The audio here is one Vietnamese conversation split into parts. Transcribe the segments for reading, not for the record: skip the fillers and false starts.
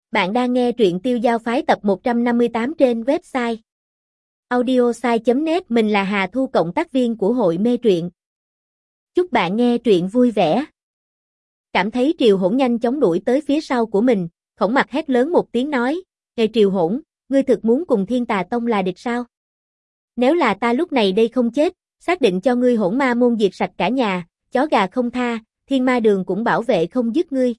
Bạn đang nghe truyện Tiêu Giao Phái tập 158 trên website audiosai.net. Mình là Hà Thu, cộng tác viên của hội mê truyện. Chúc bạn nghe truyện vui vẻ. Cảm thấy Triều Hỗn nhanh chóng đuổi tới phía sau của mình, Khổng Mặc hét lớn một tiếng nói: "Ê Triều Hỗn, ngươi thực muốn cùng Thiên Tà Tông là địch sao? Nếu là ta lúc này đây không chết, xác định cho ngươi Hỗn Ma môn diệt sạch cả nhà, chó gà không tha, Thiên Ma Đường cũng bảo vệ không dứt ngươi.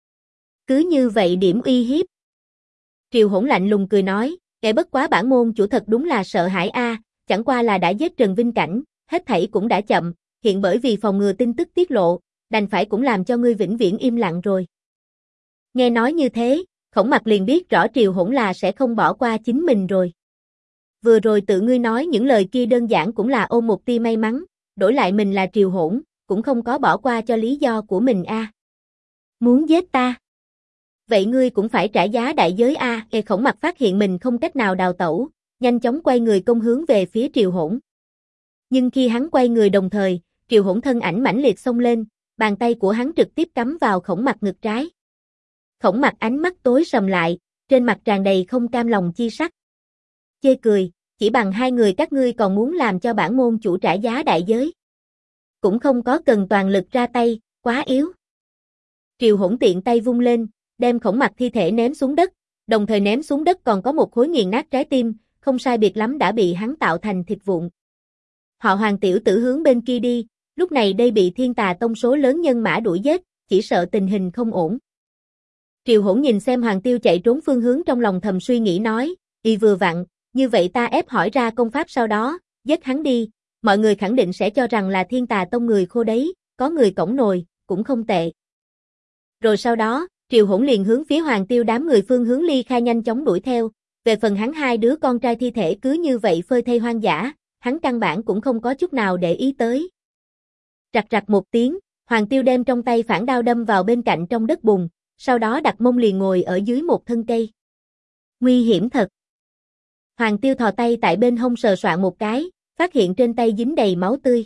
Cứ như vậy điểm uy hiếp." Triều Hỗn lạnh lùng cười nói: "Kẻ bất quá bản môn chủ thật đúng là sợ hãi a, chẳng qua là đã giết Trần Vinh Cảnh, hết thảy cũng đã chậm, hiện bởi vì phòng ngừa tin tức tiết lộ, đành phải cũng làm cho ngươi vĩnh viễn im lặng rồi." Nghe nói như thế, Khổng Mặc liền biết rõ Triều Hỗn là sẽ không bỏ qua chính mình rồi. Vừa rồi tự ngươi nói những lời kia đơn giản cũng là ôm một tia may mắn, đổi lại mình là Triều Hỗn, cũng không có bỏ qua cho lý do của mình a. Muốn giết ta? Vậy ngươi cũng phải trả giá đại giới a. Khổng Mặc phát hiện mình không cách nào đào tẩu, nhanh chóng quay người công hướng về phía Triều Hỗn. Nhưng khi hắn quay người đồng thời, Triều Hỗn thân ảnh mãnh liệt xông lên, bàn tay của hắn trực tiếp cắm vào Khổng Mặc ngực trái. Khổng Mặc ánh mắt tối sầm lại, trên mặt tràn đầy không cam lòng chi sắc. Chê cười: "Chỉ bằng hai người các ngươi còn muốn làm cho bản môn chủ trả giá đại giới? Cũng không có cần toàn lực ra tay, quá yếu." Triều Hỗn tiện tay vung lên, đem Khổng Mặc thi thể ném xuống đất, đồng thời ném xuống đất còn có một khối nghiền nát trái tim, không sai biệt lắm đã bị hắn tạo thành thịt vụn. Họ Hoàng tiểu tử hướng bên kia đi, lúc này đây bị Thiên Tà Tông số lớn nhân mã đuổi giết, chỉ sợ tình hình không ổn. Triều Hỗn nhìn xem Hoàng Tiêu chạy trốn phương hướng, trong lòng thầm suy nghĩ nói: "Y vừa vặn, như vậy ta ép hỏi ra công pháp sau đó, giết hắn đi, mọi người khẳng định sẽ cho rằng là Thiên Tà Tông người khô đấy, có người cõng nồi, cũng không tệ." Rồi sau đó, Triều Hỗn liền hướng phía Hoàng Tiêu đám người phương hướng ly khai nhanh chóng đuổi theo, về phần hắn hai đứa con trai thi thể cứ như vậy phơi thây hoang dã, hắn căn bản cũng không có chút nào để ý tới. Rạch rạch một tiếng, Hoàng Tiêu đem trong tay phản đao đâm vào bên cạnh trong đất bùn, sau đó đặt mông liền ngồi ở dưới một thân cây. Nguy hiểm thật. Hoàng Tiêu thò tay tại bên hông sờ soạn một cái, phát hiện trên tay dính đầy máu tươi.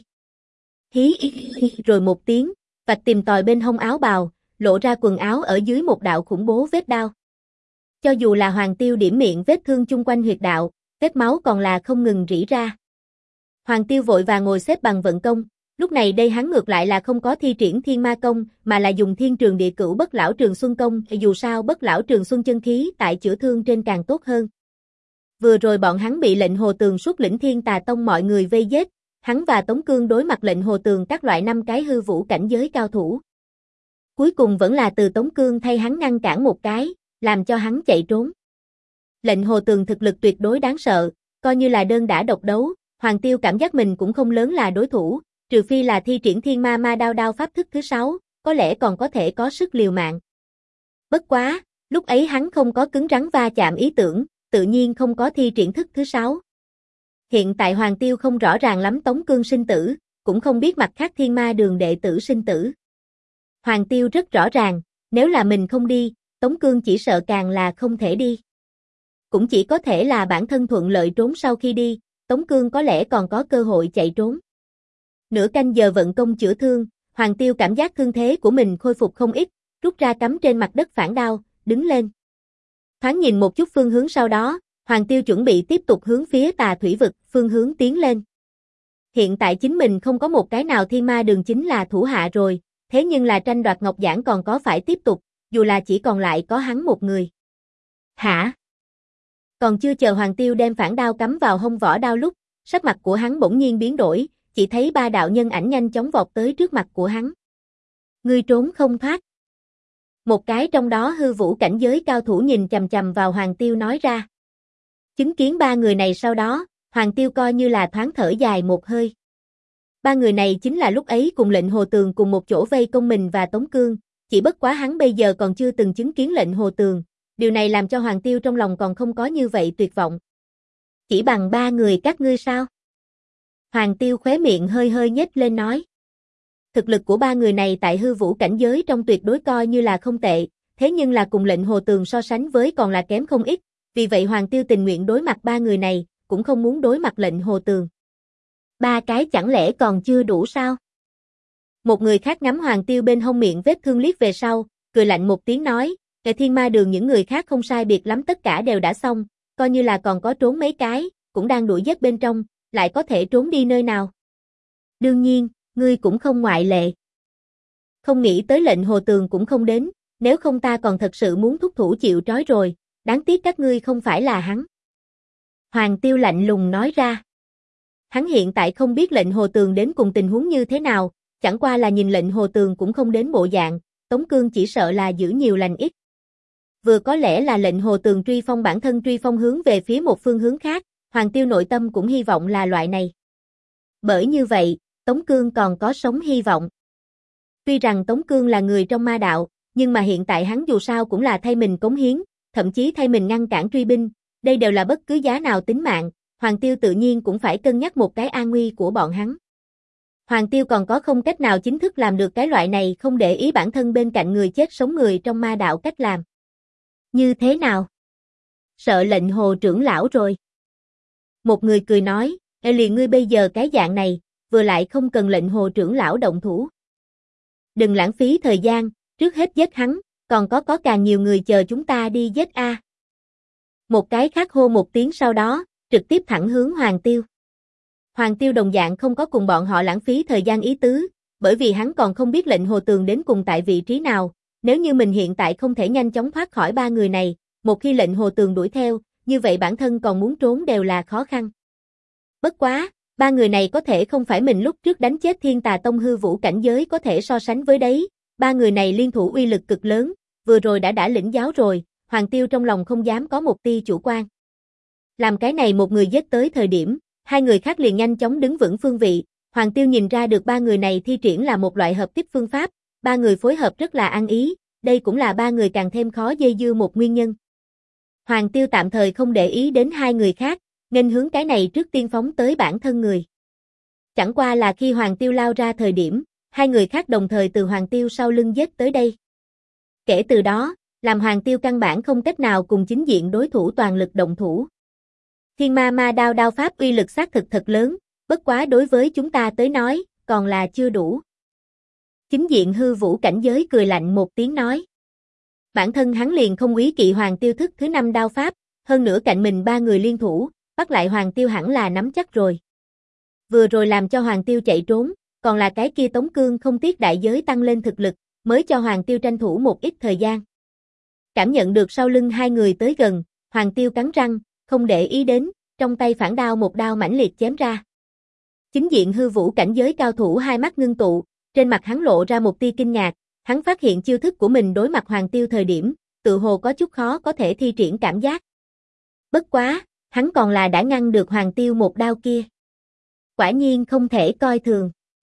Hí rồi một tiếng, vạch tìm tòi bên hông áo bào, lộ ra quần áo ở dưới một đạo khủng bố vết đao. Cho dù là Hoàng Tiêu điểm miệng vết thương chung quanh huyệt đạo, vết máu còn là không ngừng rỉ ra. Hoàng Tiêu vội vàng ngồi xếp bằng vận công, lúc này đây hắn ngược lại là không có thi triển Thiên Ma Công, mà là dùng Thiên Trường Địa Cửu Bất Lão Trường Xuân Công, dù sao Bất Lão Trường Xuân chân khí tại chữa thương trên càng tốt hơn. Vừa rồi bọn hắn bị lệnh Hồ Tường xuất lĩnh Thiên Tà Tông mọi người vây giết, hắn và Tống Cương đối mặt lệnh Hồ Tường các loại 5 cái hư vũ cảnh giới cao thủ. Cuối cùng vẫn là từ Tống Cương thay hắn ngăn cản một cái, làm cho hắn chạy trốn. Lệnh Hồ Tường thực lực tuyệt đối đáng sợ, coi như là đơn đả độc đấu, Hoàng Tiêu cảm giác mình cũng không lớn là đối thủ, trừ phi là thi triển Thiên Ma Ma Đao Đao pháp thức thứ 6, có lẽ còn có thể có sức liều mạng. Bất quá, lúc ấy hắn không có cứng rắn va chạm ý tưởng, tự nhiên không có thi triển thức thứ 6. Hiện tại Hoàng Tiêu không rõ ràng lắm Tống Cương sinh tử, cũng không biết mặt khác Thiên Ma Đường đệ tử sinh tử. Hoàng Tiêu rất rõ ràng, nếu là mình không đi, Tống Cương chỉ sợ càng là không thể đi. Cũng chỉ có thể là bản thân thuận lợi trốn, sau khi đi, Tống Cương có lẽ còn có cơ hội chạy trốn. Nửa canh giờ vận công chữa thương, Hoàng Tiêu cảm giác thương thế của mình khôi phục không ít, rút ra cắm trên mặt đất phản đao, đứng lên. Thoáng nhìn một chút phương hướng, sau đó, Hoàng Tiêu chuẩn bị tiếp tục hướng phía Tà Thủy Vực phương hướng tiến lên. Hiện tại chính mình không có một cái nào Thiên Ma Đường chính là thủ hạ rồi, thế nhưng là tranh đoạt ngọc giản còn có phải tiếp tục, dù là chỉ còn lại có hắn một người. Hả? Còn chưa chờ Hoàng Tiêu đem phản đao cắm vào hông vỏ đao lúc, sắc mặt của hắn bỗng nhiên biến đổi, chỉ thấy 3 đạo nhân ảnh nhanh chóng vọt tới trước mặt của hắn. Ngươi trốn không thoát. Một cái trong đó hư vũ cảnh giới cao thủ nhìn chằm chằm vào Hoàng Tiêu nói ra. Chứng kiến 3 người này sau đó, Hoàng Tiêu coi như là thoáng thở dài một hơi. 3 người này chính là lúc ấy cùng lệnh Hồ Tường cùng một chỗ vây công mình và Tống Cương, chỉ bất quá hắn bây giờ còn chưa từng chứng kiến lệnh Hồ Tường, điều này làm cho Hoàng Tiêu trong lòng còn không có như vậy tuyệt vọng. Chỉ bằng 3 người các ngươi sao? Hoàng Tiêu khóe miệng hơi hơi nhếch lên nói. Thực lực của 3 người này tại hư vũ cảnh giới trong tuyệt đối coi như là không tệ, thế nhưng là cùng lệnh Hồ Tường so sánh với còn là kém không ít, vì vậy Hoàng Tiêu tình nguyện đối mặt 3 người này, cũng không muốn đối mặt lệnh Hồ Tường. 3 cái chẳng lẽ còn chưa đủ sao? Một người khác ngắm Hoàng Tiêu bên hông miệng vết thương liếc về sau, cười lạnh một tiếng nói, Kệ Thiên Ma Đường những người khác không sai biệt lắm tất cả đều đã xong, coi như là còn có trốn mấy cái, cũng đang đuổi giết bên trong, lại có thể trốn đi nơi nào. Đương nhiên, ngươi cũng không ngoại lệ. Không nghĩ tới lệnh Hồ Tường cũng không đến, nếu không ta còn thật sự muốn thúc thủ chịu trói rồi, đáng tiếc các ngươi không phải là hắn. Hoàng Tiêu lạnh lùng nói ra. Hắn hiện tại không biết lệnh Hồ Tường đến cùng tình huống như thế nào, chẳng qua là nhìn lệnh Hồ Tường cũng không đến bộ dạng, Tống Cương chỉ sợ là giữ nhiều lành ít. Vừa có lẽ là lệnh Hồ Tường truy phong bản thân truy phong hướng về phía một phương hướng khác, Hoàng Tiêu nội tâm cũng hy vọng là loại này. Bởi như vậy, Tống Cương còn có sống hy vọng. Tuy rằng Tống Cương là người trong ma đạo, nhưng mà hiện tại hắn dù sao cũng là thay mình cống hiến, thậm chí thay mình ngăn cản truy binh, đây đều là bất cứ giá nào tính mạng, Hoàng Tiêu tự nhiên cũng phải cân nhắc một cái an nguy của bọn hắn. Hoàng Tiêu còn có không cách nào chính thức làm được cái loại này không để ý bản thân bên cạnh người chết sống người trong ma đạo cách làm. Như thế nào? Sợ lệnh Hồ trưởng lão rồi. Một người cười nói, liền ngươi bây giờ cái dạng này, vừa lại không cần lệnh Hồ trưởng lão động thủ. Đừng lãng phí thời gian, trước hết giết hắn, còn có càng nhiều người chờ chúng ta đi giết a. Một cái khác hô một tiếng sau đó, trực tiếp thẳng hướng Hoàng Tiêu. Hoàng Tiêu đồng dạng không có cùng bọn họ lãng phí thời gian ý tứ, bởi vì hắn còn không biết lệnh Hồ Tường đến cùng tại vị trí nào, nếu như mình hiện tại không thể nhanh chóng thoát khỏi ba người này, một khi lệnh Hồ Tường đuổi theo, như vậy bản thân còn muốn trốn đều là khó khăn. Bất quá, ba người này có thể không phải mình lúc trước đánh chết Thiên Tà Tông hư vũ cảnh giới có thể so sánh với đấy, ba người này liên thủ uy lực cực lớn, vừa rồi đã lĩnh giáo rồi, Hoàng Tiêu trong lòng không dám có một tia chủ quan. Làm cái này một người giết tới thời điểm, hai người khác liền nhanh chóng đứng vững phương vị, Hoàng Tiêu nhìn ra được ba người này thi triển là một loại hợp kích phương pháp, ba người phối hợp rất là ăn ý, đây cũng là ba người càng thêm khó dây dưa một nguyên nhân. Hoàng Tiêu tạm thời không để ý đến hai người khác, nên hướng cái này trước tiên phóng tới bản thân người. Chẳng qua là khi Hoàng Tiêu lao ra thời điểm, hai người khác đồng thời từ Hoàng Tiêu sau lưng giết tới đây. Kể từ đó, làm Hoàng Tiêu căn bản không cách nào cùng chính diện đối thủ toàn lực động thủ. Thiên Ma Ma đao đao pháp uy lực xác thực thật lớn, bất quá đối với chúng ta tới nói, còn là chưa đủ. Chính diện hư vũ cảnh giới cười lạnh một tiếng nói. Bản thân hắn liền không úy kỵ Hoàng Tiêu thức thứ 5 đao pháp, hơn nữa cạnh mình ba người liên thủ, bắt lại Hoàng Tiêu hẳn là nắm chắc rồi. Vừa rồi làm cho Hoàng Tiêu chạy trốn, còn là cái kia Tống Cương không tiếc đại giới tăng lên thực lực, mới cho Hoàng Tiêu tranh thủ một ít thời gian. Cảm nhận được sau lưng hai người tới gần, Hoàng Tiêu cắn răng, không để ý đến, trong tay phản đao một đao mãnh liệt chém ra. Chính diện hư vũ cảnh giới cao thủ hai mắt ngưng tụ, trên mặt hắn lộ ra một tia kinh ngạc, hắn phát hiện chiêu thức của mình đối mặt Hoàng Tiêu thời điểm, tự hồ có chút khó có thể thi triển cảm giác. Bất quá, hắn còn là đã ngăn được Hoàng Tiêu một đao kia. Quả nhiên không thể coi thường.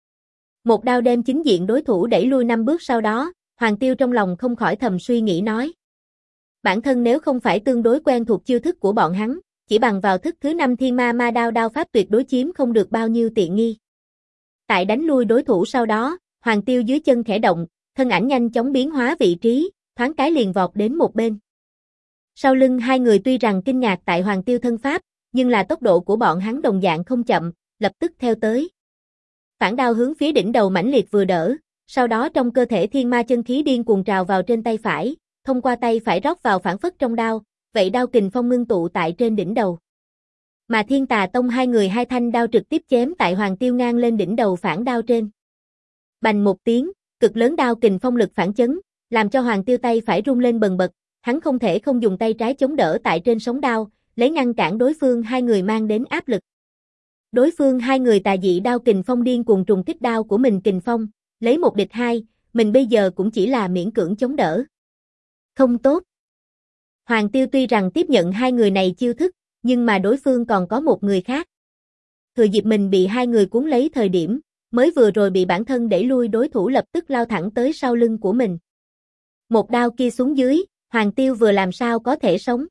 Một đao đem chính diện đối thủ đẩy lui 5 bước sau đó, Hoàng Tiêu trong lòng không khỏi thầm suy nghĩ nói. Bản thân nếu không phải tương đối quen thuộc chiêu thức của bọn hắn, chỉ bằng vào thức thứ 5 Thiên Ma Ma đao đao pháp tuyệt đối chiếm không được bao nhiêu tiện nghi. Tại đánh lui đối thủ sau đó, Hoàng Tiêu dưới chân khẽ động, thân ảnh nhanh chóng biến hóa vị trí, thoáng cái liền vọt đến một bên. Sau lưng hai người tuy rằng kinh ngạc tại Hoàng Tiêu thân pháp, nhưng là tốc độ của bọn hắn đồng dạng không chậm, lập tức theo tới. Phản đao hướng phía đỉnh đầu mãnh liệt vừa đỡ, sau đó trong cơ thể thiên ma chân khí điên cuồng trào vào trên tay phải, thông qua tay phải rót vào phản phất trong đao, vậy đao kình phong ngưng tụ tại trên đỉnh đầu. Mà Thiên Tà Tông hai người hai thanh đao trực tiếp chém tại Hoàng Tiêu ngang lên đỉnh đầu phản đao trên. Bành một tiếng, cực lớn đao kình phong lực phản chấn, làm cho Hoàng Tiêu tay phải rung lên bần bật, hắn không thể không dùng tay trái chống đỡ tại trên sống đao, lấy ngăn cản đối phương hai người mang đến áp lực. Đối phương hai người tà dị đao kình phong điên cuồng trùng kích đao của mình kình phong, lấy một địch hai, mình bây giờ cũng chỉ là miễn cưỡng chống đỡ. Không tốt. Hoàng Tiêu tuy rằng tiếp nhận hai người này chiêu thức, nhưng mà đối phương còn có một người khác. Thừa dịp mình bị hai người cuốn lấy thời điểm, mới vừa rồi bị bản thân đẩy lui đối thủ lập tức lao thẳng tới sau lưng của mình. Một đao kia xuống dưới, Hoàng Tiêu vừa làm sao có thể sống.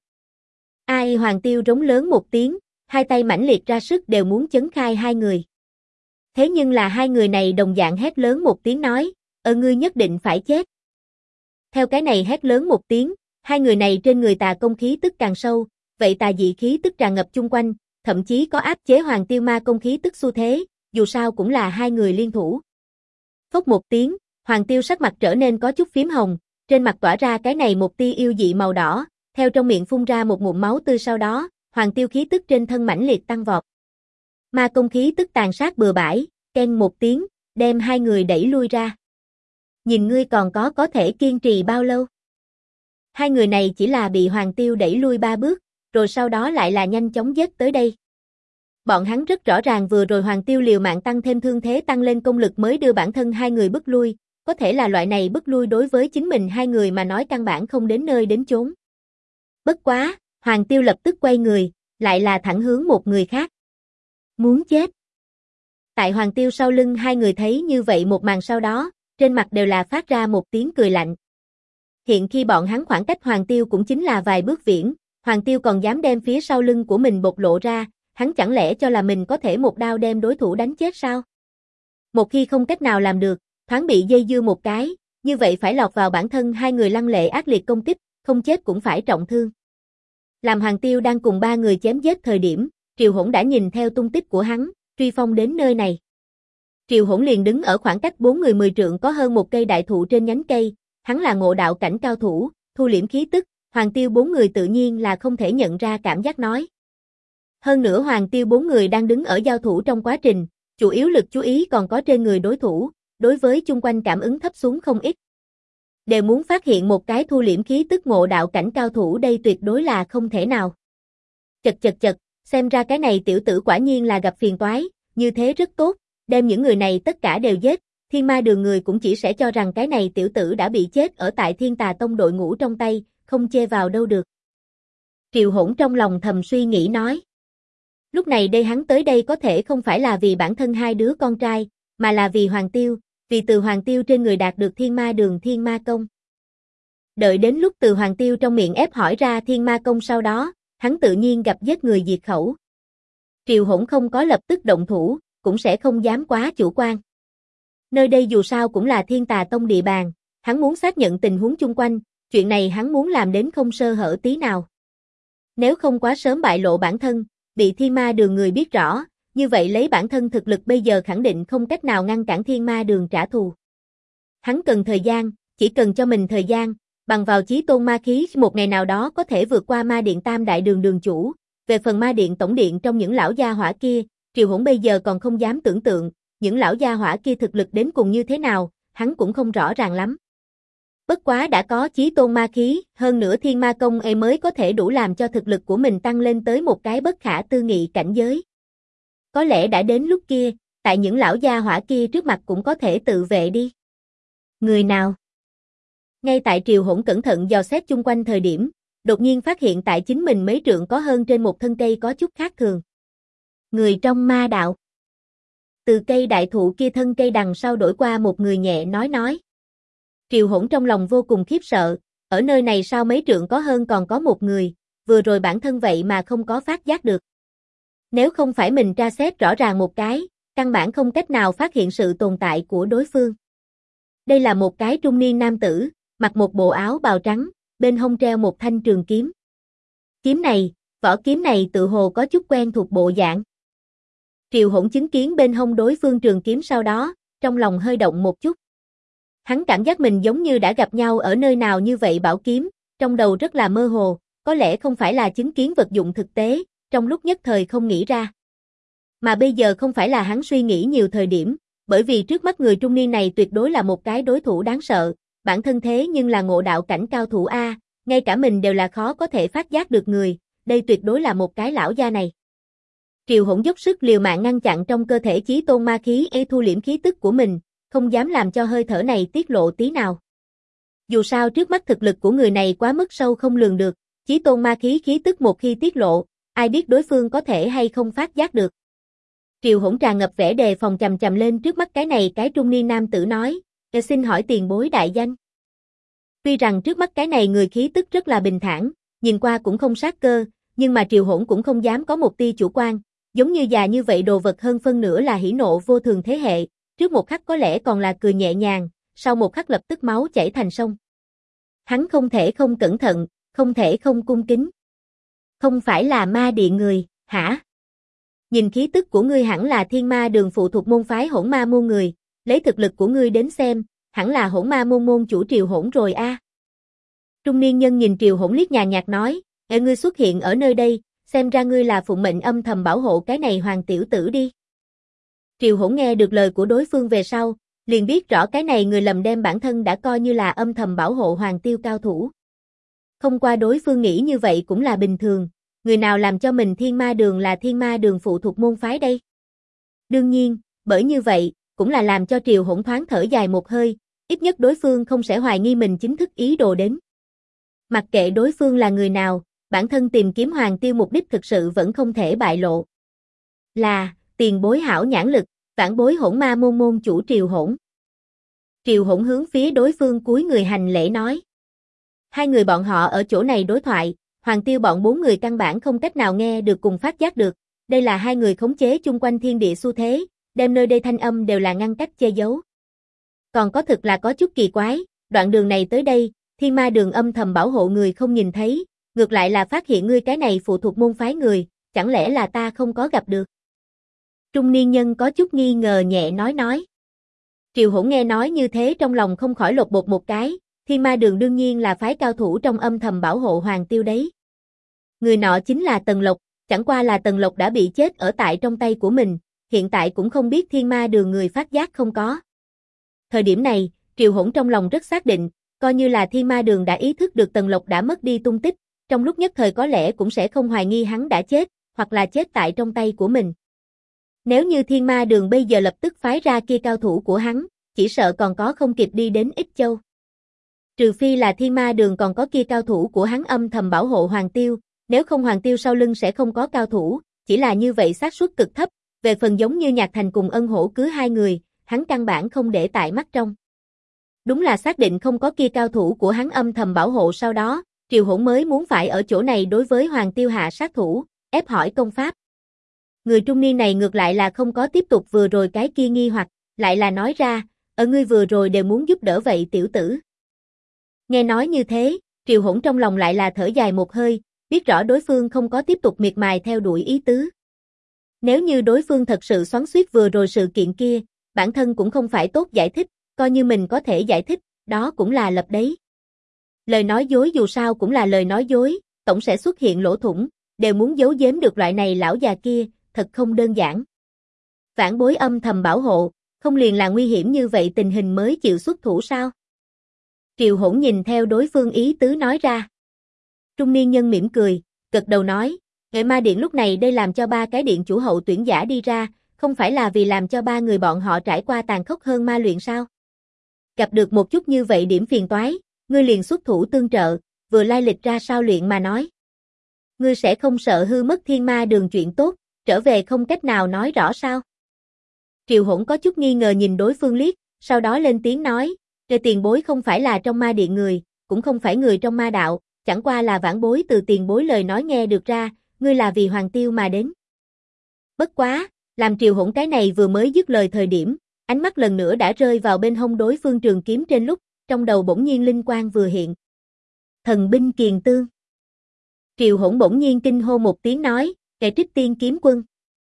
Ai Hoàng Tiêu rống lớn một tiếng, hai tay mãnh liệt ra sức đều muốn chấn khai hai người. Thế nhưng là hai người này đồng dạng hét lớn một tiếng nói, ngươi nhất định phải chết. Theo cái này hét lớn một tiếng, hai người này trên người tà công khí tức càng sâu, vậy tà dị khí tức tràn ngập chung quanh, thậm chí có áp chế Hoàng Tiêu ma công khí tức xu thế, dù sao cũng là hai người liên thủ. Phốc một tiếng, Hoàng Tiêu sắc mặt trở nên có chút phím hồng, trên mặt tỏa ra cái này một tia yêu dị màu đỏ, theo trong miệng phun ra một ngụm máu tươi sau đó, Hoàng Tiêu khí tức trên thân mãnh liệt tăng vọt. Ma công khí tức tàn sát bừa bãi, keng một tiếng, đem hai người đẩy lui ra. Nhìn ngươi còn có thể kiên trì bao lâu? Hai người này chỉ là bị Hoàng Tiêu đẩy lui 3 bước, rồi sau đó lại là nhanh chóng giết tới đây. Bọn hắn rất rõ ràng vừa rồi Hoàng Tiêu liều mạng tăng thêm thương thế tăng lên công lực mới đưa bản thân hai người bức lui, có thể là loại này bức lui đối với chính mình hai người mà nói căn bản không đến nơi đến chốn. Bất quá, Hoàng Tiêu lập tức quay người, lại là thẳng hướng một người khác. Muốn chết. Tại Hoàng Tiêu sau lưng hai người thấy như vậy một màn sau đó, trên mặt đều là phát ra một tiếng cười lạnh. Hiện khi bọn hắn khoảng cách Hoàng Tiêu cũng chính là vài bước viễn, Hoàng Tiêu còn dám đem phía sau lưng của mình bộc lộ ra, hắn chẳng lẽ cho là mình có thể một đao đem đối thủ đánh chết sao? Một khi không cách nào làm được, thoáng bị dây dưa một cái, như vậy phải lọt vào bản thân hai người lăng lệ ác liệt công kích, không chết cũng phải trọng thương. Làm Hoàng Tiêu đang cùng 3 người chém giết thời điểm, Triều Hỗn đã nhìn theo tung tích của hắn, truy phong đến nơi này. Triều Hỗn liền đứng ở khoảng cách 4 người 10 trượng có hơn một cây đại thụ trên nhánh cây, hắn là ngộ đạo cảnh cao thủ, thu liễm khí tức, Hoàng Tiêu 4 người tự nhiên là không thể nhận ra cảm giác nói. Hơn nữa Hoàng Tiêu 4 người đang đứng ở giao thủ trong quá trình, chủ yếu lực chú ý còn có trên người đối thủ, đối với chung quanh cảm ứng thấp xuống không ít. Đều muốn phát hiện một cái thu liễm khí tức ngộ đạo cảnh cao thủ đây tuyệt đối là không thể nào. Chật, xem ra cái này tiểu tử quả nhiên là gặp phiền toái, như thế rất tốt, đem những người này tất cả đều giết, Thiên Ma Đường người cũng chỉ sẽ cho rằng cái này tiểu tử đã bị chết ở tại Thiên Tà Tông đội ngũ trong tay, không chê vào đâu được. Triều Hỗn trong lòng thầm suy nghĩ nói. Lúc này đây hắn tới đây có thể không phải là vì bản thân hai đứa con trai, mà là vì Hoàng Tiêu, vì từ Hoàng Tiêu trên người đạt được Thiên Ma Đường Thiên Ma Công. Đợi đến lúc từ Hoàng Tiêu trong miệng ép hỏi ra Thiên Ma Công sau đó, hắn tự nhiên gặp giết người diệt khẩu. Triều Hỗn không có lập tức động thủ, cũng sẽ không dám quá chủ quan. Nơi đây dù sao cũng là Thiên Tà Tông địa bàn, hắn muốn xác nhận tình huống chung quanh, chuyện này hắn muốn làm đến không sơ hở tí nào. Nếu không quá sớm bại lộ bản thân, bị Thiên Ma Đường người biết rõ, như vậy lấy bản thân thực lực bây giờ khẳng định không cách nào ngăn cản Thiên Ma Đường trả thù. Hắn cần thời gian, chỉ cần cho mình thời gian, bằng vào chí tôn ma khí một ngày nào đó có thể vượt qua Ma Điện Tam Đại Đường đường chủ. Về phần Ma Điện Tổng Điện trong những lão gia hỏa kia, Triều Hỗn bây giờ còn không dám tưởng tượng, những lão gia hỏa kia thực lực đến cùng như thế nào, hắn cũng không rõ ràng lắm. Bất quá đã có chí tôn ma khí, hơn nữa Thiên Ma Công ấy mới có thể đủ làm cho thực lực của mình tăng lên tới một cái bất khả tư nghị cảnh giới. Có lẽ đã đến lúc kia, tại những lão gia hỏa kia trước mặt cũng có thể tự vệ đi. Người nào? Ngay tại Triều Hỗn cẩn thận dò xét chung quanh thời điểm, đột nhiên phát hiện tại chính mình mấy trượng có hơn trên một thân cây có chút khác thường. Người trong ma đạo. Từ cây đại thụ kia thân cây đằng sau đổi qua một người nhẹ nói. Triều Hỗn trong lòng vô cùng khiếp sợ, ở nơi này sao mấy trượng có hơn còn có một người, vừa rồi bản thân vậy mà không có phát giác được. Nếu không phải mình tra xét rõ ràng một cái, căn bản không cách nào phát hiện sự tồn tại của đối phương. Đây là một cái trung niên nam tử, mặc một bộ áo bào trắng, bên hông treo một thanh trường kiếm. Vỏ kiếm này tự hồ có chút quen thuộc bộ dạng. Triều Hỗn chứng kiến bên hông đối phương trường kiếm sau đó, trong lòng hơi động một chút. Hắn cảm giác mình giống như đã gặp nhau ở nơi nào như vậy bảo kiếm, trong đầu rất là mơ hồ, có lẽ không phải là chứng kiến vật dụng thực tế, trong lúc nhất thời không nghĩ ra. Mà bây giờ không phải là hắn suy nghĩ nhiều thời điểm, bởi vì trước mắt người trung niên này tuyệt đối là một cái đối thủ đáng sợ, bản thân thế nhưng là ngộ đạo cảnh cao thủ A, ngay cả mình đều là khó có thể phát giác được người, đây tuyệt đối là một cái lão gia này. Triều Hỗn dốc sức liều mạng ngăn chặn trong cơ thể chí tôn ma khí thu liễm khí tức của mình, không dám làm cho hơi thở này tiết lộ tí nào. Dù sao trước mắt thực lực của người này quá mức sâu không lường được, chí tôn ma khí khí tức một khi tiết lộ, ai biết đối phương có thể hay không phát giác được. Triều Hỗn tràn ngập vẻ đề phòng chầm chầm lên trước mắt cái này cái trung niên nam tử nói, xin hỏi tiền bối đại danh. Tuy rằng trước mắt cái này người khí tức rất là bình thản, nhìn qua cũng không sát cơ, nhưng mà Triều Hỗn cũng không dám có một tia chủ quan, giống như già như vậy đồ vật hơn phân nửa là hỉ nộ vô thường thế hệ, trước một khắc có lẽ còn là cười nhẹ nhàng, sau một khắc lập tức máu chảy thành sông. Hắn không thể không cẩn thận, không thể không cung kính. Không phải là ma điện người, hả? Nhìn khí tức của ngươi hẳn là Thiên Ma Đường phụ thuộc môn phái Hỗn Ma môn người, lấy thực lực của ngươi đến xem, hẳn là Hỗn Ma môn môn chủ Triều Hỗn rồi a. Trung niên nhân nhìn Triều Hỗn liếc nhàn nhạt nói, ngươi xuất hiện ở nơi đây, xem ra ngươi là phụng mệnh âm thầm bảo hộ cái này hoàng tiểu tử đi. Triều Hỗn nghe được lời của đối phương về sau, liền biết rõ cái này người lầm đem bản thân đã coi như là âm thầm bảo hộ Hoàng Tiêu cao thủ. Không qua đối phương nghĩ như vậy cũng là bình thường, người nào làm cho mình Thiên Ma Đường là Thiên Ma Đường phụ thuộc môn phái đây? Đương nhiên, bởi như vậy, cũng là làm cho Triều Hỗn thoáng thở dài một hơi, ít nhất đối phương không sẽ hoài nghi mình chính thức ý đồ đến. Mặc kệ đối phương là người nào, bản thân tìm kiếm Hoàng Tiêu mục đích thực sự vẫn không thể bại lộ. Là, tiền bối hảo nhãn lực, vãn bối Hỗn Ma môn môn chủ Triều Hỗn. Triều Hỗn hướng phía đối phương cúi người hành lễ nói. Hai người bọn họ ở chỗ này đối thoại, Hoàng Tiêu bọn bốn người căn bản không cách nào nghe được cùng phát giác được, đây là hai người khống chế chung quanh thiên địa xu thế, đem nơi đây thanh âm đều là ngăn cách che giấu. Còn có thực là có chút kỳ quái, đoạn đường này tới đây, Thiên Ma Đường âm thầm bảo hộ người không nhìn thấy, ngược lại là phát hiện ngươi cái này phụ thuộc môn phái người, chẳng lẽ là ta không có gặp được. Trung niên nhân có chút nghi ngờ nhẹ nói. Triều Hỗn nghe nói như thế trong lòng không khỏi lột bột một cái, Thiên Ma Đường đương nhiên là phái cao thủ trong âm thầm bảo hộ Hoàng Tiêu đấy. Người nọ chính là Tần Lộc, chẳng qua là Tần Lộc đã bị chết ở tại trong tay của mình, hiện tại cũng không biết Thiên Ma Đường người phát giác không có. Thời điểm này, Triều Hỗn trong lòng rất xác định, coi như là Thiên Ma Đường đã ý thức được Tần Lộc đã mất đi tung tích, trong lúc nhất thời có lẽ cũng sẽ không hoài nghi hắn đã chết, hoặc là chết tại trong tay của mình. Nếu như Thiên Ma Đường bây giờ lập tức phái ra kia cao thủ của hắn, chỉ sợ còn có không kịp đi đến Ích Châu. Trừ phi là Thiên Ma Đường còn có kia cao thủ của hắn âm thầm bảo hộ Hoàng Tiêu, nếu không Hoàng Tiêu sau lưng sẽ không có cao thủ, chỉ là như vậy xác suất cực thấp, về phần giống như Nhạc Thành cùng Ân Hổ cứ hai người, hắn căn bản không để tại mắt trong. Đúng là xác định không có kia cao thủ của hắn âm thầm bảo hộ sau đó, Triều Hỗn mới muốn phải ở chỗ này đối với Hoàng Tiêu hạ sát thủ, ép hỏi công pháp. Người trung niên này ngược lại là không có tiếp tục vừa rồi cái kia nghi hoặc, lại là nói ra, ở ngươi vừa rồi đều muốn giúp đỡ vậy tiểu tử. Nghe nói như thế, Triều Hỗn trong lòng lại là thở dài một hơi, biết rõ đối phương không có tiếp tục miệt mài theo đuổi ý tứ. Nếu như đối phương thật sự xoắn xuýt vừa rồi sự kiện kia, bản thân cũng không phải tốt giải thích, coi như mình có thể giải thích, đó cũng là lập đấy. Lời nói dối dù sao cũng là lời nói dối, tổng sẽ xuất hiện lỗ thủng, đều muốn giấu giếm được loại này lão già kia, thật không đơn giản. Vãn bối âm thầm bảo hộ, không liền là nguy hiểm như vậy tình hình mới chịu xuất thủ sao? Triều Hỗn nhìn theo đối phương ý tứ nói ra. Trung niên nhân mỉm cười, gật đầu nói, Nghệ Ma Điện lúc này đây làm cho ba cái điện chủ hậu tuyển giả đi ra, không phải là vì làm cho ba người bọn họ trải qua tàn khốc hơn ma luyện sao? Gặp được một chút như vậy điểm phiền toái, ngươi liền xuất thủ tương trợ, vừa lai lịch ra sao luyện mà nói. Ngươi sẽ không sợ hư mất Thiên Ma Đường chuyện tốt, trở về không cách nào nói rõ sao? Triều Hỗn có chút nghi ngờ nhìn đối phương liếc, sau đó lên tiếng nói, tiền bối không phải là trong ma điện người, cũng không phải người trong ma đạo, chẳng qua là vãn bối từ tiền bối lời nói nghe được ra, ngươi là vì Hoàng Tiêu mà đến. Bất quá, làm Triều Hỗn cái này vừa mới dứt lời thời điểm, ánh mắt lần nữa đã rơi vào bên hông đối phương trường kiếm trên lúc, trong đầu bỗng nhiên linh quang vừa hiện. Thần binh kiền tương. Triều Hỗn bỗng nhiên kinh hô một tiếng nói, kẻ Trích Tiên kiếm quân.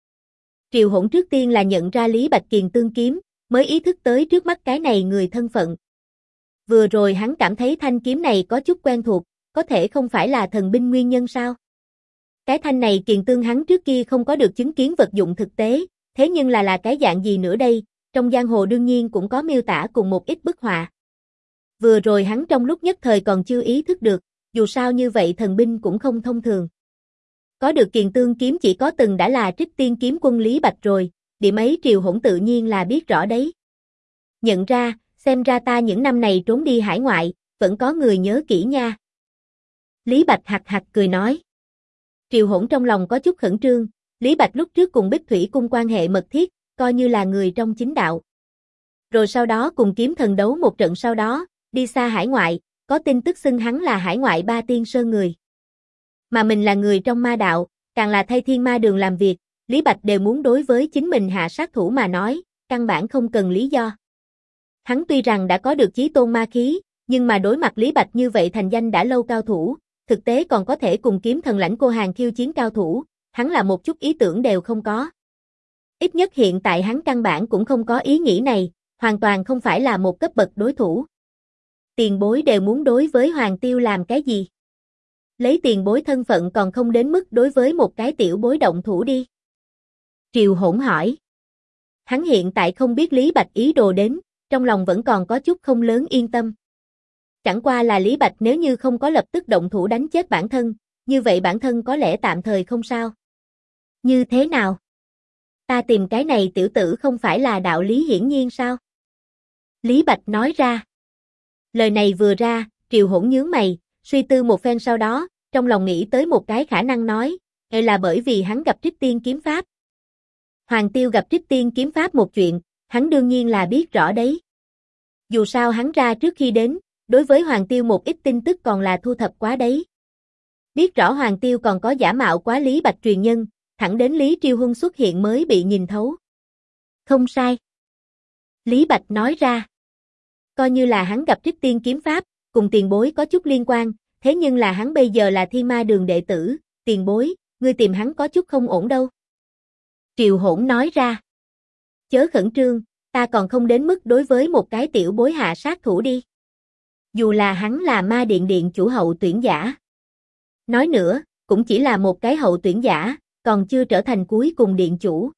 Triều Hỗn trước tiên là nhận ra Lý Bạch kiền tương kiếm, mới ý thức tới trước mắt cái này người thân phận. Vừa rồi hắn cảm thấy thanh kiếm này có chút quen thuộc, có thể không phải là thần binh nguyên nhân sao? Cái thanh này kiền tương hắn trước kia không có được chứng kiến vật dụng thực tế, thế nhưng là cái dạng gì nữa đây, trong giang hồ đương nhiên cũng có miêu tả cùng một ít bức họa. Vừa rồi hắn trong lúc nhất thời còn chưa ý thức được, dù sao như vậy thần binh cũng không thông thường. Có được kiền tương kiếm chỉ có từng đã là Trích Tiên kiếm quân Lý Bạch rồi, điểm ấy Triều Hỗn tự nhiên là biết rõ đấy. Nhận ra, xem ra ta những năm này trốn đi hải ngoại, vẫn có người nhớ kỹ nha. Lý Bạch hạc hạc cười nói. Triều Hỗn trong lòng có chút khẩn trương, Lý Bạch lúc trước cùng Bích Thủy cung quan hệ mật thiết, coi như là người trong chính đạo. Rồi sau đó cùng kiếm thần đấu một trận sau đó, đi xa hải ngoại, có tin tức xưng hắn là hải ngoại ba tiên sơn người. Mà mình là người trong ma đạo, càng là thay Thiên Ma Đường làm việc, Lý Bạch đều muốn đối với chính mình hạ sát thủ mà nói, căn bản không cần lý do. Hắn tuy rằng đã có được chí tôn ma khí, nhưng mà đối mặt Lý Bạch như vậy thành danh đã lâu cao thủ, thực tế còn có thể cùng kiếm thần lãnh cô hàng khiêu chiến cao thủ, hắn là một chút ý tưởng đều không có. Ít nhất hiện tại hắn căn bản cũng không có ý nghĩ này, hoàn toàn không phải là một cấp bậc đối thủ. Tiền bối đều muốn đối với Hoàng Tiêu làm cái gì? Lấy tiền bối thân phận còn không đến mức đối với một cái tiểu bối động thủ đi. Triều Hỗn hỏi. Hắn hiện tại không biết Lý Bạch ý đồ đến, trong lòng vẫn còn có chút không lớn yên tâm. Chẳng qua là Lý Bạch nếu như không có lập tức động thủ đánh chết bản thân, như vậy bản thân có lẽ tạm thời không sao. Như thế nào? Ta tìm cái này tiểu tử không phải là đạo lý hiển nhiên sao? Lý Bạch nói ra. Lời này vừa ra, Triều Hỗn nhướng mày, suy tư một phen sau đó, trong lòng nghĩ tới một cái khả năng nói, là bởi vì hắn gặp Trích Tiên kiếm pháp. Hoàng Tiêu gặp Trích Tiên kiếm pháp một chuyện, hắn đương nhiên là biết rõ đấy. Dù sao hắn ra trước khi đến, đối với Hoàng Tiêu một ít tin tức còn là thu thập quá đấy. Biết rõ Hoàng Tiêu còn có giả mạo quá Lý Bạch truyền nhân, thẳng đến Lý Triêu Huân xuất hiện mới bị nhìn thấu. Không sai. Lý Bạch nói ra. Coi như là hắn gặp Trích Tiên kiếm pháp, cùng tiền bối có chút liên quan, thế nhưng là hắn bây giờ là Thiên Ma Đường đệ tử, tiền bối, ngươi tìm hắn có chút không ổn đâu. Triều Hỗn nói ra. Chớ khẩn trương, ta còn không đến mức đối với một cái tiểu bối hạ sát thủ đi. Dù là hắn là Ma Điện điện chủ hậu tuyển giả. Nói nữa, cũng chỉ là một cái hậu tuyển giả, còn chưa trở thành cuối cùng điện chủ.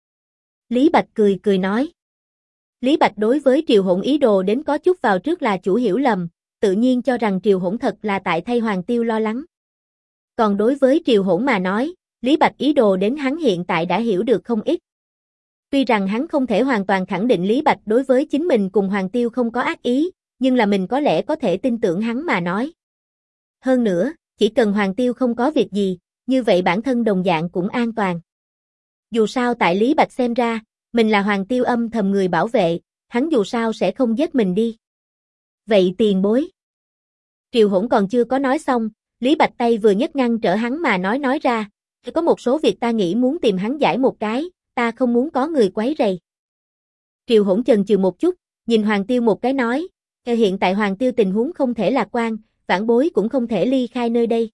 Lý Bạch cười cười nói. Lý Bạch đối với Triều Hỗn ý đồ đến có chút vào trước là chủ hiểu lầm, tự nhiên cho rằng Triều Hỗn thật là tại thay Hoàng Tiêu lo lắng. Còn đối với Triều Hỗn mà nói, Lý Bạch ý đồ đến hắn hiện tại đã hiểu được không ít. Tuy rằng hắn không thể hoàn toàn khẳng định Lý Bạch đối với chính mình cùng Hoàng Tiêu không có ác ý, nhưng là mình có lẽ có thể tin tưởng hắn mà nói. Hơn nữa, chỉ cần Hoàng Tiêu không có việc gì, như vậy bản thân đồng dạng cũng an toàn. Dù sao tại Lý Bạch xem ra, mình là Hoàng Tiêu âm thầm người bảo vệ, hắn dù sao sẽ không giết mình đi. Vậy tiền bối. Triều Hỗn còn chưa có nói xong, Lý Bạch tay vừa nhấc ngăn trở hắn mà nói ra, có một số việc ta nghĩ muốn tìm hắn giải một cái, ta không muốn có người quấy rầy. Triều Hỗn chần chừ một chút, nhìn Hoàng Tiêu một cái nói, hiện tại Hoàng Tiêu tình huống không thể lạc quan, vãn bối cũng không thể ly khai nơi đây.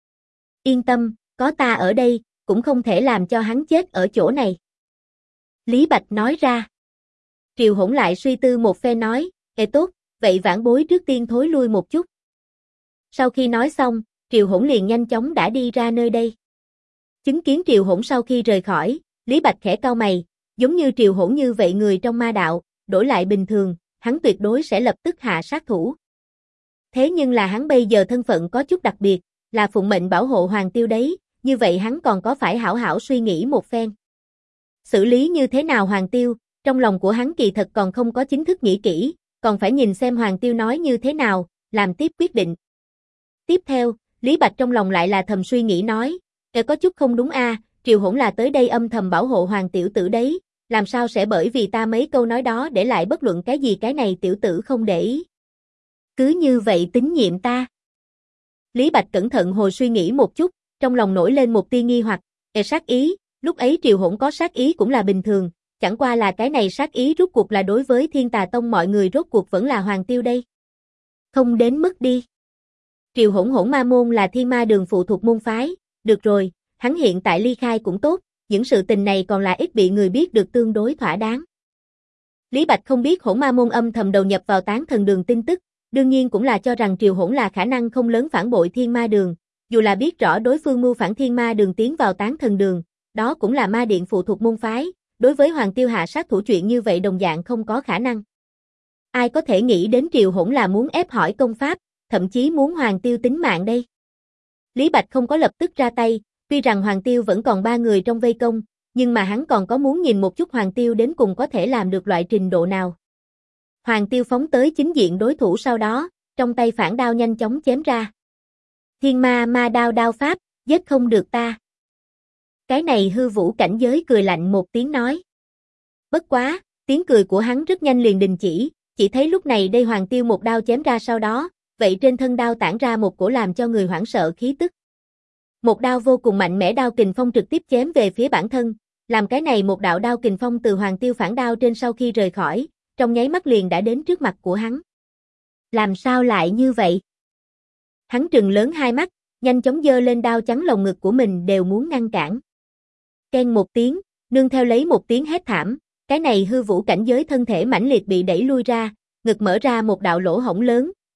Yên tâm, có ta ở đây, cũng không thể làm cho hắn chết ở chỗ này. Lý Bạch nói ra. Triều Hỗn lại suy tư một phen nói, tốt, vậy vãn bối trước tiên thối lui một chút. Sau khi nói xong, Triều Hỗn liền nhanh chóng đã đi ra nơi đây. Chứng kiến Triều Hỗn sau khi rời khỏi, Lý Bạch khẽ cau mày, giống như Triều Hỗn như vậy người trong ma đạo, đổi lại bình thường, hắn tuyệt đối sẽ lập tức hạ sát thủ. Thế nhưng là hắn bây giờ thân phận có chút đặc biệt, là phụng mệnh bảo hộ Hoàng Tiêu đấy, như vậy hắn còn có phải hảo hảo suy nghĩ một phen. Xử lý như thế nào Hoàng Tiêu, trong lòng của hắn kỳ thật còn không có chính thức nghĩ kỹ, còn phải nhìn xem Hoàng Tiêu nói như thế nào, làm tiếp quyết định. Tiếp theo, Lý Bạch trong lòng lại là thầm suy nghĩ nói, có chút không đúng a, Triều Hỗn là tới đây âm thầm bảo hộ Hoàng tiểu tử đấy, làm sao sẽ bởi vì ta mấy câu nói đó để lại bất luận cái gì cái này tiểu tử không để ý. Cứ như vậy tín nhiệm ta. Lý Bạch cẩn thận hồi suy nghĩ một chút, trong lòng nổi lên một tia nghi hoặc, sát ý, lúc ấy Triều Hỗn có sát ý cũng là bình thường, chẳng qua là cái này sát ý rốt cuộc là đối với Thiên Tà Tông mọi người rốt cuộc vẫn là Hoàng Tiêu đây. Không đến mức đi. Triều Hỗn Hỗn Ma môn là Thiên Ma Đường phụ thuộc môn phái, được rồi, hắn hiện tại ly khai cũng tốt, những sự tình này còn là ít bị người biết được tương đối thỏa đáng. Lý Bạch không biết Hỗn Ma môn âm thầm đầu nhập vào Tán Thần Đường tin tức, đương nhiên cũng là cho rằng Triều Hỗn là khả năng không lớn phản bội Thiên Ma Đường, dù là biết rõ đối phương mưu phản Thiên Ma Đường tiến vào Tán Thần Đường, đó cũng là ma điện phụ thuộc môn phái, đối với Hoàng Tiêu hạ sát thủ chuyện như vậy đồng dạng không có khả năng. Ai có thể nghĩ đến Triều Hỗn là muốn ép hỏi công pháp, thậm chí muốn Hoàng Tiêu tính mạng đây. Lý Bạch không có lập tức ra tay, tuy rằng Hoàng Tiêu vẫn còn 3 người trong vây công, nhưng mà hắn còn có muốn nhìn một chút Hoàng Tiêu đến cùng có thể làm được loại trình độ nào. Hoàng Tiêu phóng tới chính diện đối thủ sau đó, trong tay phản đao nhanh chóng chém ra. Thiên ma ma đao đao pháp, giết không được ta. Cái này hư vũ cảnh giới cười lạnh một tiếng nói. Bất quá, tiếng cười của hắn rất nhanh liền đình chỉ thấy lúc này đây Hoàng Tiêu một đao chém ra sau đó, vậy trên thân đao tản ra một cổ làm cho người hoảng sợ khí tức. Một đao vô cùng mạnh mẽ đao kình phong trực tiếp chém về phía bản thân, làm cái này một đạo đao kình phong từ Hoàng Tiêu phản đao trên sau khi rời khỏi, trong nháy mắt liền đã đến trước mặt của hắn. Làm sao lại như vậy? Hắn trừng lớn hai mắt, nhanh chóng giơ lên đao chắn lồng ngực của mình đều muốn ngăn cản. Keng một tiếng, nương theo lấy một tiếng hét thảm, cái này hư vũ cảnh giới thân thể mãnh liệt bị đẩy lui ra, ngực mở ra một đạo lỗ hổng lớn,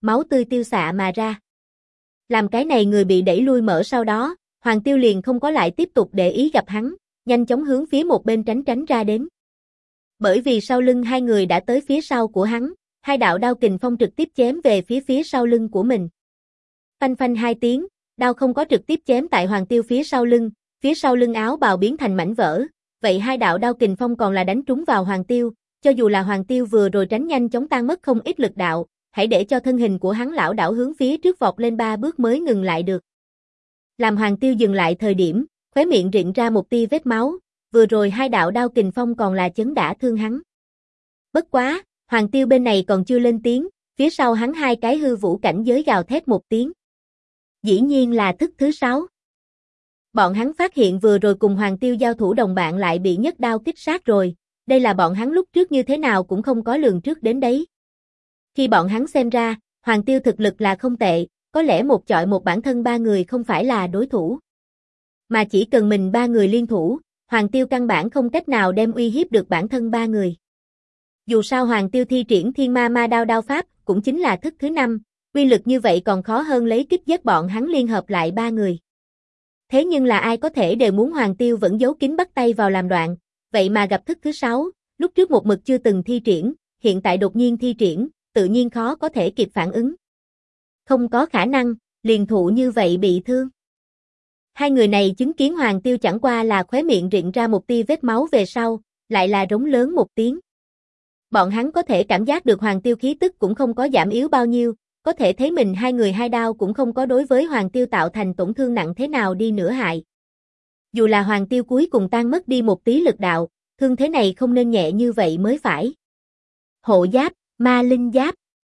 máu tươi tiêu xạ mà ra. Làm cái này người bị đẩy lui mở sau đó, Hoàng Tiêu liền không có lại tiếp tục để ý gặp hắn, nhanh chóng hướng phía một bên tránh ra đến. Bởi vì sau lưng hai người đã tới phía sau của hắn, hai đạo đao kình phong trực tiếp chém về phía sau lưng của mình. Phanh phanh hai tiếng, đao không có trực tiếp chém tại Hoàng Tiêu phía sau lưng áo bào biến thành mảnh vỡ, vậy hai đạo đao kình phong còn là đánh trúng vào Hoàng Tiêu, cho dù là Hoàng Tiêu vừa rồi tránh nhanh chóng tan mất không ít lực đạo, hãy để cho thân hình của hắn lảo đảo hướng phía trước vọt lên 3 bước mới ngừng lại được. Làm Hoàng Tiêu dừng lại thời điểm, khóe miệng rịn ra một tia vết máu, vừa rồi hai đạo đao kình phong còn là chấn đả thương hắn. Bất quá, Hoàng Tiêu bên này còn chưa lên tiếng, phía sau hắn hai cái hư vũ cảnh giới gào thét một tiếng. Dĩ nhiên là thức thứ 6. Bọn hắn phát hiện vừa rồi cùng Hoàng Tiêu giao thủ đồng bạn lại bị nhất đao kích sát rồi, đây là bọn hắn lúc trước như thế nào cũng không có lường trước đến đấy. Khi bọn hắn xem ra, Hoàng Tiêu thực lực là không tệ, có lẽ một chọi một bản thân ba người không phải là đối thủ. Mà chỉ cần mình ba người liên thủ, Hoàng Tiêu căn bản không cách nào đem uy hiếp được bản thân ba người. Dù sao Hoàng Tiêu thi triển Thiên Ma Ma đao pháp, cũng chính là thức thứ 5, uy lực như vậy còn khó hơn lấy kích giết bọn hắn liên hợp lại ba người. Thế nhưng là ai có thể đều muốn Hoàng Tiêu vẫn giấu kín bắt tay vào làm đoạn, vậy mà gặp thức thứ 6, lúc trước một mực chưa từng thi triển, hiện tại đột nhiên thi triển, tự nhiên khó có thể kịp phản ứng. Không có khả năng, liền thụ như vậy bị thương. Hai người này chứng kiến Hoàng Tiêu chẳng qua là khóe miệng rịn ra một tia vết máu về sau, lại là rống lớn một tiếng. Bọn hắn có thể cảm giác được Hoàng Tiêu khí tức cũng không có giảm yếu bao nhiêu, có thể thấy mình hai người hai đao cũng không có đối với Hoàng Tiêu tạo thành tổn thương nặng thế nào đi nữa hại. Dù là Hoàng Tiêu cuối cùng tan mất đi một tí lực đạo, thương thế này không nên nhẹ như vậy mới phải. Hộ giáp, ma linh giáp.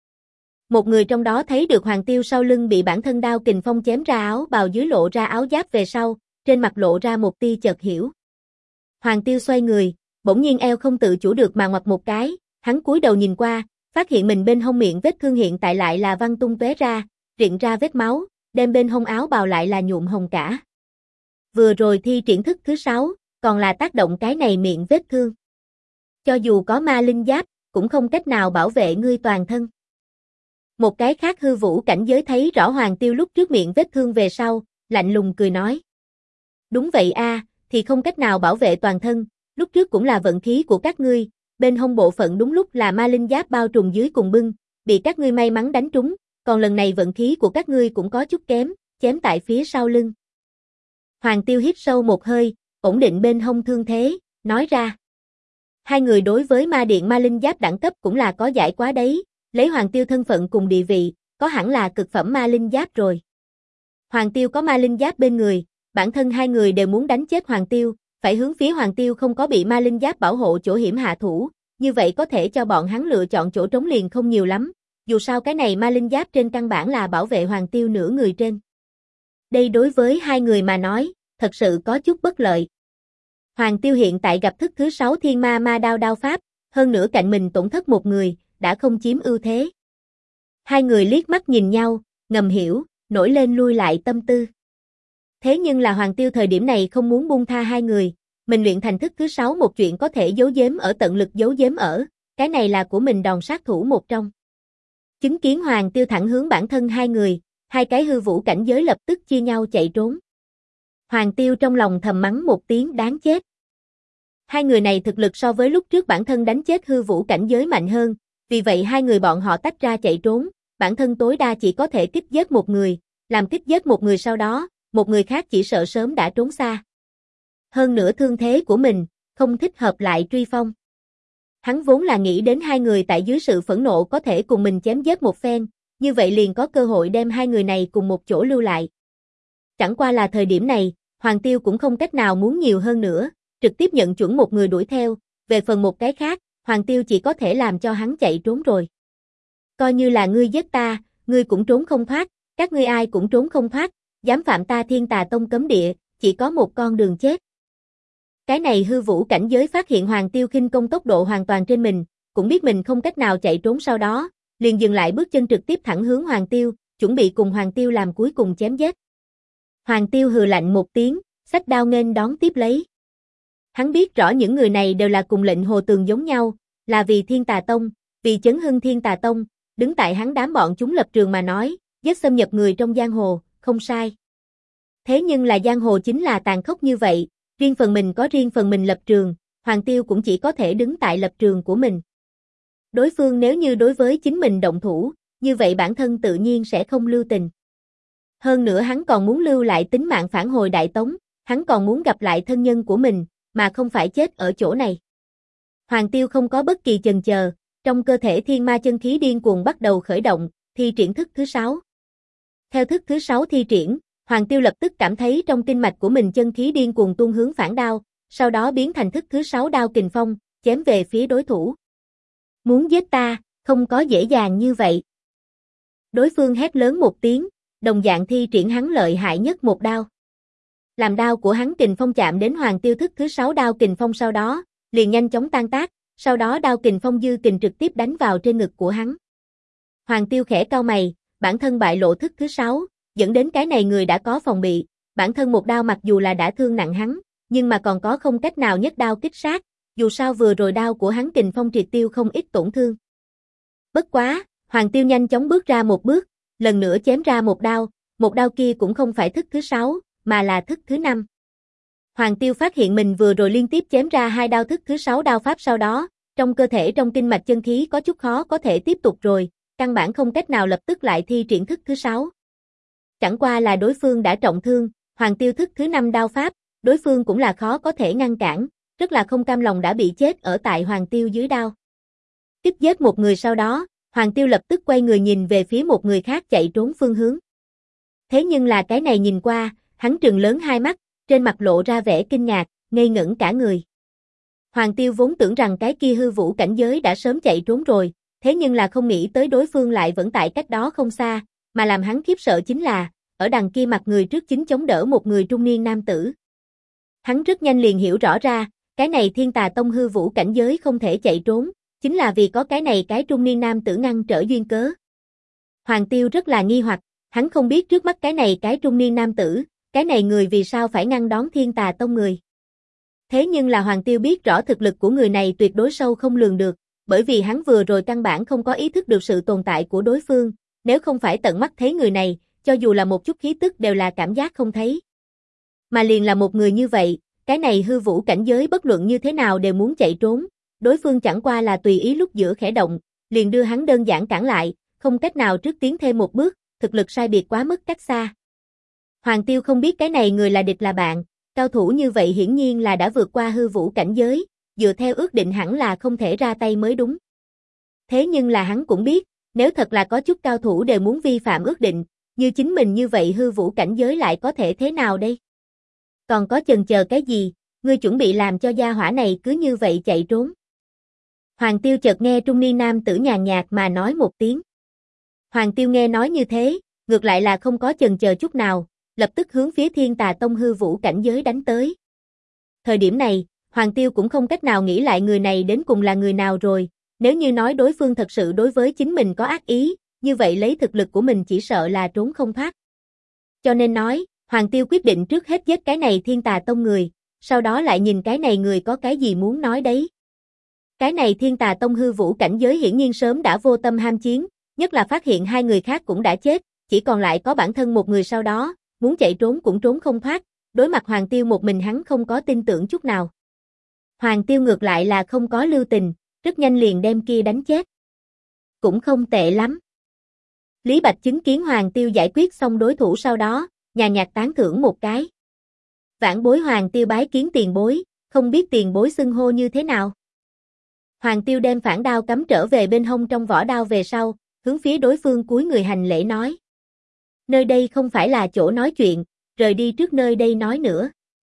Một người trong đó thấy được Hoàng Tiêu sau lưng bị bản thân đao kình phong chém ra áo bào dưới lộ ra áo giáp về sau, trên mặt lộ ra một tia chợt hiểu. Hoàng Tiêu xoay người, bỗng nhiên eo không tự chủ được mà ngoặt một cái, hắn cúi đầu nhìn qua, phát hiện mình bên hông miệng vết thương hiện tại lại là văng tung tóe ra, rịn ra vết máu, đem bên hông áo bào lại là nhuộm hồng cả. Vừa rồi thi triển thức thứ 6, còn là tác động cái này miệng vết thương. Cho dù có ma linh giáp, cũng không cách nào bảo vệ ngươi toàn thân. Một cái khác hư vũ cảnh giới thấy rõ Hoàng Tiêu lúc trước miệng vết thương về sau, lạnh lùng cười nói. Đúng vậy a, thì không cách nào bảo vệ toàn thân, lúc trước cũng là vận khí của các ngươi, bên hông bộ phận đúng lúc là ma linh giáp bao trùm dưới cùng bưng, bị các ngươi may mắn đánh trúng, còn lần này vận khí của các ngươi cũng có chút kém, chém tại phía sau lưng. Hoàng Tiêu hít sâu một hơi, ổn định bên hông thương thế, nói ra. Hai người đối với ma điện ma linh giáp đẳng cấp cũng là có giải quá đấy, lấy Hoàng Tiêu thân phận cùng địa vị, có hẳn là cực phẩm ma linh giáp rồi. Hoàng Tiêu có ma linh giáp bên người, bản thân hai người đều muốn đánh chết Hoàng Tiêu, phải hướng phía Hoàng Tiêu không có bị ma linh giáp bảo hộ chỗ hiểm hạ thủ, như vậy có thể cho bọn hắn lựa chọn chỗ trống liền không nhiều lắm, dù sao cái này ma linh giáp trên căn bản là bảo vệ Hoàng Tiêu nửa người trên. Đây đối với hai người mà nói, thật sự có chút bất lợi. Hoàng Tiêu hiện tại gặp thức thứ 6 Thiên Ma Ma đao pháp, hơn nữa cạnh mình tổn thất một người, đã không chiếm ưu thế. Hai người liếc mắt nhìn nhau, ngầm hiểu, nổi lên lui lại tâm tư. Thế nhưng là Hoàng Tiêu thời điểm này không muốn buông tha hai người, mình luyện thành thức thứ 6 một chuyện có thể giấu giếm ở tận lực giấu giếm ở, cái này là của mình đòn sát thủ một trong. Chứng kiến Hoàng Tiêu thẳng hướng bản thân hai người, hai cái hư vũ cảnh giới lập tức chia nhau chạy trốn. Hoàng Tiêu trong lòng thầm mắng một tiếng đáng chết. Hai người này thực lực so với lúc trước bản thân đánh chết hư vũ cảnh giới mạnh hơn, vì vậy hai người bọn họ tách ra chạy trốn, bản thân tối đa chỉ có thể kích giết một người, làm kích giết một người sau đó, một người khác chỉ sợ sớm đã trốn xa. Hơn nữa thương thế của mình, không thích hợp lại truy phong. Hắn vốn là nghĩ đến hai người tại dưới sự phẫn nộ có thể cùng mình chém giết một phen, như vậy liền có cơ hội đem hai người này cùng một chỗ lưu lại. Chẳng qua là thời điểm này, Hoàng Tiêu cũng không cách nào muốn nhiều hơn nữa, trực tiếp nhận chuẩn một người đuổi theo, về phần một cái khác, Hoàng Tiêu chỉ có thể làm cho hắn chạy trốn rồi. Coi như là ngươi giết ta, ngươi cũng trốn không thoát, các ngươi ai cũng trốn không thoát, dám phạm ta Thiên Tà Tông cấm địa, chỉ có một con đường chết. Cái này hư vũ cảnh giới phát hiện Hoàng Tiêu khinh công tốc độ hoàn toàn trên mình, cũng biết mình không cách nào chạy trốn sau đó, liền dừng lại bước chân trực tiếp thẳng hướng Hoàng Tiêu, chuẩn bị cùng Hoàng Tiêu làm cuối cùng chém giết. Hoàng Tiêu hừ lạnh một tiếng, xách đao nghênh đón tiếp lấy. Hắn biết rõ những người này đều là cùng lệnh Hồ Tường giống nhau, là vì Thiên Tà Tông, vì chấn hưng Thiên Tà Tông, đứng tại hắn đám bọn chúng lập trường mà nói, giết xâm nhập người trong giang hồ, không sai. Thế nhưng là giang hồ chính là tàn khốc như vậy, riêng phần mình có riêng phần mình lập trường, Hoàng Tiêu cũng chỉ có thể đứng tại lập trường của mình. Đối phương nếu như đối với chính mình động thủ, như vậy bản thân tự nhiên sẽ không lưu tình. Hơn nữa hắn còn muốn lưu lại tính mạng phản hồi Đại Tống, hắn còn muốn gặp lại thân nhân của mình, mà không phải chết ở chỗ này. Hoàng Tiêu không có bất kỳ chần chờ, trong cơ thể thiên ma chân khí điên cuồng bắt đầu khởi động, thi triển thức thứ 6. Theo thức thứ 6 thi triển, Hoàng Tiêu lập tức cảm thấy trong kinh mạch của mình chân khí điên cuồng tuôn hướng phản đao, sau đó biến thành thức thứ 6 đao kình phong, chém về phía đối thủ. Muốn giết ta, không có dễ dàng như vậy. Đối phương hét lớn một tiếng, đồng dạng thi triển hắn lợi hại nhất một đao. Làm đao của hắn kình phong chạm đến Hoàng Tiêu thức thứ 6 đao kình phong sau đó, liền nhanh chóng tan tác, sau đó đao kình phong dư kình trực tiếp đánh vào trên ngực của hắn. Hoàng Tiêu khẽ cau mày, bản thân bại lộ thức thứ 6, dẫn đến cái này người đã có phòng bị, bản thân một đao mặc dù là đã thương nặng hắn, nhưng mà còn có không cách nào nhất đao kích sát, dù sao vừa rồi đao của hắn kình phong triệt tiêu không ít tổn thương. Bất quá, Hoàng Tiêu nhanh chóng bước ra một bước, lần nữa chém ra một đao kia cũng không phải thức thứ 6, mà là thức thứ 5. Hoàng Tiêu phát hiện mình vừa rồi liên tiếp chém ra 2 đao thức thứ 6 đao pháp sau đó, trong cơ thể trong kinh mạch chân khí có chút khó có thể tiếp tục rồi, căn bản không cách nào lập tức lại thi triển thức thứ 6. Chẳng qua là đối phương đã trọng thương, Hoàng Tiêu thức thứ 5 đao pháp, đối phương cũng là khó có thể ngăn cản, rất là không cam lòng đã bị chết ở tại Hoàng Tiêu dưới đao. Kích giết một người sau đó, Hoàng Tiêu lập tức quay người nhìn về phía một người khác chạy trốn phương hướng. Thế nhưng là cái này nhìn qua, hắn trừng lớn hai mắt, trên mặt lộ ra vẻ kinh ngạc, ngây ngẩn cả người. Hoàng Tiêu vốn tưởng rằng cái kia hư vũ cảnh giới đã sớm chạy trốn rồi, thế nhưng là không nghĩ tới đối phương lại vẫn tại cách đó không xa, mà làm hắn khiếp sợ chính là, ở đằng kia mặt người trước chính chống đỡ một người trung niên nam tử. Hắn rất nhanh liền hiểu rõ ra, cái này Thiên Tà Tông hư vũ cảnh giới không thể chạy trốn, chính là vì có cái này cái trung niên nam tử ngăn trở duyên cớ. Hoàng Tiêu rất là nghi hoặc, hắn không biết trước mắt cái này cái trung niên nam tử, cái này người vì sao phải ngăn đón Thiên Tà Tông người. Thế nhưng là Hoàng Tiêu biết rõ thực lực của người này tuyệt đối sâu không lường được, bởi vì hắn vừa rồi căn bản không có ý thức được sự tồn tại của đối phương, nếu không phải tận mắt thấy người này, cho dù là một chút khí tức đều là cảm giác không thấy. Mà liền là một người như vậy, cái này hư vũ cảnh giới bất luận như thế nào đều muốn chạy trốn, đối phương chẳng qua là tùy ý lúc giữa khẽ động, liền đưa hắn đơn giản cản lại, không cách nào trước tiến thêm một bước, thực lực sai biệt quá mức cách xa. Hoàng Tiêu không biết cái này người là địch là bạn, cao thủ như vậy hiển nhiên là đã vượt qua hư vũ cảnh giới, dựa theo ước định hẳn là không thể ra tay mới đúng. Thế nhưng là hắn cũng biết, nếu thật là có chút cao thủ đều muốn vi phạm ước định, như chính mình như vậy hư vũ cảnh giới lại có thể thế nào đây? Còn có chần chờ cái gì, ngươi chuẩn bị làm cho gia hỏa này cứ như vậy chạy trốn? Hoàng Tiêu chợt nghe trung niên nam tử nhàn nhạt mà nói một tiếng. Hoàng Tiêu nghe nói như thế, ngược lại là không có chần chờ chút nào, lập tức hướng phía Thiên Tà Tông hư vũ cảnh giới đánh tới. Thời điểm này, Hoàng Tiêu cũng không cách nào nghĩ lại người này đến cùng là người nào rồi, nếu như nói đối phương thật sự đối với chính mình có ác ý, như vậy lấy thực lực của mình chỉ sợ là trốn không thoát. Cho nên nói, Hoàng Tiêu quyết định trước hết giết cái này Thiên Tà Tông người, sau đó lại nhìn cái này người có cái gì muốn nói đấy. Cái này Thiên Tà Tông hư vũ cảnh giới hiển nhiên sớm đã vô tâm ham chiến, nhất là phát hiện hai người khác cũng đã chết, chỉ còn lại có bản thân một người sau đó, muốn chạy trốn cũng trốn không thoát, đối mặt Hoàng Tiêu một mình hắn không có tin tưởng chút nào. Hoàng Tiêu ngược lại là không có lưu tình, rất nhanh liền đem kia đánh chết. Cũng không tệ lắm. Lý Bạch chứng kiến Hoàng Tiêu giải quyết xong đối thủ sau đó, nhàn nhạt tán thưởng một cái. Vãn bối Hoàng Tiêu bái kiến tiền bối, không biết tiền bối xưng hô như thế nào. Hoàng Tiêu đem phản đao cắm trở về bên hông trong vỏ đao về sau, hướng phía đối phương cúi người hành lễ nói. Nơi đây không phải là chỗ nói chuyện, rời đi trước nơi đây nói nữa.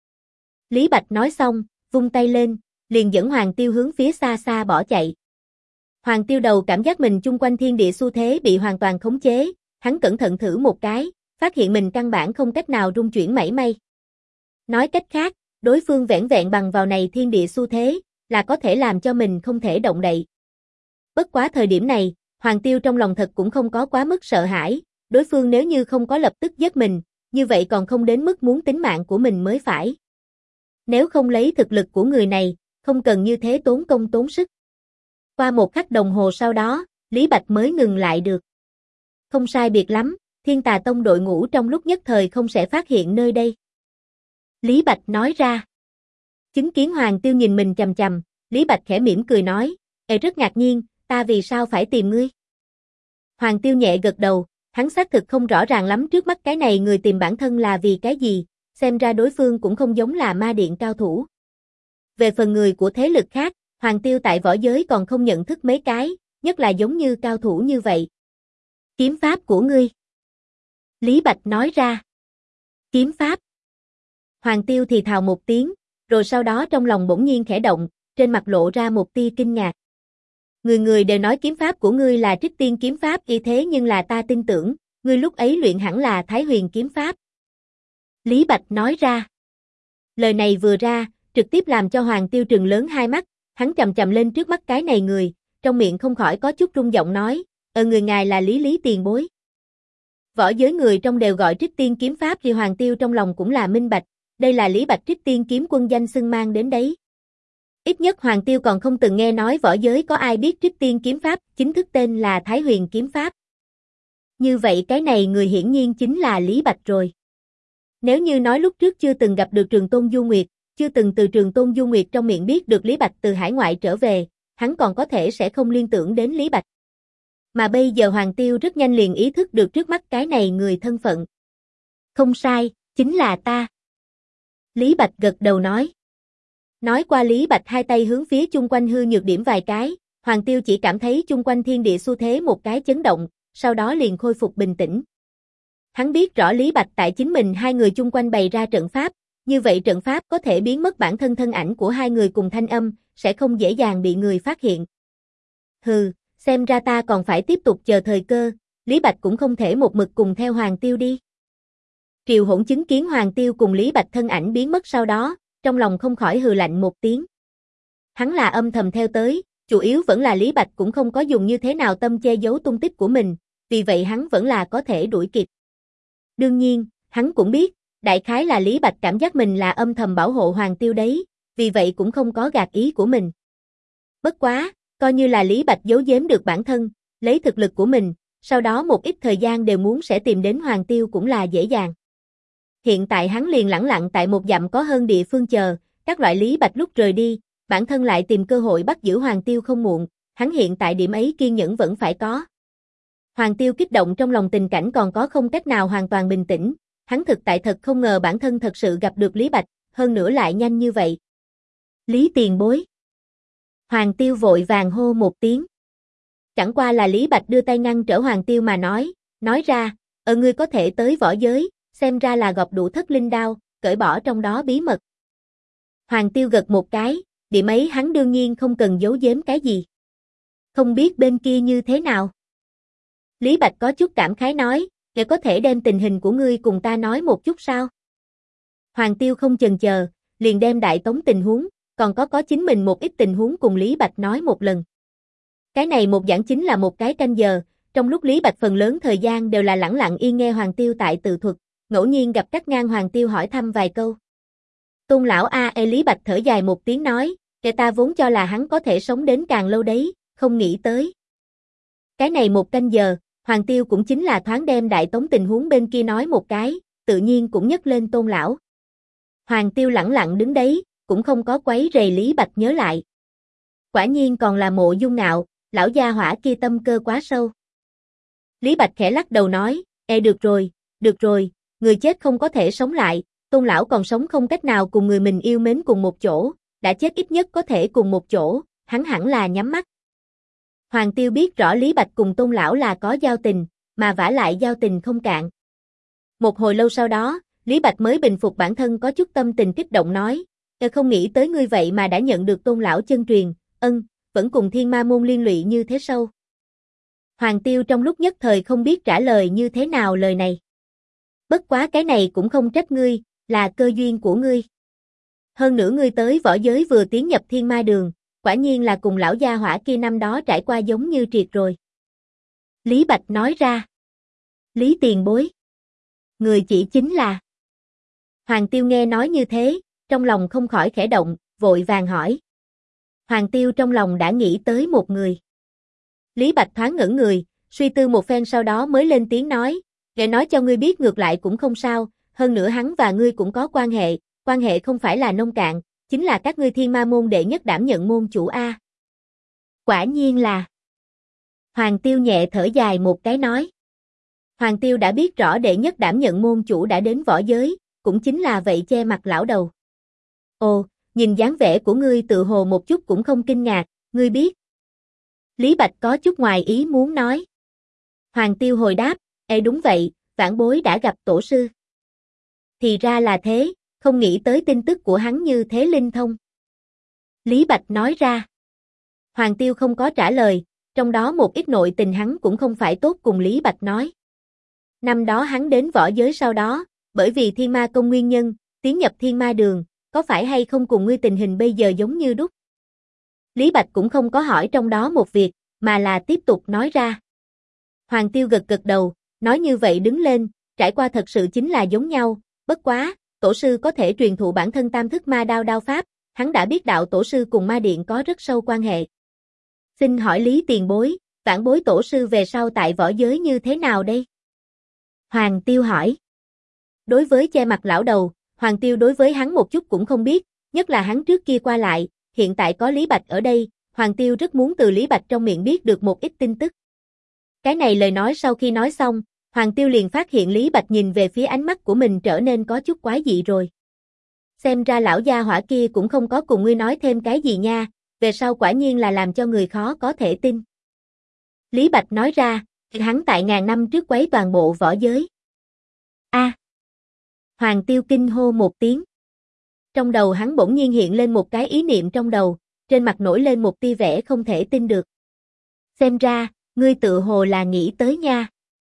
Lý Bạch nói xong, vung tay lên, liền dẫn Hoàng Tiêu hướng phía xa xa bỏ chạy. Hoàng Tiêu đầu cảm giác mình chung quanh thiên địa xu thế bị hoàn toàn khống chế, hắn cẩn thận thử một cái, phát hiện mình căn bản không cách nào rung chuyển mảy may. Nói cách khác, đối phương vẻn vẹn bằng vào này thiên địa xu thế, là có thể làm cho mình không thể động đậy. Bất quá thời điểm này, Hoàng Tiêu trong lòng thật cũng không có quá mức sợ hãi, đối phương nếu như không có lập tức giết mình, như vậy còn không đến mức muốn tính mạng của mình mới phải. Nếu không lấy thực lực của người này, không cần như thế tốn công tốn sức. Qua một khắc đồng hồ sau đó, Lý Bạch mới ngừng lại được. Không sai biệt lắm, Thiên Tà Tông đội ngũ trong lúc nhất thời không sẽ phát hiện nơi đây. Lý Bạch nói ra. Chứng kiến Hoàng Tiêu nhìn mình chằm chằm, Lý Bạch khẽ mỉm cười nói, rất ngạc nhiên, ta vì sao phải tìm ngươi? Hoàng Tiêu nhẹ gật đầu, hắn xác thực không rõ ràng lắm trước mắt cái này người tìm bản thân là vì cái gì, xem ra đối phương cũng không giống là ma điện cao thủ. Về phần người của thế lực khác, Hoàng Tiêu tại võ giới còn không nhận thức mấy cái, nhất là giống như cao thủ như vậy. Kiếm pháp của ngươi. Lý Bạch nói ra. Kiếm pháp. Hoàng Tiêu thì thào một tiếng, rồi sau đó trong lòng bỗng nhiên khẽ động, trên mặt lộ ra một tia kinh ngạc. Người người đều nói kiếm pháp của ngươi là Trích Tiên kiếm pháp y thế nhưng là ta tin tưởng, ngươi lúc ấy luyện hẳn là Thái Huyền kiếm pháp. Lý Bạch nói ra. Lời này vừa ra, trực tiếp làm cho Hoàng Tiêu trừng lớn hai mắt, hắn chầm chầm lên trước mắt cái này người, trong miệng không khỏi có chút rung giọng nói, người ngài là Lý tiền bối. Võ giới người trong đều gọi Trích Tiên kiếm pháp thì Hoàng Tiêu trong lòng cũng là minh bạch, đây là Lý Bạch Trích Tiên kiếm quân danh xưng mang đến đấy. Ít nhất Hoàng Tiêu còn không từng nghe nói võ giới có ai biết Trích Tiên kiếm pháp, chính thức tên là Thái Huyền kiếm pháp. Như vậy cái này người hiển nhiên chính là Lý Bạch rồi. Nếu như nói lúc trước chưa từng gặp được Trường Tôn Du Nguyệt, chưa từng từ Trường Tôn Du Nguyệt trong miệng biết được Lý Bạch từ hải ngoại trở về, hắn còn có thể sẽ không liên tưởng đến Lý Bạch. Mà bây giờ Hoàng Tiêu rất nhanh liền ý thức được trước mắt cái này người thân phận. Không sai, chính là ta. Lý Bạch gật đầu nói. Nói qua Lý Bạch hai tay hướng phía chung quanh hư nhược điểm vài cái, Hoàng Tiêu chỉ cảm thấy chung quanh thiên địa xu thế một cái chấn động, sau đó liền khôi phục bình tĩnh. Hắn biết rõ Lý Bạch tại chính mình hai người chung quanh bày ra trận pháp, như vậy trận pháp có thể biến mất bản thân thân ảnh của hai người cùng thanh âm, sẽ không dễ dàng bị người phát hiện. Hừ, xem ra ta còn phải tiếp tục chờ thời cơ, Lý Bạch cũng không thể một mực cùng theo Hoàng Tiêu đi. Triều Hỗn chứng kiến Hoàng Tiêu cùng Lý Bạch thân ảnh biến mất sau đó, trong lòng không khỏi hừ lạnh một tiếng. Hắn là âm thầm theo tới, chủ yếu vẫn là Lý Bạch cũng không có dùng như thế nào tâm che giấu tung tích của mình, vì vậy hắn vẫn là có thể đuổi kịp. Đương nhiên, hắn cũng biết, đại khái là Lý Bạch cảm giác mình là âm thầm bảo hộ Hoàng Tiêu đấy, vì vậy cũng không có gạt ý của mình. Bất quá, coi như là Lý Bạch giấu giếm được bản thân, lấy thực lực của mình, sau đó một ít thời gian đều muốn sẽ tìm đến Hoàng Tiêu cũng là dễ dàng. Hiện tại hắn liền lẳng lặng tại một dặm có hơn địa phương chờ, các loại Lý Bạch lúc rời đi, bản thân lại tìm cơ hội bắt giữ Hoàng Tiêu không muộn, hắn hiện tại điểm ấy kiên nhẫn vẫn phải có. Hoàng Tiêu kích động trong lòng tình cảnh còn có không cách nào hoàn toàn bình tĩnh, hắn thực tại thật không ngờ bản thân thật sự gặp được Lý Bạch, hơn nữa lại nhanh như vậy. Lý tiền bối. Hoàng Tiêu vội vàng hô một tiếng. Chẳng qua là Lý Bạch đưa tay ngăn trở Hoàng Tiêu mà nói ra, ngươi có thể tới võ giới, xem ra là gặp đủ Thất Linh đao, cởi bỏ trong đó bí mật. Hoàng Tiêu gật một cái, điểm ấy hắn đương nhiên không cần giấu giếm cái gì. Không biết bên kia như thế nào? Lý Bạch có chút cảm khái nói, "Ngươi có thể đem tình hình của ngươi cùng ta nói một chút sao?" Hoàng Tiêu không chần chờ, liền đem đại tống tình huống, còn có chính mình một ít tình huống cùng Lý Bạch nói một lần. Cái này một giảng chính là một cái canh giờ, trong lúc Lý Bạch phần lớn thời gian đều là lẳng lặng yên nghe Hoàng Tiêu tại tự thuật, ngẫu nhiên gặp cắt ngang Hoàng Tiêu hỏi thăm vài câu. Tôn lão Lý Bạch thở dài một tiếng nói, "Kẻ ta vốn cho là hắn có thể sống đến càng lâu đấy, không nghĩ tới." Cái này một canh giờ, Hoàng Tiêu cũng chính là thoáng đem đại tống tình huống bên kia nói một cái, tự nhiên cũng nhấc lên Tôn lão. Hoàng Tiêu lẳng lặng đứng đấy, cũng không có quấy rầy Lý Bạch nhớ lại. Quả nhiên còn là Mộ Dung Ngạo, lão gia hỏa kia tâm cơ quá sâu. Lý Bạch khẽ lắc đầu nói, được rồi, người chết không có thể sống lại, Tôn lão còn sống không cách nào cùng người mình yêu mến cùng một chỗ, đã chết ít nhất có thể cùng một chỗ, hắn hẳn là nhắm mắt. Hoàng Tiêu biết rõ Lý Bạch cùng Tôn lão là có giao tình, mà vả lại giao tình không cạn. Một hồi lâu sau đó, Lý Bạch mới bình phục bản thân có chút tâm tình kích động nói, không nghĩ tới ngươi vậy mà đã nhận được Tôn lão chân truyền, vẫn cùng Thiên Ma môn liên lụy như thế sâu. Hoàng Tiêu trong lúc nhất thời không biết trả lời như thế nào lời này. Bất quá cái này cũng không trách ngươi, là cơ duyên của ngươi. Hơn nữa ngươi tới võ giới vừa tiến nhập Thiên Ma đường, quả nhiên là cùng lão gia hỏa kia năm đó trải qua giống như triệt rồi. Lý Bạch nói ra. Lý tiền bối. Người chỉ chính là. Hoàng Tiêu nghe nói như thế, trong lòng không khỏi khẽ động, vội vàng hỏi. Hoàng Tiêu trong lòng đã nghĩ tới một người. Lý Bạch thoáng ngẩn người, suy tư một phen sau đó mới lên tiếng nói, để nói cho ngươi biết ngược lại cũng không sao, hơn nữa hắn và ngươi cũng có quan hệ không phải là nông cạn, chính là các ngươi Thiên Ma môn đệ nhất đảm nhận môn chủ a. Quả nhiên là. Hoàng Tiêu nhẹ thở dài một cái nói. Hoàng Tiêu đã biết rõ đệ nhất đảm nhận môn chủ đã đến võ giới, cũng chính là vậy che mặt lão đầu. Ồ, nhìn dáng vẻ của ngươi tự hồ một chút cũng không kinh ngạc, ngươi biết. Lý Bạch có chút ngoài ý muốn nói. Hoàng Tiêu hồi đáp, đúng vậy, vãn bối đã gặp tổ sư. Thì ra là thế, không nghĩ tới tin tức của hắn như thế linh thông. Lý Bạch nói ra. Hoàng Tiêu không có trả lời, trong đó một ít nội tình hắn cũng không phải tốt cùng Lý Bạch nói. Năm đó hắn đến võ giới sau đó, bởi vì Thiên Ma Công nguyên nhân, tiến nhập Thiên Ma Đường, có phải hay không cùng ngươi tình hình bây giờ giống như đúc? Lý Bạch cũng không có hỏi trong đó một việc, mà là tiếp tục nói ra. Hoàng Tiêu gật gật đầu, nói như vậy đứng lên, trải qua thật sự chính là giống nhau, bất quá, tổ sư có thể truyền thụ bản thân tam thức ma đao đao pháp, hắn đã biết đạo tổ sư cùng ma điện có rất sâu quan hệ. Xin hỏi Lý tiền bối, vãn bối tổ sư về sau tại võ giới như thế nào đây? Hoàng Tiêu hỏi. Đối với che mặt lão đầu, Hoàng Tiêu đối với hắn một chút cũng không biết, nhất là hắn trước kia qua lại, hiện tại có Lý Bạch ở đây, Hoàng Tiêu rất muốn từ Lý Bạch trong miệng biết được một ít tin tức. Cái này lời nói sau khi nói xong, Hoàng Tiêu liền phát hiện Lý Bạch nhìn về phía ánh mắt của mình trở nên có chút quái dị rồi. Xem ra lão gia hỏa kia cũng không có cùng ngươi nói thêm cái gì nha, về sau quả nhiên là làm cho người khó có thể tin. Lý Bạch nói ra, hắn tại ngàn năm trước quấy toàn bộ võ giới. A. Hoàng Tiêu kinh hô một tiếng. Trong đầu hắn bỗng nhiên hiện lên một cái ý niệm trong đầu, trên mặt nổi lên một tia vẻ không thể tin được. Xem ra, ngươi tự hồ là nghĩ tới nha.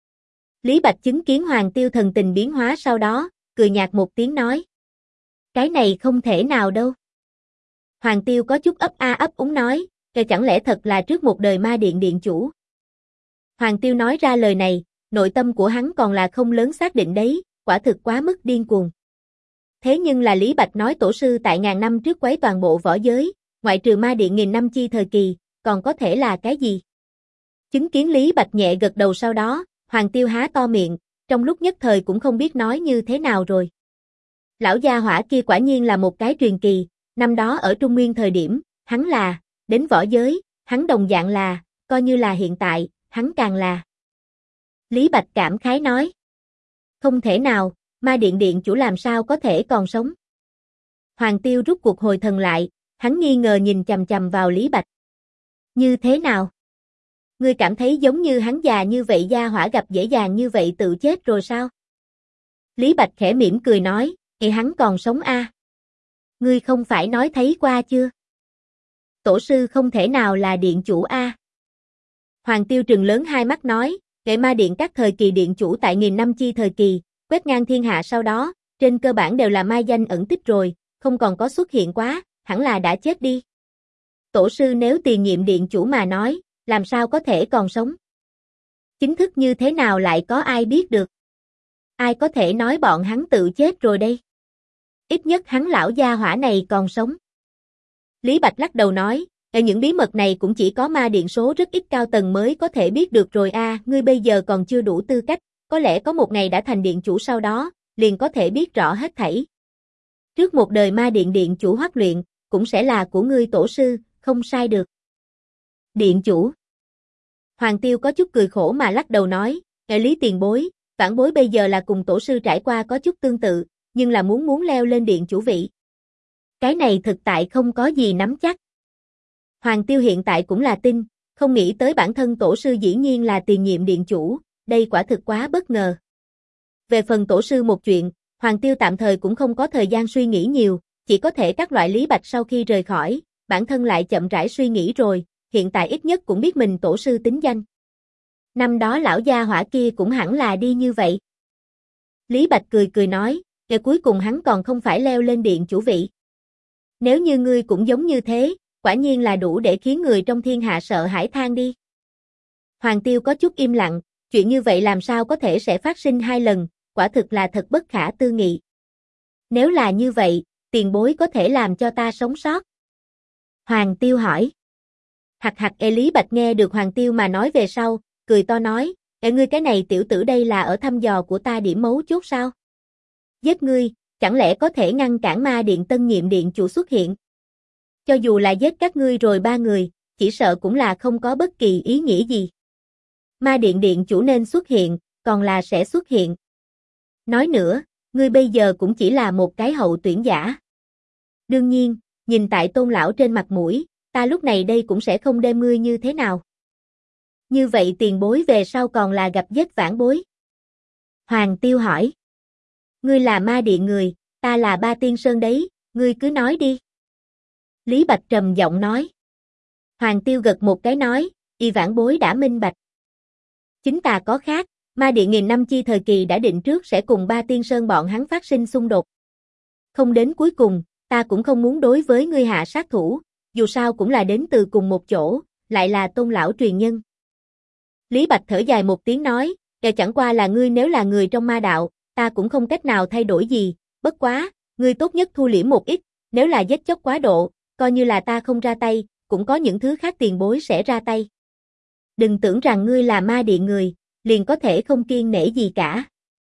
Lý Bạch chứng kiến Hoàng Tiêu thần tình biến hóa sau đó, cười nhạt một tiếng nói. Cái này không thể nào đâu. Hoàng Tiêu có chút ấp a ấp úng nói, chẳng lẽ thật là trước một đời ma điện điện chủ. Hoàng Tiêu nói ra lời này, nội tâm của hắn còn là không lớn xác định đấy, quả thực quá mức điên cuồng. Thế nhưng là Lý Bạch nói tổ sư tại ngàn năm trước quấy toàn bộ võ giới, ngoại trừ ma điện nghìn năm chi thời kỳ, còn có thể là cái gì? Chứng kiến Lý Bạch nhẹ gật đầu sau đó, Hoàng Tiêu há to miệng, trong lúc nhất thời cũng không biết nói như thế nào rồi. Lão gia hỏa kia quả nhiên là một cái truyền kỳ, năm đó ở Trung Nguyên thời điểm, hắn là, đến võ giới, hắn đồng dạng là, coi như là hiện tại, hắn càng là. Lý Bạch cảm khái nói. Không thể nào, ma điện điện chủ làm sao có thể còn sống. Hoàng Tiêu rút cuộc hồi thần lại, hắn nghi ngờ nhìn chằm chằm vào Lý Bạch. Như thế nào? Ngươi cảm thấy giống như hắn già như vậy gia hỏa gặp dễ dàng như vậy tự chết rồi sao? Lý Bạch khẽ mỉm cười nói, hắn còn sống a. Ngươi không phải nói thấy qua chưa? Tổ sư không thể nào là điện chủ a. Hoàng Tiêu trừng lớn hai mắt nói, ma điện các thời kỳ điện chủ tại nghìn năm chi thời kỳ, quét ngang thiên hạ sau đó, trên cơ bản đều là mai danh ẩn tích rồi, không còn có xuất hiện quá, hẳn là đã chết đi. Tổ sư nếu tiền nhiệm điện chủ mà nói, làm sao có thể còn sống? Chính thức như thế nào lại có ai biết được? Ai có thể nói bọn hắn tự chết rồi đây? Ít nhất hắn lão gia hỏa này còn sống. Lý Bạch lắc đầu nói, những bí mật này cũng chỉ có ma điện số rất ít cao tầng mới có thể biết được rồi a, ngươi bây giờ còn chưa đủ tư cách, có lẽ có một ngày đã thành điện chủ sau đó, liền có thể biết rõ hết thảy. Trước một đời ma điện điện chủ Hoắc Luyện, cũng sẽ là của ngươi tổ sư, không sai được. Điện chủ. Hoàng Tiêu có chút cười khổ mà lắc đầu nói, Lý tiền bối, vãn bối bây giờ là cùng tổ sư trải qua có chút tương tự, nhưng là muốn leo lên điện chủ vị. Cái này thực tại không có gì nắm chắc. Hoàng Tiêu hiện tại cũng là tin, không nghĩ tới bản thân tổ sư dĩ nhiên là tiền nhiệm điện chủ, đây quả thực quá bất ngờ. Về phần tổ sư một chuyện, Hoàng Tiêu tạm thời cũng không có thời gian suy nghĩ nhiều, chỉ có thể các loại Lý Bạch sau khi rời khỏi, bản thân lại chậm rãi suy nghĩ rồi, hiện tại ít nhất cũng biết mình tổ sư tính danh. Năm đó lão gia hỏa kia cũng hẳn là đi như vậy. Lý Bạch cười cười nói, cuối cùng hắn còn không phải leo lên điện chủ vị. Nếu như ngươi cũng giống như thế, quả nhiên là đủ để khiến người trong thiên hạ sợ hãi than đi. Hoàng Tiêu có chút im lặng, chuyện như vậy làm sao có thể sẽ phát sinh hai lần, quả thực là thật bất khả tư nghị. Nếu là như vậy, tiền bối có thể làm cho ta sống sót. Hoàng Tiêu hỏi. Hặc hặc. Lý Bạch nghe được Hoàng Tiêu mà nói về sau, cười to nói, ngươi cái này tiểu tử đây là ở thăm dò của ta điểm mấu chốt sao? Giết ngươi, chẳng lẽ có thể ngăn cản ma điện tân nhiệm điện chủ xuất hiện? Cho dù là giết các ngươi rồi 3 người, chỉ sợ cũng là không có bất kỳ ý nghĩa gì. Ma điện điện chủ nên xuất hiện, còn là sẽ xuất hiện. Nói nữa, ngươi bây giờ cũng chỉ là một cái hậu tuyển giả. Đương nhiên, nhìn tại Tôn lão trên mặt mũi, ta lúc này đây cũng sẽ không đem ngươi như thế nào. Như vậy tiền bối về sau còn là gặp giết vãn bối. Hoàng Tiêu hỏi. Ngươi là ma điện người, ta là Ba Tiên Sơn đấy, ngươi cứ nói đi. Lý Bạch trầm giọng nói. Hoàng Tiêu gật một cái nói, y vãn bối đã minh bạch. Chính ta có khác, ma điện nghìn năm chi thời kỳ đã định trước sẽ cùng Ba Tiên Sơn bọn hắn phát sinh xung đột. Không đến cuối cùng, ta cũng không muốn đối với ngươi hạ sát thủ, dù sao cũng là đến từ cùng một chỗ, lại là Tôn lão truyền nhân. Lý Bạch thở dài một tiếng nói, chẳng qua là ngươi nếu là người trong ma đạo, ta cũng không cách nào thay đổi gì, bất quá, ngươi tốt nhất thu liễm một ít, nếu là giết chóc quá độ, coi như là ta không ra tay, cũng có những thứ khác tiền bối sẽ ra tay. Đừng tưởng rằng ngươi là ma điện người, liền có thể không kiêng nể gì cả.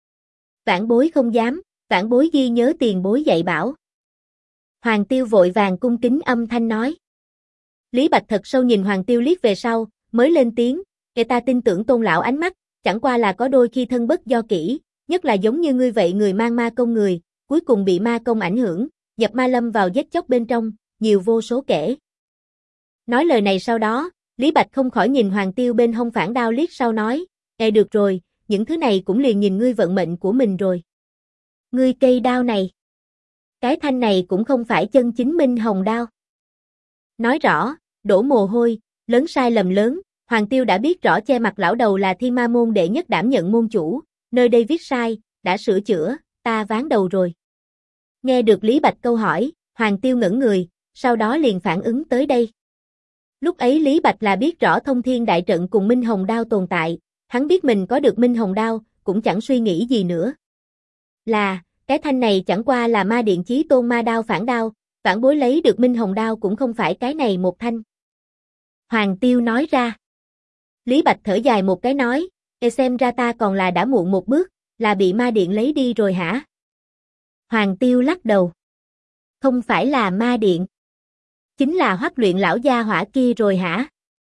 Vãn bối không dám, vãn bối ghi nhớ tiền bối dạy bảo. Hoàng Tiêu vội vàng cung kính âm thanh nói. Lý Bạch thật sâu nhìn Hoàng Tiêu liếc về sau, mới lên tiếng, ta tin tưởng Tôn lão ánh mắt, chẳng qua là có đôi khi thân bất do kỹ, nhất là giống như ngươi vậy người mang ma công người, cuối cùng bị ma công ảnh hưởng, nhập ma lâm vào giết chóc bên trong, nhiều vô số kể. Nói lời này sau đó, Lý Bạch không khỏi nhìn Hoàng Tiêu bên hông phản đao liếc sau nói, được rồi, những thứ này cũng liền nhìn ngươi vận mệnh của mình rồi. Ngươi cây đao này, cái thanh này cũng không phải chân chính minh hồng đao. Nói rõ, đổ mồ hôi, lớn sai lầm lớn, Hoàng Tiêu đã biết rõ che mặt lão đầu là Thiên Ma môn đệ nhất đảm nhận môn chủ, nơi đây viết sai, đã sửa chữa, ta ván đầu rồi. Nghe được Lý Bạch câu hỏi, Hoàng Tiêu ngẩn người, sau đó liền phản ứng tới đây. Lúc ấy Lý Bạch là biết rõ Thông Thiên đại trận cùng Minh Hồng đao tồn tại, hắn biết mình có được Minh Hồng đao, cũng chẳng suy nghĩ gì nữa. Là, cái thanh này chẳng qua là ma điện chí tôn ma đao phản đao, vãn bối lấy được Minh Hồng đao cũng không phải cái này một thanh. Hoàng Tiêu nói ra. Lý Bạch thở dài một cái nói, xem ra ta còn là đã muộn một bước, là bị ma điện lấy đi rồi hả? Hoàng Tiêu lắc đầu. Không phải là ma điện. Chính là Hoắc luyện lão gia hỏa kia rồi hả?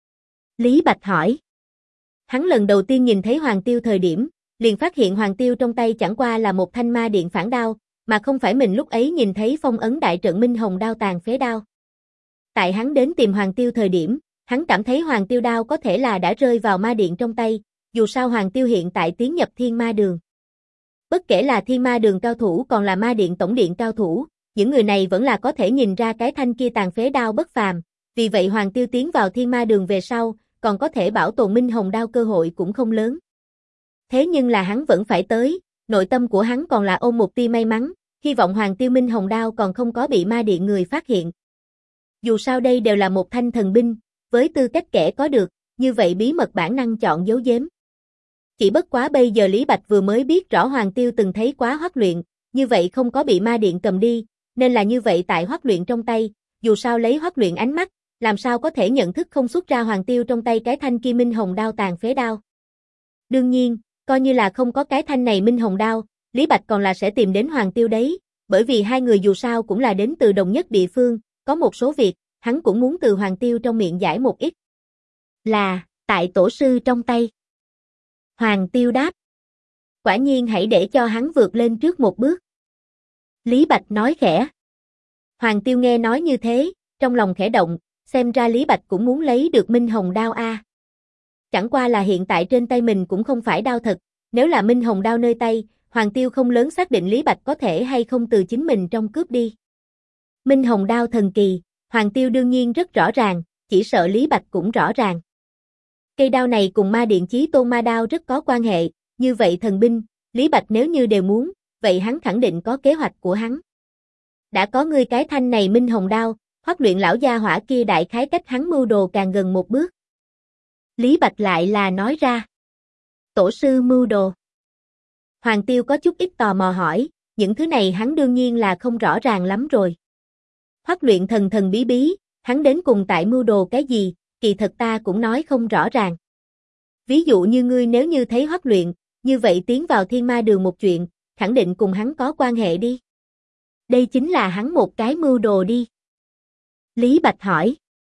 Lý Bạch hỏi. Hắn lần đầu tiên nhìn thấy Hoàng Tiêu thời điểm, liền phát hiện Hoàng Tiêu trong tay chẳng qua là một thanh ma điện phản đao, mà không phải mình lúc ấy nhìn thấy phong ấn đại trận Minh Hồng đao tàn phế đao. Tại hắn đến tìm Hoàng Tiêu thời điểm, hắn cảm thấy Hoàng Tiêu đao có thể là đã rơi vào ma điện trong tay, dù sao Hoàng Tiêu hiện tại tiến nhập Thiên Ma Đường. Bất kể là Thiên Ma Đường cao thủ còn là ma điện tổng điện cao thủ, những người này vẫn là có thể nhìn ra cái thanh kia tàn phế đao bất phàm, vì vậy Hoàng Tiêu tiến vào Thiên Ma Đường về sau, còn có thể bảo tồn Minh Hồng đao cơ hội cũng không lớn. Thế nhưng là hắn vẫn phải tới, nội tâm của hắn còn là ôm một tia may mắn, hy vọng Hoàng Tiêu Minh Hồng đao còn không có bị ma điện người phát hiện. Dù sao đây đều là một thanh thần binh, với tư cách kẻ có được, như vậy bí mật bản năng chọn giấu giếm. Chỉ bất quá bây giờ Lý Bạch vừa mới biết rõ Hoàng Tiêu từng thấy quá Hoắc luyện, như vậy không có bị ma điện cầm đi, nên là như vậy tại Hoắc luyện trong tay, dù sao lấy Hoắc luyện ánh mắt, làm sao có thể nhận thức không xuất ra Hoàng Tiêu trong tay cái thanh kia Minh Hồng đao tàn phế đao. Đương nhiên, coi như là không có cái thanh này Minh Hồng đao, Lý Bạch còn là sẽ tìm đến Hoàng Tiêu đấy, bởi vì hai người dù sao cũng là đến từ đồng nhất địa phương, có một số việc, hắn cũng muốn từ Hoàng Tiêu trong miệng giải một ít. Là, tại tổ sư trong tay. Hoàng Tiêu đáp. Quả nhiên hãy để cho hắn vượt lên trước một bước. Lý Bạch nói khẽ. Hoàng Tiêu nghe nói như thế, trong lòng khẽ động, xem ra Lý Bạch cũng muốn lấy được Minh Hồng đao a. Chẳng qua là hiện tại trên tay mình cũng không phải đao thật, nếu là Minh Hồng đao nơi tay, Hoàng Tiêu không lớn xác định Lý Bạch có thể hay không từ chính mình trong cướp đi. Minh Hồng đao thần kỳ, Hoàng Tiêu đương nhiên rất rõ ràng, chỉ sợ Lý Bạch cũng rõ ràng. Cây đao này cùng ma điện chí tôn ma đao rất có quan hệ, như vậy thần binh, Lý Bạch nếu như đều muốn, vậy hắn khẳng định có kế hoạch của hắn. Đã có ngươi cái thanh này Minh Hồng đao, Hoắc luyện lão gia hỏa kia đại khái cách hắn mưu đồ càng gần một bước. Lý Bạch lại là nói ra. Tổ sư mưu đồ. Hoàng Tiêu có chút ít tò mò hỏi, những thứ này hắn đương nhiên là không rõ ràng lắm rồi. Hoắc luyện thần thần bí bí, hắn đến cùng tại mưu đồ cái gì, kỳ thật ta cũng nói không rõ ràng. Ví dụ như ngươi nếu như thấy Hoắc Luyện, như vậy tiến vào Thiên Ma Đường một chuyện, khẳng định cùng hắn có quan hệ đi. Đây chính là hắn một cái mưu đồ đi. Lý Bạch hỏi.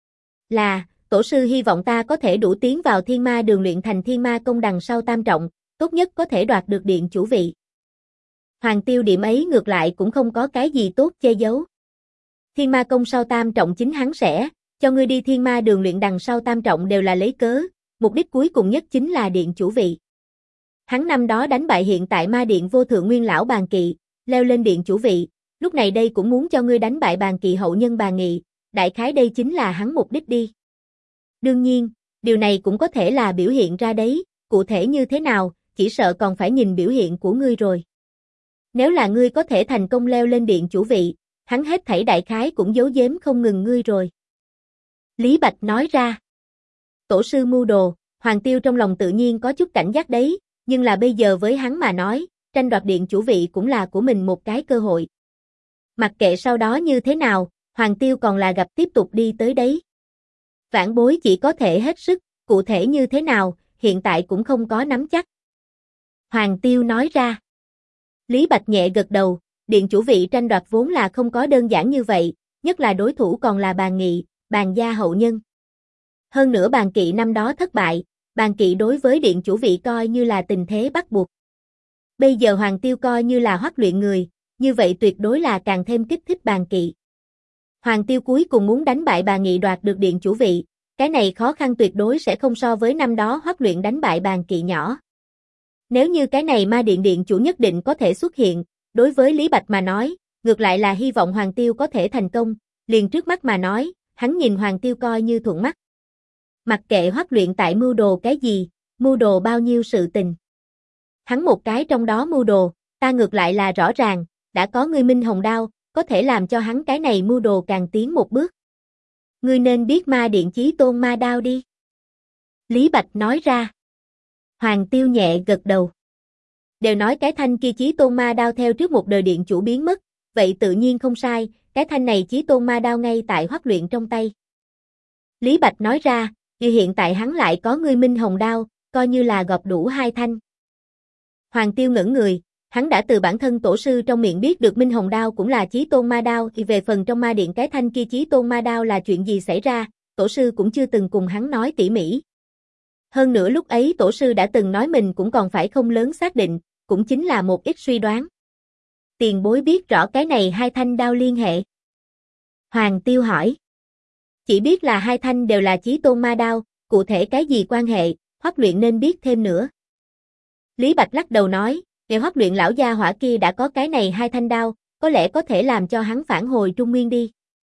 Là, tổ sư hy vọng ta có thể đủ tiến vào Thiên Ma Đường luyện thành Thiên Ma công đằng sau tam trọng, tốt nhất có thể đoạt được điện chủ vị. Hoàng Tiêu điểm ấy ngược lại cũng không có cái gì tốt che giấu. Thiên Ma công sau tam trọng chính hắn sẽ cho ngươi đi Thiên Ma Đường luyện đằng sau tam trọng đều là lấy cớ, mục đích cuối cùng nhất chính là điện chủ vị. Hắn năm đó đánh bại hiện tại Ma Điện vô thượng nguyên lão Bàn Kỵ, leo lên điện chủ vị, lúc này đây cũng muốn cho ngươi đánh bại Bàn Kỵ hậu nhân Bàn Nghị, đại khái đây chính là hắn mục đích đi. Đương nhiên, điều này cũng có thể là biểu hiện ra đấy, cụ thể như thế nào, chỉ sợ còn phải nhìn biểu hiện của ngươi rồi. Nếu là ngươi có thể thành công leo lên điện chủ vị, hắn hết thảy đại khái cũng giấu giếm không ngừng ngươi rồi. Lý Bạch nói ra. Tổ sư mưu đồ, Hoàng Tiêu trong lòng tự nhiên có chút cảnh giác đấy, nhưng là bây giờ với hắn mà nói, tranh đoạt điện chủ vị cũng là của mình một cái cơ hội. Mặc kệ sau đó như thế nào, Hoàng Tiêu còn là gặp tiếp tục đi tới đấy. Vãn bối chỉ có thể hết sức, cụ thể như thế nào, hiện tại cũng không có nắm chắc. Hoàng Tiêu nói ra. Lý Bạch nhẹ gật đầu, điện chủ vị tranh đoạt vốn là không có đơn giản như vậy, nhất là đối thủ còn là Bàn Nghị, Bàn gia hậu nhân. Hơn nữa Bàn Kỵ năm đó thất bại, Bàn Kỵ đối với điện chủ vị coi như là tình thế bắt buộc. Bây giờ Hoàng Tiêu coi như là Hoắc Luyện người, như vậy tuyệt đối là càng thêm kích thích Bàn Kỵ. Hoàng Tiêu cuối cùng muốn đánh bại Bàn Nghị đoạt được điện chủ vị, cái này khó khăn tuyệt đối sẽ không so với năm đó Hoắc Luyện đánh bại Bàn Kỵ nhỏ. Nếu như cái này Ma Điện điện chủ nhất định có thể xuất hiện, đối với Lý Bạch mà nói, ngược lại là hy vọng Hoàng Tiêu có thể thành công, liền trước mắt mà nói, hắn nhìn Hoàng Tiêu coi như thuận mắt. Mặc kệ Hoắc Luyện tại mưu đồ cái gì, mưu đồ bao nhiêu sự tình. Hắn một cái trong đó mưu đồ, ta ngược lại là rõ ràng, đã có ngươi Minh Hồng Đao, có thể làm cho hắn cái này mưu đồ càng tiến một bước. Ngươi nên biết Ma Điện Chí Tôn Ma Đao đi. Lý Bạch nói ra. Hoàng Tiêu nhẹ gật đầu. Đều nói cái thanh kia Chí Tôn Ma Đao theo trước một đời điện chủ biến mất, vậy tự nhiên không sai, cái thanh này Chí Tôn Ma Đao ngay tại Hoắc Luyện trong tay. Lý Bạch nói ra, như hiện tại hắn lại có ngươi Minh Hồng Đao, coi như là gọp đủ hai thanh. Hoàng Tiêu ngẩn người, hắn đã từ bản thân tổ sư trong miệng biết được Minh Hồng Đao cũng là Chí Tôn Ma Đao, thì về phần trong Ma Điện cái thanh kia Chí Tôn Ma Đao là chuyện gì xảy ra, tổ sư cũng chưa từng cùng hắn nói tỉ mỉ. Hơn nữa lúc ấy tổ sư đã từng nói mình cũng còn phải không lớn xác định, cũng chính là một ít suy đoán. Tiền bối biết rõ cái này hai thanh đao liên hệ. Hoàng Tiêu hỏi. Chỉ biết là hai thanh đều là Chí Tôn Ma Đao, cụ thể cái gì quan hệ, Hoắc Luyện nên biết thêm nữa. Lý Bạch lắc đầu nói, nếu Hoắc Luyện lão gia hỏa kia đã có cái này hai thanh đao, có lẽ có thể làm cho hắn phản hồi Trung Nguyên đi.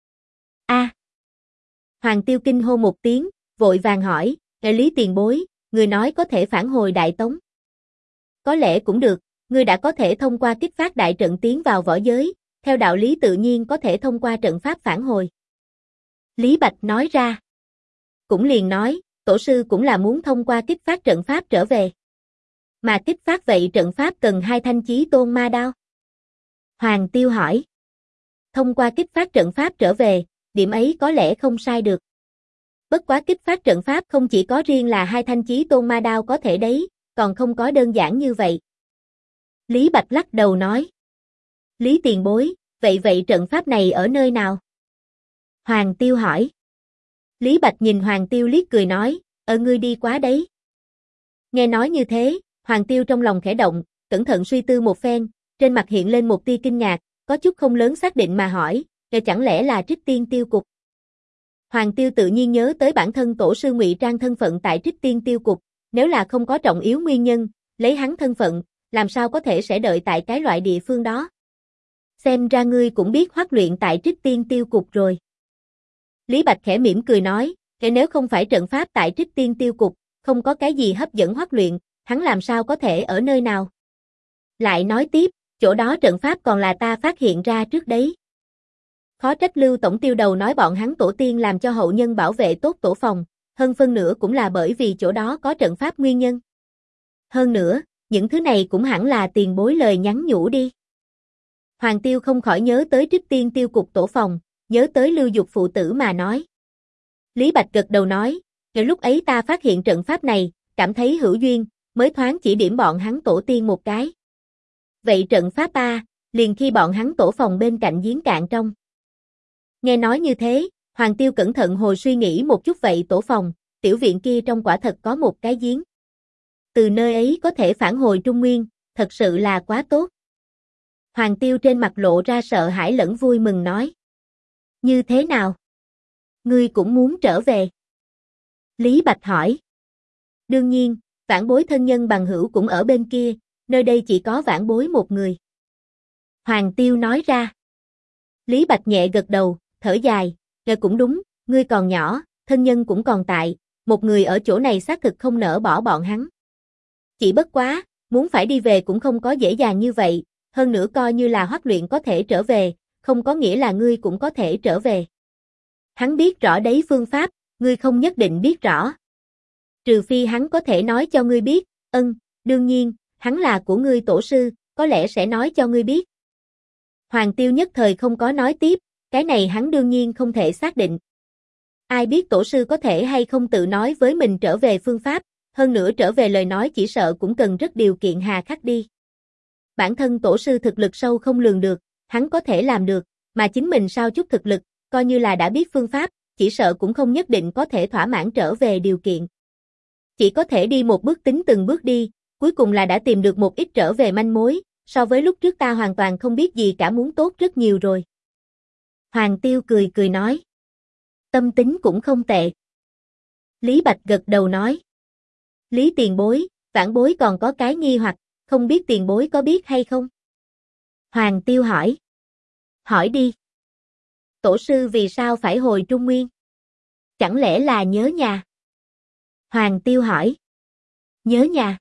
Hoàng Tiêu kinh hô một tiếng, vội vàng hỏi, Lý tiền bối, người nói có thể phản hồi Đại Tống. Có lẽ cũng được, ngươi đã có thể thông qua kích phát đại trận tiến vào võ giới, theo đạo lý tự nhiên có thể thông qua trận pháp phản hồi. Lý Bạch nói ra. Cũng liền nói, tổ sư cũng là muốn thông qua kích phát trận pháp trở về. Mà kích phát vậy trận pháp cần hai thanh Chí Tôn Ma Đao. Hoàng Tiêu hỏi. Thông qua kích phát trận pháp trở về, điểm ấy có lẽ không sai được. Bất quá kích phát trận pháp không chỉ có riêng là hai thanh Chí Tôn Ma Đao có thể đấy, còn không có đơn giản như vậy. Lý Bạch lắc đầu nói. Lý tiền bối, vậy trận pháp này ở nơi nào? Hoàng Tiêu hỏi. Lý Bạch nhìn Hoàng Tiêu liếc cười nói, ngươi đi quá đấy. Nghe nói như thế, Hoàng Tiêu trong lòng khẽ động, cẩn thận suy tư một phen, trên mặt hiện lên một tia kinh ngạc, có chút không lớn xác định mà hỏi, chẳng lẽ là Trích Tiên Tiêu Cục? Hoàng Tiêu tự nhiên nhớ tới bản thân tổ sư ngụy trang thân phận tại Trích Tiên Tiêu Cục, nếu là không có trọng yếu nguyên nhân, lấy hắn thân phận, làm sao có thể sẽ đợi tại cái loại địa phương đó? Xem ra ngươi cũng biết Hoắc Luyện tại Trích Tiên Tiêu Cục rồi. Lý Bạch khẽ mỉm cười nói, nếu không phải trận pháp tại Trích Tiên Tiêu Cục, không có cái gì hấp dẫn Hoắc Luyện, hắn làm sao có thể ở nơi nào? Lại nói tiếp, chỗ đó trận pháp còn là ta phát hiện ra trước đấy. Khó trách Lưu Tổng Tiêu đầu nói bọn hắn tổ tiên làm cho hậu nhân bảo vệ tốt tổ phòng, hơn phân nửa cũng là bởi vì chỗ đó có trận pháp nguyên nhân. Hơn nữa, những thứ này cũng hẳn là tiền bối lời nhắn nhủ đi. Hoàng Tiêu không khỏi nhớ tới Trích Tiên Tiêu Cục tổ phòng, nhớ tới Lưu Dục phụ tử mà nói. Lý Bạch gật đầu nói, Ngay lúc ấy ta phát hiện trận pháp này, cảm thấy hữu duyên, mới thoáng chỉ điểm bọn hắn tổ tiên một cái. Vậy trận pháp a, liền khi bọn hắn tổ phòng bên cạnh giếng cạn trong. Nghe nói như thế, Hoàng Tiêu cẩn thận hồi suy nghĩ một chút vậy tổ phòng, tiểu viện kia trong quả thật có một cái giếng. Từ nơi ấy có thể phản hồi Trung Nguyên, thật sự là quá tốt. Hoàng Tiêu trên mặt lộ ra sợ hãi lẫn vui mừng nói. Như thế nào? Ngươi cũng muốn trở về? Lý Bạch hỏi. Đương nhiên, vãn bối thân nhân bằng hữu cũng ở bên kia, nơi đây chỉ có vãn bối một người. Hoàng Tiêu nói ra. Lý Bạch nhẹ gật đầu, thở dài, nghe cũng đúng, ngươi còn nhỏ, thân nhân cũng còn tại, một người ở chỗ này xác thực không nỡ bỏ bọn hắn. Chỉ bất quá, muốn phải đi về cũng không có dễ dàng như vậy, hơn nữa coi như là Hoắc Luyện có thể trở về, không có nghĩa là ngươi cũng có thể trở về. Hắn biết rõ đấy phương pháp, ngươi không nhất định biết rõ. Trừ phi hắn có thể nói cho ngươi biết, đương nhiên, hắn là của ngươi tổ sư, có lẽ sẽ nói cho ngươi biết. Hoàng Tiêu nhất thời không có nói tiếp, cái này hắn đương nhiên không thể xác định. Ai biết tổ sư có thể hay không tự nói với mình trở về phương pháp, hơn nữa trở về lời nói chỉ sợ cũng cần rất điều kiện hà khắc đi. Bản thân tổ sư thực lực sâu không lường được, hắn có thể làm được, mà chính mình sao chút thực lực, coi như là đã biết phương pháp, chỉ sợ cũng không nhất định có thể thỏa mãn trở về điều kiện. Chỉ có thể đi một bước tính từng bước đi, cuối cùng là đã tìm được một ít trở về manh mối, so với lúc trước ta hoàn toàn không biết gì cả muốn tốt rất nhiều rồi. Hoàng Tiêu cười cười nói. Tâm tính cũng không tệ. Lý Bạch gật đầu nói. Lý tiền bối, vãn bối còn có cái nghi hoặc, không biết tiền bối có biết hay không? Hoàng Tiêu hỏi. Hỏi đi. Tổ sư vì sao phải hồi Trung Nguyên? Chẳng lẽ là nhớ nhà? Hoàng Tiêu hỏi. Nhớ nhà.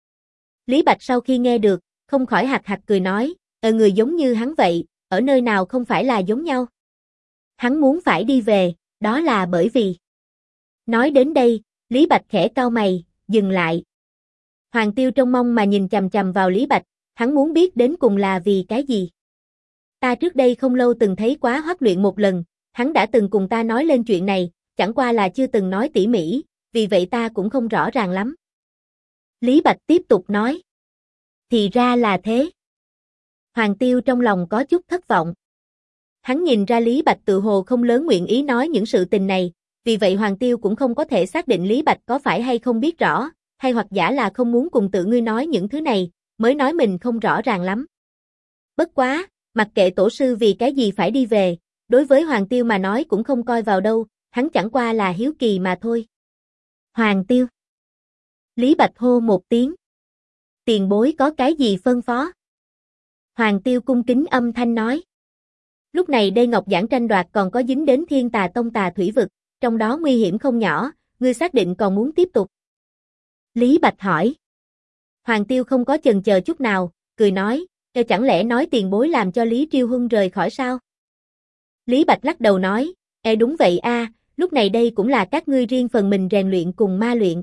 Lý Bạch sau khi nghe được, không khỏi hạc hạc cười nói, người giống như hắn vậy, ở nơi nào không phải là giống nhau. Hắn muốn phải đi về, đó là bởi vì. Nói đến đây, Lý Bạch khẽ cau mày, dừng lại. Hoàng Tiêu trông mong mà nhìn chằm chằm vào Lý Bạch, hắn muốn biết đến cùng là vì cái gì. Ta trước đây không lâu từng thấy quá Hoắc Luyện một lần, hắn đã từng cùng ta nói lên chuyện này, chẳng qua là chưa từng nói tỉ mỉ, vì vậy ta cũng không rõ ràng lắm. Lý Bạch tiếp tục nói. Thì ra là thế. Hoàng Tiêu trong lòng có chút thất vọng. Hắn nhìn ra Lý Bạch tự hồ không lớn nguyện ý nói những sự tình này, vì vậy Hoàng Tiêu cũng không có thể xác định Lý Bạch có phải hay không biết rõ, hay hoặc giả là không muốn cùng tự ngươi nói những thứ này, mới nói mình không rõ ràng lắm. Bất quá, mặc kệ tổ sư vì cái gì phải đi về, đối với Hoàng Tiêu mà nói cũng không coi vào đâu, hắn chẳng qua là hiếu kỳ mà thôi. Hoàng Tiêu. Lý Bạch hô một tiếng. Tiền bối có cái gì phân phó? Hoàng Tiêu cung kính âm thanh nói. Lúc này đây Ngọc Giảng tranh đoạt còn có dính đến Thiên Tà Tông Tà Thủy Vực, trong đó nguy hiểm không nhỏ, ngươi xác định còn muốn tiếp tục? Lý Bạch hỏi. Hoàng Tiêu không có chần chờ chút nào, cười nói, chẳng lẽ nói tiền bối làm cho Lý Triêu Huân rời khỏi sao? Lý Bạch lắc đầu nói, đúng vậy a, lúc này đây cũng là các ngươi riêng phần mình rèn luyện cùng ma luyện.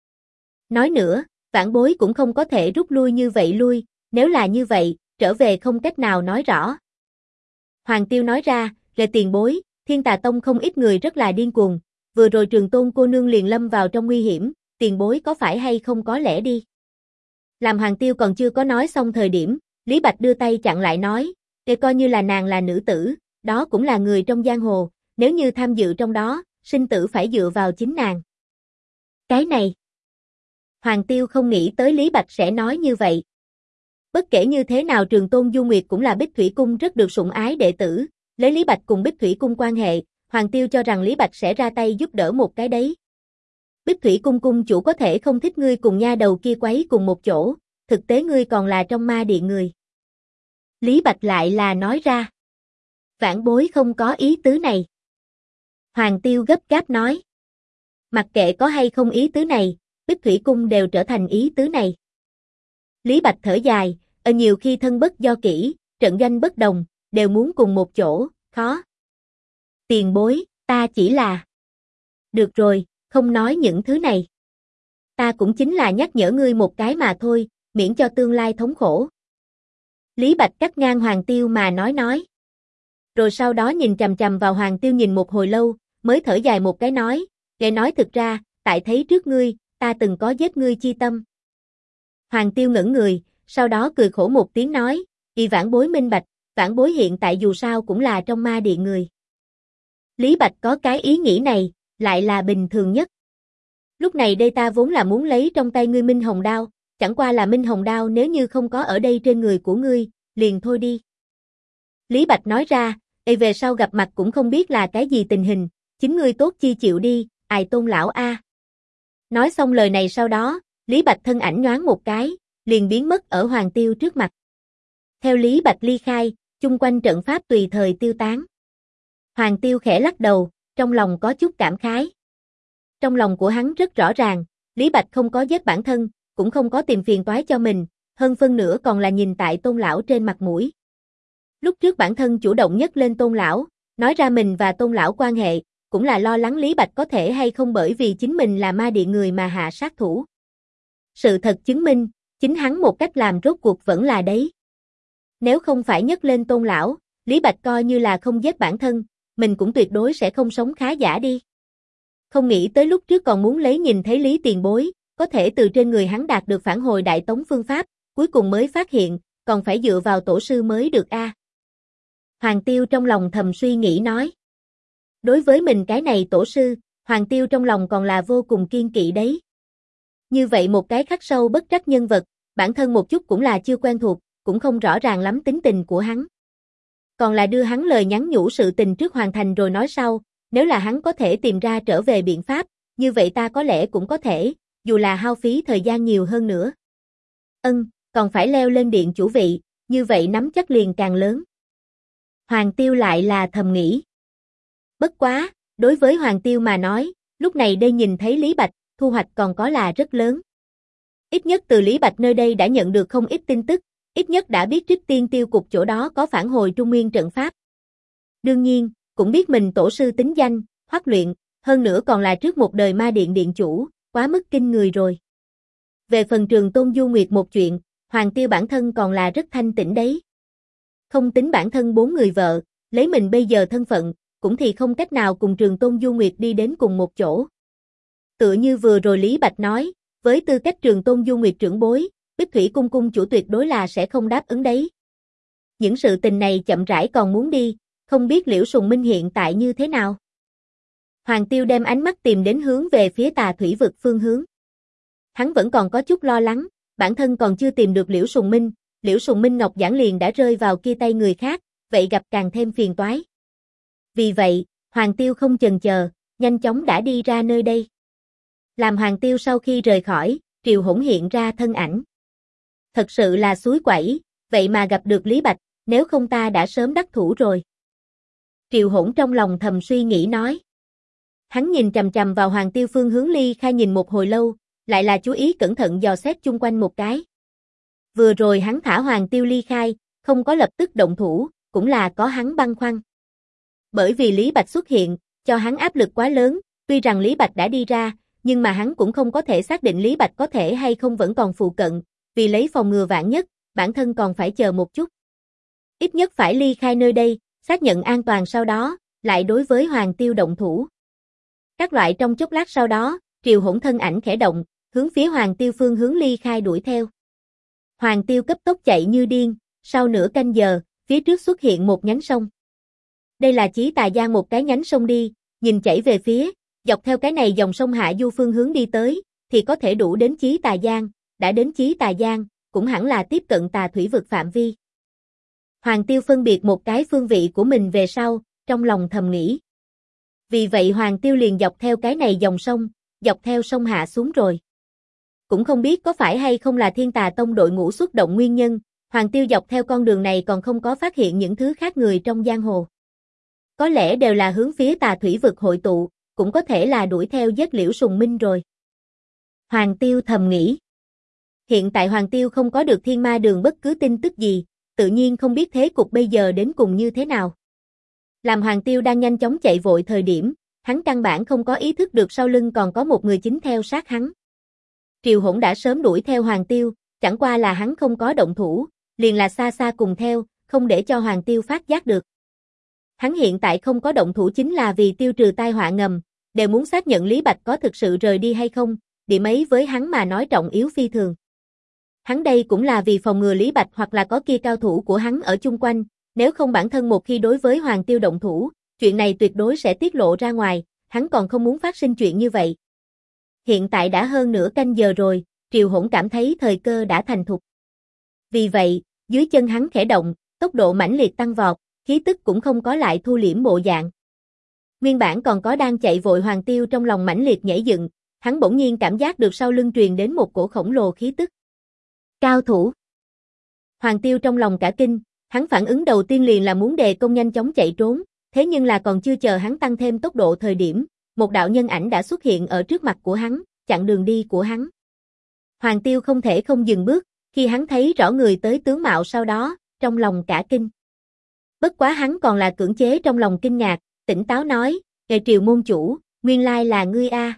Nói nữa, vãn bối cũng không có thể rút lui như vậy lui, nếu là như vậy, trở về không cách nào nói rõ. Hoàng Tiêu nói ra, về tiền bối, Thiên Tà Tông không ít người rất là điên cuồng, vừa rồi Trường Tôn cô nương liền lâm vào trong nguy hiểm, tiền bối có phải hay không có lẽ đi. Làm Hoàng Tiêu còn chưa có nói xong thời điểm, Lý Bạch đưa tay chặn lại nói, để coi như là nàng là nữ tử, đó cũng là người trong giang hồ, nếu như tham dự trong đó, sinh tử phải dựa vào chính nàng. Cái này. Hoàng Tiêu không nghĩ tới Lý Bạch sẽ nói như vậy. Bất kể như thế nào Trường Tôn Du Nguyệt cũng là Bích Thủy Cung rất được sủng ái đệ tử, lấy Lý Bạch cùng Bích Thủy Cung quan hệ, Hoàng Tiêu cho rằng Lý Bạch sẽ ra tay giúp đỡ một cái đấy. Bích Thủy Cung cung chủ có thể không thích ngươi cùng nha đầu kia quấy cùng một chỗ, thực tế ngươi còn là trong ma điện người. Lý Bạch lại là nói ra. Vãn bối không có ý tứ này. Hoàng Tiêu gấp gáp nói. Mặc kệ có hay không ý tứ này, Bích Thủy Cung đều trở thành ý tứ này. Lý Bạch thở dài, ở nhiều khi thân bất do kỷ, trận doanh bất đồng, đều muốn cùng một chỗ, khó. Tiền bối, ta chỉ là. Được rồi, không nói những thứ này. Ta cũng chính là nhắc nhở ngươi một cái mà thôi, miễn cho tương lai thống khổ. Lý Bạch cắt ngang Hoàng Tiêu mà nói. Rồi sau đó nhìn chằm chằm vào Hoàng Tiêu nhìn một hồi lâu, mới thở dài một cái nói, để nói thực ra, tại thấy trước ngươi, ta từng có giết ngươi chi tâm. Hoàng Tiêu ngẩn người, sau đó cười khổ một tiếng nói, vãn bối minh bạch, vãn bối hiện tại dù sao cũng là trong ma điện người. Lý Bạch có cái ý nghĩ này, lại là bình thường nhất. Lúc này đây ta vốn là muốn lấy trong tay ngươi Minh Hồng Đao, chẳng qua là Minh Hồng Đao nếu như không có ở đây trên người của ngươi, liền thôi đi. Lý Bạch nói ra, về sau gặp mặt cũng không biết là cái gì tình hình, chính ngươi tốt chi chịu đi, ai Tôn lão a. Nói xong lời này sau đó, Lý Bạch thân ảnh nhoáng một cái, liền biến mất ở Hoàng Tiêu trước mặt. Theo Lý Bạch ly khai, chung quanh trận pháp tùy thời tiêu tán. Hoàng Tiêu khẽ lắc đầu, trong lòng có chút cảm khái. Trong lòng của hắn rất rõ ràng, Lý Bạch không có giết bản thân, cũng không có tìm phiền toái cho mình, hơn phân nửa còn là nhìn tại Tôn lão trên mặt mũi. Lúc trước bản thân chủ động nhất lên Tôn lão, nói ra mình và Tôn lão quan hệ, cũng là lo lắng Lý Bạch có thể hay không bởi vì chính mình là ma điện người mà hạ sát thủ. Sự thật chứng minh, chính hắn một cách làm rốt cuộc vẫn là đấy. Nếu không phải nhất lên Tôn lão, Lý Bạch coi như là không giết bản thân, mình cũng tuyệt đối sẽ không sống khá giả đi. Không nghĩ tới lúc trước còn muốn lấy nhìn thấy Lý tiền bối, có thể từ trên người hắn đạt được phản hồi đại tống phương pháp, cuối cùng mới phát hiện, còn phải dựa vào tổ sư mới được a. Hoàng Tiêu trong lòng thầm suy nghĩ nói. Đối với mình cái này tổ sư, Hoàng Tiêu trong lòng còn là vô cùng kiên kỵ đấy. Như vậy một cái khắc sâu bất trắc nhân vật, bản thân một chút cũng là chưa quen thuộc, cũng không rõ ràng lắm tính tình của hắn. Còn là đưa hắn lời nhắn nhủ sự tình trước hoàn thành rồi nói sau, nếu là hắn có thể tìm ra trở về biện pháp, như vậy ta có lẽ cũng có thể, dù là hao phí thời gian nhiều hơn nữa. Còn phải leo lên điện chủ vị, như vậy nắm chắc liền càng lớn. Hoàng Tiêu lại là thầm nghĩ. Bất quá, đối với Hoàng Tiêu mà nói, lúc này đây nhìn thấy Lý Bạch, thu hoạch còn có là rất lớn. Ít nhất từ Lý Bạch nơi đây đã nhận được không ít tin tức, ít nhất đã biết Trích Tiên Tiêu Cục chỗ đó có phản hồi Trung Nguyên trận pháp. Đương nhiên, cũng biết mình tổ sư tính danh, Hoắc Luyện, hơn nữa còn là trước một đời ma điện điện chủ, quá mức kinh người rồi. Về phần Trường Tôn Du Nguyệt một chuyện, Hoàng Tiêu bản thân còn là rất thanh tĩnh đấy. Không tính bản thân 4 người vợ, lấy mình bây giờ thân phận, cũng thì không cách nào cùng Trường Tôn Du Nguyệt đi đến cùng một chỗ. Tựa như vừa rồi Lý Bạch nói, với tư cách Trường Tôn Du Nguyệt trưởng bối, Bích Thủy Cung cung chủ tuyệt đối là sẽ không đáp ứng đấy. Những sự tình này chậm rãi còn muốn đi, không biết Liễu Sùng Minh hiện tại như thế nào. Hoàng Tiêu đem ánh mắt tìm đến hướng về phía Tà Thủy vực phương hướng. Hắn vẫn còn có chút lo lắng, bản thân còn chưa tìm được Liễu Sùng Minh ngọc giản liền đã rơi vào kia tay người khác, vậy gặp càng thêm phiền toái. Vì vậy, Hoàng Tiêu không chần chờ, nhanh chóng đã đi ra nơi đây. Làm Hoàng Tiêu sau khi rời khỏi, Triều Hỗn hiện ra thân ảnh. Thật sự là suối quẩy, vậy mà gặp được Lý Bạch, nếu không ta đã sớm đắc thủ rồi. Triều Hỗn trong lòng thầm suy nghĩ nói. Hắn nhìn chằm chằm vào Hoàng Tiêu phương hướng ly khai nhìn một hồi lâu, lại là chú ý cẩn thận dò xét chung quanh một cái. Vừa rồi hắn thả Hoàng Tiêu ly khai, không có lập tức động thủ, cũng là có hắn băn khoăn. Bởi vì Lý Bạch xuất hiện, cho hắn áp lực quá lớn, tuy rằng Lý Bạch đã đi ra, nhưng mà hắn cũng không có thể xác định Lý Bạch có thể hay không vẫn còn phụ cận, vì lấy phòng ngừa vạn nhất, bản thân còn phải chờ một chút. Ít nhất phải ly khai nơi đây, xác nhận an toàn sau đó, lại đối với Hoàng Tiêu động thủ. Các loại trong chốc lát sau đó, Triều Hỗn thân ảnh khẽ động, hướng phía Hoàng Tiêu phương hướng ly khai đuổi theo. Hoàng Tiêu cấp tốc chạy như điên, sau nửa canh giờ, phía trước xuất hiện một nhánh sông. Đây là Chí Tà Giang một cái nhánh sông đi, nhìn chảy về phía, dọc theo cái này dòng sông hạ du phương hướng đi tới, thì có thể đủ đến Chí Tà Giang, đã đến Chí Tà Giang, cũng hẳn là tiếp cận Tà Thủy vực phạm vi. Hoàng Tiêu phân biệt một cái phương vị của mình về sau, trong lòng thầm nghĩ. Vì vậy Hoàng Tiêu liền dọc theo cái này dòng sông, dọc theo sông hạ xuống rồi. Cũng không biết có phải hay không là Thiên Tà Tông đội ngũ xuất động nguyên nhân, Hoàng Tiêu dọc theo con đường này còn không có phát hiện những thứ khác người trong giang hồ. Có lẽ đều là hướng phía Tà Thủy vực hội tụ, cũng có thể là đuổi theo giết Liễu Sùng Minh rồi. Hoàng Tiêu thầm nghĩ. Hiện tại Hoàng Tiêu không có được Thiên Ma Đường bất cứ tin tức gì, tự nhiên không biết thế cục bây giờ đến cùng như thế nào. Làm Hoàng Tiêu đang nhanh chóng chạy vội thời điểm, hắn căn bản không có ý thức được sau lưng còn có một người chính theo sát hắn. Triều Hỗn đã sớm đuổi theo Hoàng Tiêu, chẳng qua là hắn không có động thủ, liền là xa xa cùng theo, không để cho Hoàng Tiêu phát giác được. Hắn hiện tại không có động thủ chính là vì tiêu trừ tai họa ngầm, đều muốn xác nhận Lý Bạch có thực sự rời đi hay không, điểm ấy với hắn mà nói trọng yếu phi thường. Hắn đây cũng là vì phòng ngừa Lý Bạch hoặc là có kia cao thủ của hắn ở chung quanh, nếu không bản thân một khi đối với Hoàng Tiêu động thủ, chuyện này tuyệt đối sẽ tiết lộ ra ngoài, hắn còn không muốn phát sinh chuyện như vậy. Hiện tại đã hơn nửa canh giờ rồi, Triều Hỗn cảm thấy thời cơ đã thành thục. Vì vậy, dưới chân hắn khẽ động, tốc độ mãnh liệt tăng vọt, khí tức cũng không có lại thu liễm bộ dạng. Nguyên bản còn có đang chạy vội Hoàng Tiêu trong lòng mãnh liệt nhảy dựng, hắn bỗng nhiên cảm giác được sau lưng truyền đến một cổ khổng lồ khí tức. Cao thủ. Hoàng Tiêu trong lòng cả kinh, hắn phản ứng đầu tiên liền là muốn đề công nhanh chóng chạy trốn, thế nhưng là còn chưa chờ hắn tăng thêm tốc độ thời điểm, một đạo nhân ảnh đã xuất hiện ở trước mặt của hắn, chặn đường đi của hắn. Hoàng Tiêu không thể không dừng bước, khi hắn thấy rõ người tới tướng mạo sau đó, trong lòng cả kinh. Bất quá hắn còn là cưỡng chế trong lòng kinh ngạc, tỉnh táo nói, "Ngài Triều môn chủ, nguyên lai là ngươi a."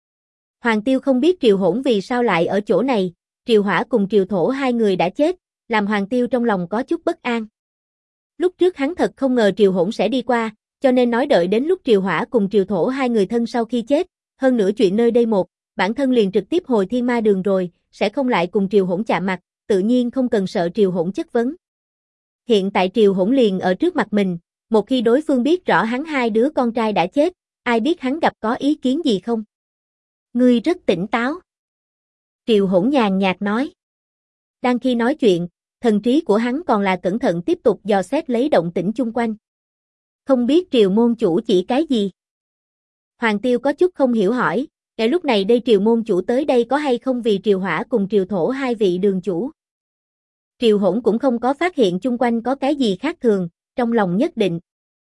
Hoàng Tiêu không biết Triều Hỗn vì sao lại ở chỗ này, Triều Hỏa cùng Triều Thổ hai người đã chết, làm Hoàng Tiêu trong lòng có chút bất an. Lúc trước hắn thật không ngờ Triều Hỗn sẽ đi qua, cho nên nói đợi đến lúc Triều Hỏa cùng Triều Thổ hai người thân sau khi chết, hơn nữa chuyện nơi đây một, bản thân liền trực tiếp hồi Thiên Ma Đường rồi, sẽ không lại cùng Triều Hỗn chạm mặt, tự nhiên không cần sợ Triều Hỗn chất vấn. Hiện tại Triều Hỗn liền ở trước mặt mình, một khi đối phương biết rõ hắn hai đứa con trai đã chết, ai biết hắn gặp có ý kiến gì không? Ngươi rất tỉnh táo. Triều Hỗn nhàn nhạt nói. Đang khi nói chuyện, thần trí của hắn còn là cẩn thận tiếp tục dò xét lấy động tĩnh chung quanh. Không biết Triều môn chủ chỉ cái gì? Hoàng Tiêu có chút không hiểu hỏi, "Kể lúc này đây Triều môn chủ tới đây có hay không vì Triều Hỏa cùng Triều Thổ hai vị đường chủ?" Triều Hỗn cũng không có phát hiện chung quanh có cái gì khác thường, trong lòng nhất định.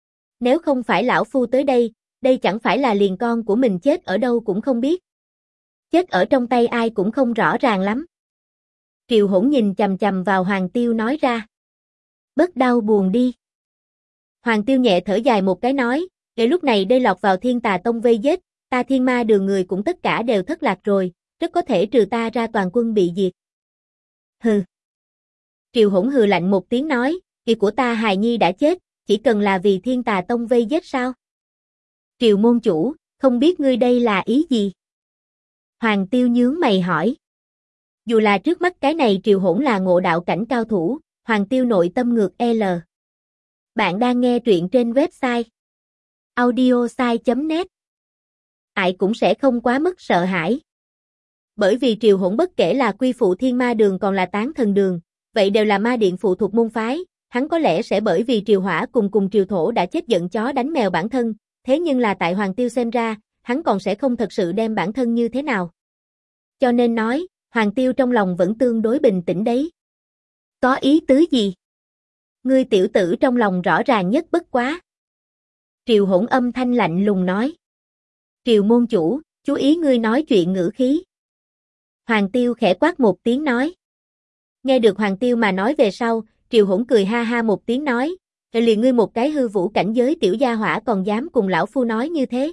Nếu không phải lão phu tới đây, đây chẳng phải là liền con của mình chết ở đâu cũng không biết. Chết ở trong tay ai cũng không rõ ràng lắm. Triều Hỗn nhìn chằm chằm vào Hoàng Tiêu nói ra. Bớt đau buồn đi. Hoàng Tiêu nhẹ thở dài một cái nói, "Để lúc này đây lọt vào Thiên Tà Tông vây giết, ta Thiên Ma Đường người cũng tất cả đều thất lạc rồi, rất có thể trừ ta ra toàn quân bị diệt." Hừ. Triều Hỗn hừ lạnh một tiếng nói, "Ý của ta hài nhi đã chết, chỉ cần là vì Thiên Tà Tông vây giết sao?" Triều môn chủ, không biết ngươi đây là ý gì? Hoàng Tiêu nhướng mày hỏi. Dù là trước mắt cái này Triều Hỗn là ngộ đạo cảnh cao thủ, Hoàng Tiêu nội tâm ngược L. Bạn đang nghe truyện trên website audiosai.net. Ai cũng sẽ không quá mức sợ hãi. Bởi vì Triều Hỗn bất kể là quy phụ Thiên Ma Đường còn là Tán Thần Đường, vậy đều là ma điện phụ thuộc môn phái, hắn có lẽ sẽ bởi vì Triều Hỏa cùng Triều Thổ đã chết giận chó đánh mèo bản thân, thế nhưng là tại Hoàng Tiêu xem ra, hắn còn sẽ không thật sự đem bản thân như thế nào. Cho nên nói, Hoàng Tiêu trong lòng vẫn tương đối bình tĩnh đấy. Có ý tứ gì? Ngươi tiểu tử trong lòng rõ ràng nhất bất quá. Triều Hỗn âm thanh lạnh lùng nói. Triều môn chủ, chú ý ngươi nói chuyện ngữ khí. Hoàng Tiêu khẽ quát một tiếng nói. Nghe được Hoàng Tiêu mà nói về sau, Triều Hỗn cười ha ha một tiếng nói, liền ngươi một cái hư vũ cảnh giới tiểu gia hỏa còn dám cùng lão phu nói như thế.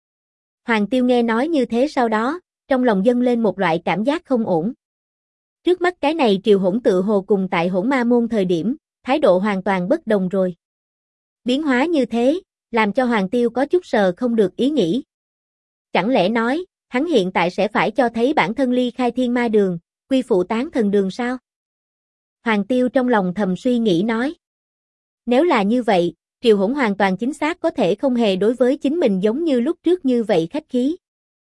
Hoàng Tiêu nghe nói như thế sau đó, trong lòng dâng lên một loại cảm giác không ổn. Trước mắt cái này Triều Hỗn tự hồ cùng tại Hỗn Ma môn thời điểm, thái độ hoàn toàn bất đồng rồi. Biến hóa như thế, làm cho Hoàng Tiêu có chút sờ không được ý nghĩ. Chẳng lẽ nói, hắn hiện tại sẽ phải cho thấy bản thân ly khai Thiên Ma Đường, quy phụ Tán Thần Đường sao? Hoàng Tiêu trong lòng thầm suy nghĩ nói. Nếu là như vậy, Triều Hỗn hoàn toàn chính xác có thể không hề đối với chính mình giống như lúc trước như vậy khách khí.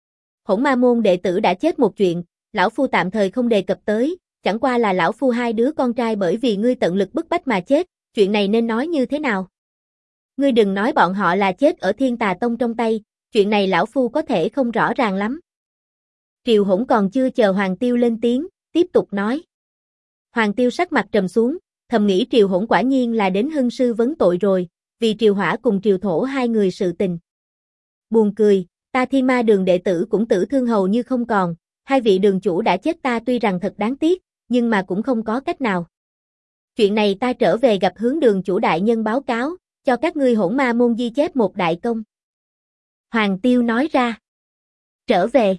Hỗn Ma môn đệ tử đã chết một chuyện, lão phu tạm thời không đề cập tới, chẳng qua là lão phu hai đứa con trai bởi vì ngươi tận lực bức bách mà chết, chuyện này nên nói như thế nào? Ngươi đừng nói bọn họ là chết ở Thiên Tà Tông trong tay, chuyện này lão phu có thể không rõ ràng lắm. Triều Hỗn còn chưa chờ Hoàng Tiêu lên tiếng, tiếp tục nói. Hoàng Tiêu sắc mặt trầm xuống, thầm nghĩ Triều Hỗn quả nhiên là đến hưng sư vấn tội rồi, vì Triều Hỏa cùng Triều Thổ hai người sự tình. Buồn cười, ta Thiên Ma Đường đệ tử cũng tử thương hầu như không còn, hai vị đường chủ đã chết ta tuy rằng thật đáng tiếc, nhưng mà cũng không có cách nào. Chuyện này ta trở về gặp hướng đường chủ đại nhân báo cáo, cho các ngươi Hỗn Ma môn ghi chép một đại công. Hoàng Tiêu nói ra. Trở về.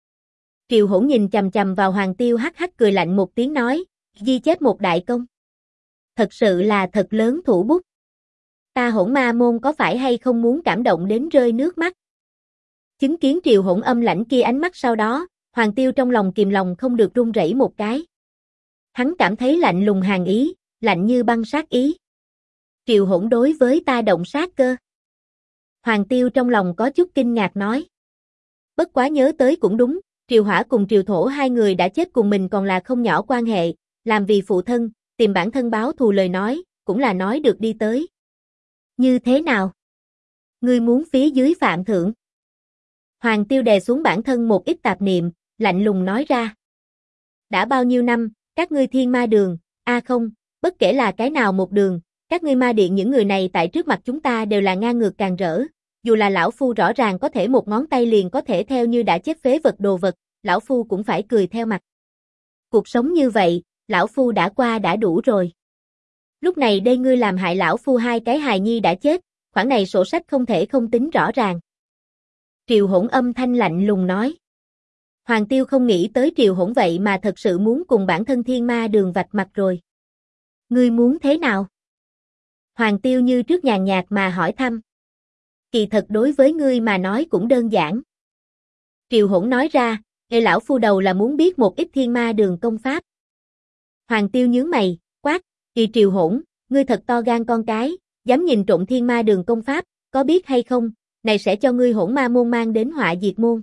Triều Hỗn nhìn chằm chằm vào Hoàng Tiêu hắc hắc cười lạnh một tiếng nói, ghi chép một đại công. Thật sự là thật lớn thủ bút. Ta Hỗn Ma môn có phải hay không muốn cảm động đến rơi nước mắt? Chứng kiến Triều Hỗn âm lãnh kia ánh mắt sau đó, Hoàng Tiêu trong lòng kìm lòng không được run rẩy một cái. Hắn cảm thấy lạnh lùng hàn ý, lạnh như băng sát ý. Triều Hỗn đối với ta động sát cơ. Hoàng Tiêu trong lòng có chút kinh ngạc nói. Bất quá nhớ tới cũng đúng, Triều Hỏa cùng Triều Thổ hai người đã chết cùng mình còn là không nhỏ quan hệ, làm vì phụ thân, tìm bản thân báo thù lời nói, cũng là nói được đi tới. Như thế nào? Ngươi muốn phía dưới phạm thượng? Hoàng Tiêu đè xuống bản thân một ít tạp niệm, lạnh lùng nói ra. Đã bao nhiêu năm, các ngươi thiên ma đường, không, bất kể là cái nào một đường, các ngươi ma điện những người này tại trước mặt chúng ta đều là ngang ngược càn rỡ, dù là lão phu rõ ràng có thể một ngón tay liền có thể theo như đã chết phế vật đồ vật, lão phu cũng phải cười theo mặt. Cuộc sống như vậy, lão phu đã qua đã đủ rồi. Lúc này đây ngươi làm hại lão phu hai cái hài nhi đã chết, khoản này sổ sách không thể không tính rõ ràng. Triều Hỗn âm thanh lạnh lùng nói. Hoàng Tiêu không nghĩ tới Triều Hỗn vậy mà thật sự muốn cùng bản thân thiên ma đường vạch mặt rồi. Ngươi muốn thế nào? Hoàng Tiêu như trước nhàn nhạt mà hỏi thăm. Kỳ thật đối với ngươi mà nói cũng đơn giản. Triều Hỗn nói ra, lão phu đầu là muốn biết một ít thiên ma đường công pháp. Hoàng Tiêu nhướng mày, quát, Triều Hỗn, ngươi thật to gan con cái, dám nhìn trộm thiên ma đường công pháp, có biết hay không, này sẽ cho ngươi Hỗn ma môn mang đến họa diệt môn.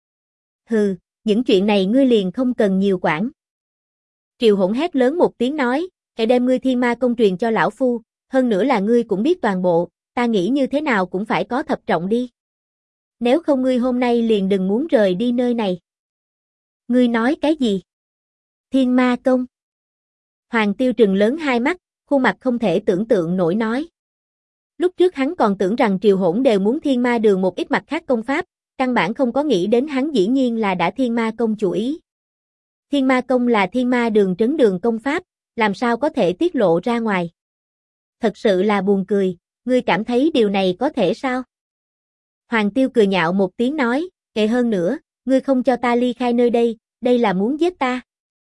Hừ, những chuyện này ngươi liền không cần nhiều quản. Triều Hỗn hét lớn một tiếng nói, đem ngươi thiên ma công truyền cho lão phu, hơn nữa là ngươi cũng biết toàn bộ, ta nghĩ như thế nào cũng phải có thập trọng đi. Nếu không ngươi hôm nay liền đừng muốn rời đi nơi này. Ngươi nói cái gì? Thiên ma công. Hoàng Tiêu trừng lớn hai mắt, khuôn mặt không thể tưởng tượng nổi nói. Lúc trước hắn còn tưởng rằng Triều Hỗn đều muốn thiên ma đường một ít mặt khác công pháp, căn bản không có nghĩ đến hắn dĩ nhiên là đã thiên ma công chủ ý. Thiên ma công là thiên ma đường trấn đường công pháp, làm sao có thể tiết lộ ra ngoài. Thật sự là buồn cười, ngươi cảm thấy điều này có thể sao? Hoàng Tiêu cười nhạo một tiếng nói, kệ hơn nữa, ngươi không cho ta ly khai nơi đây, đây là muốn giết ta.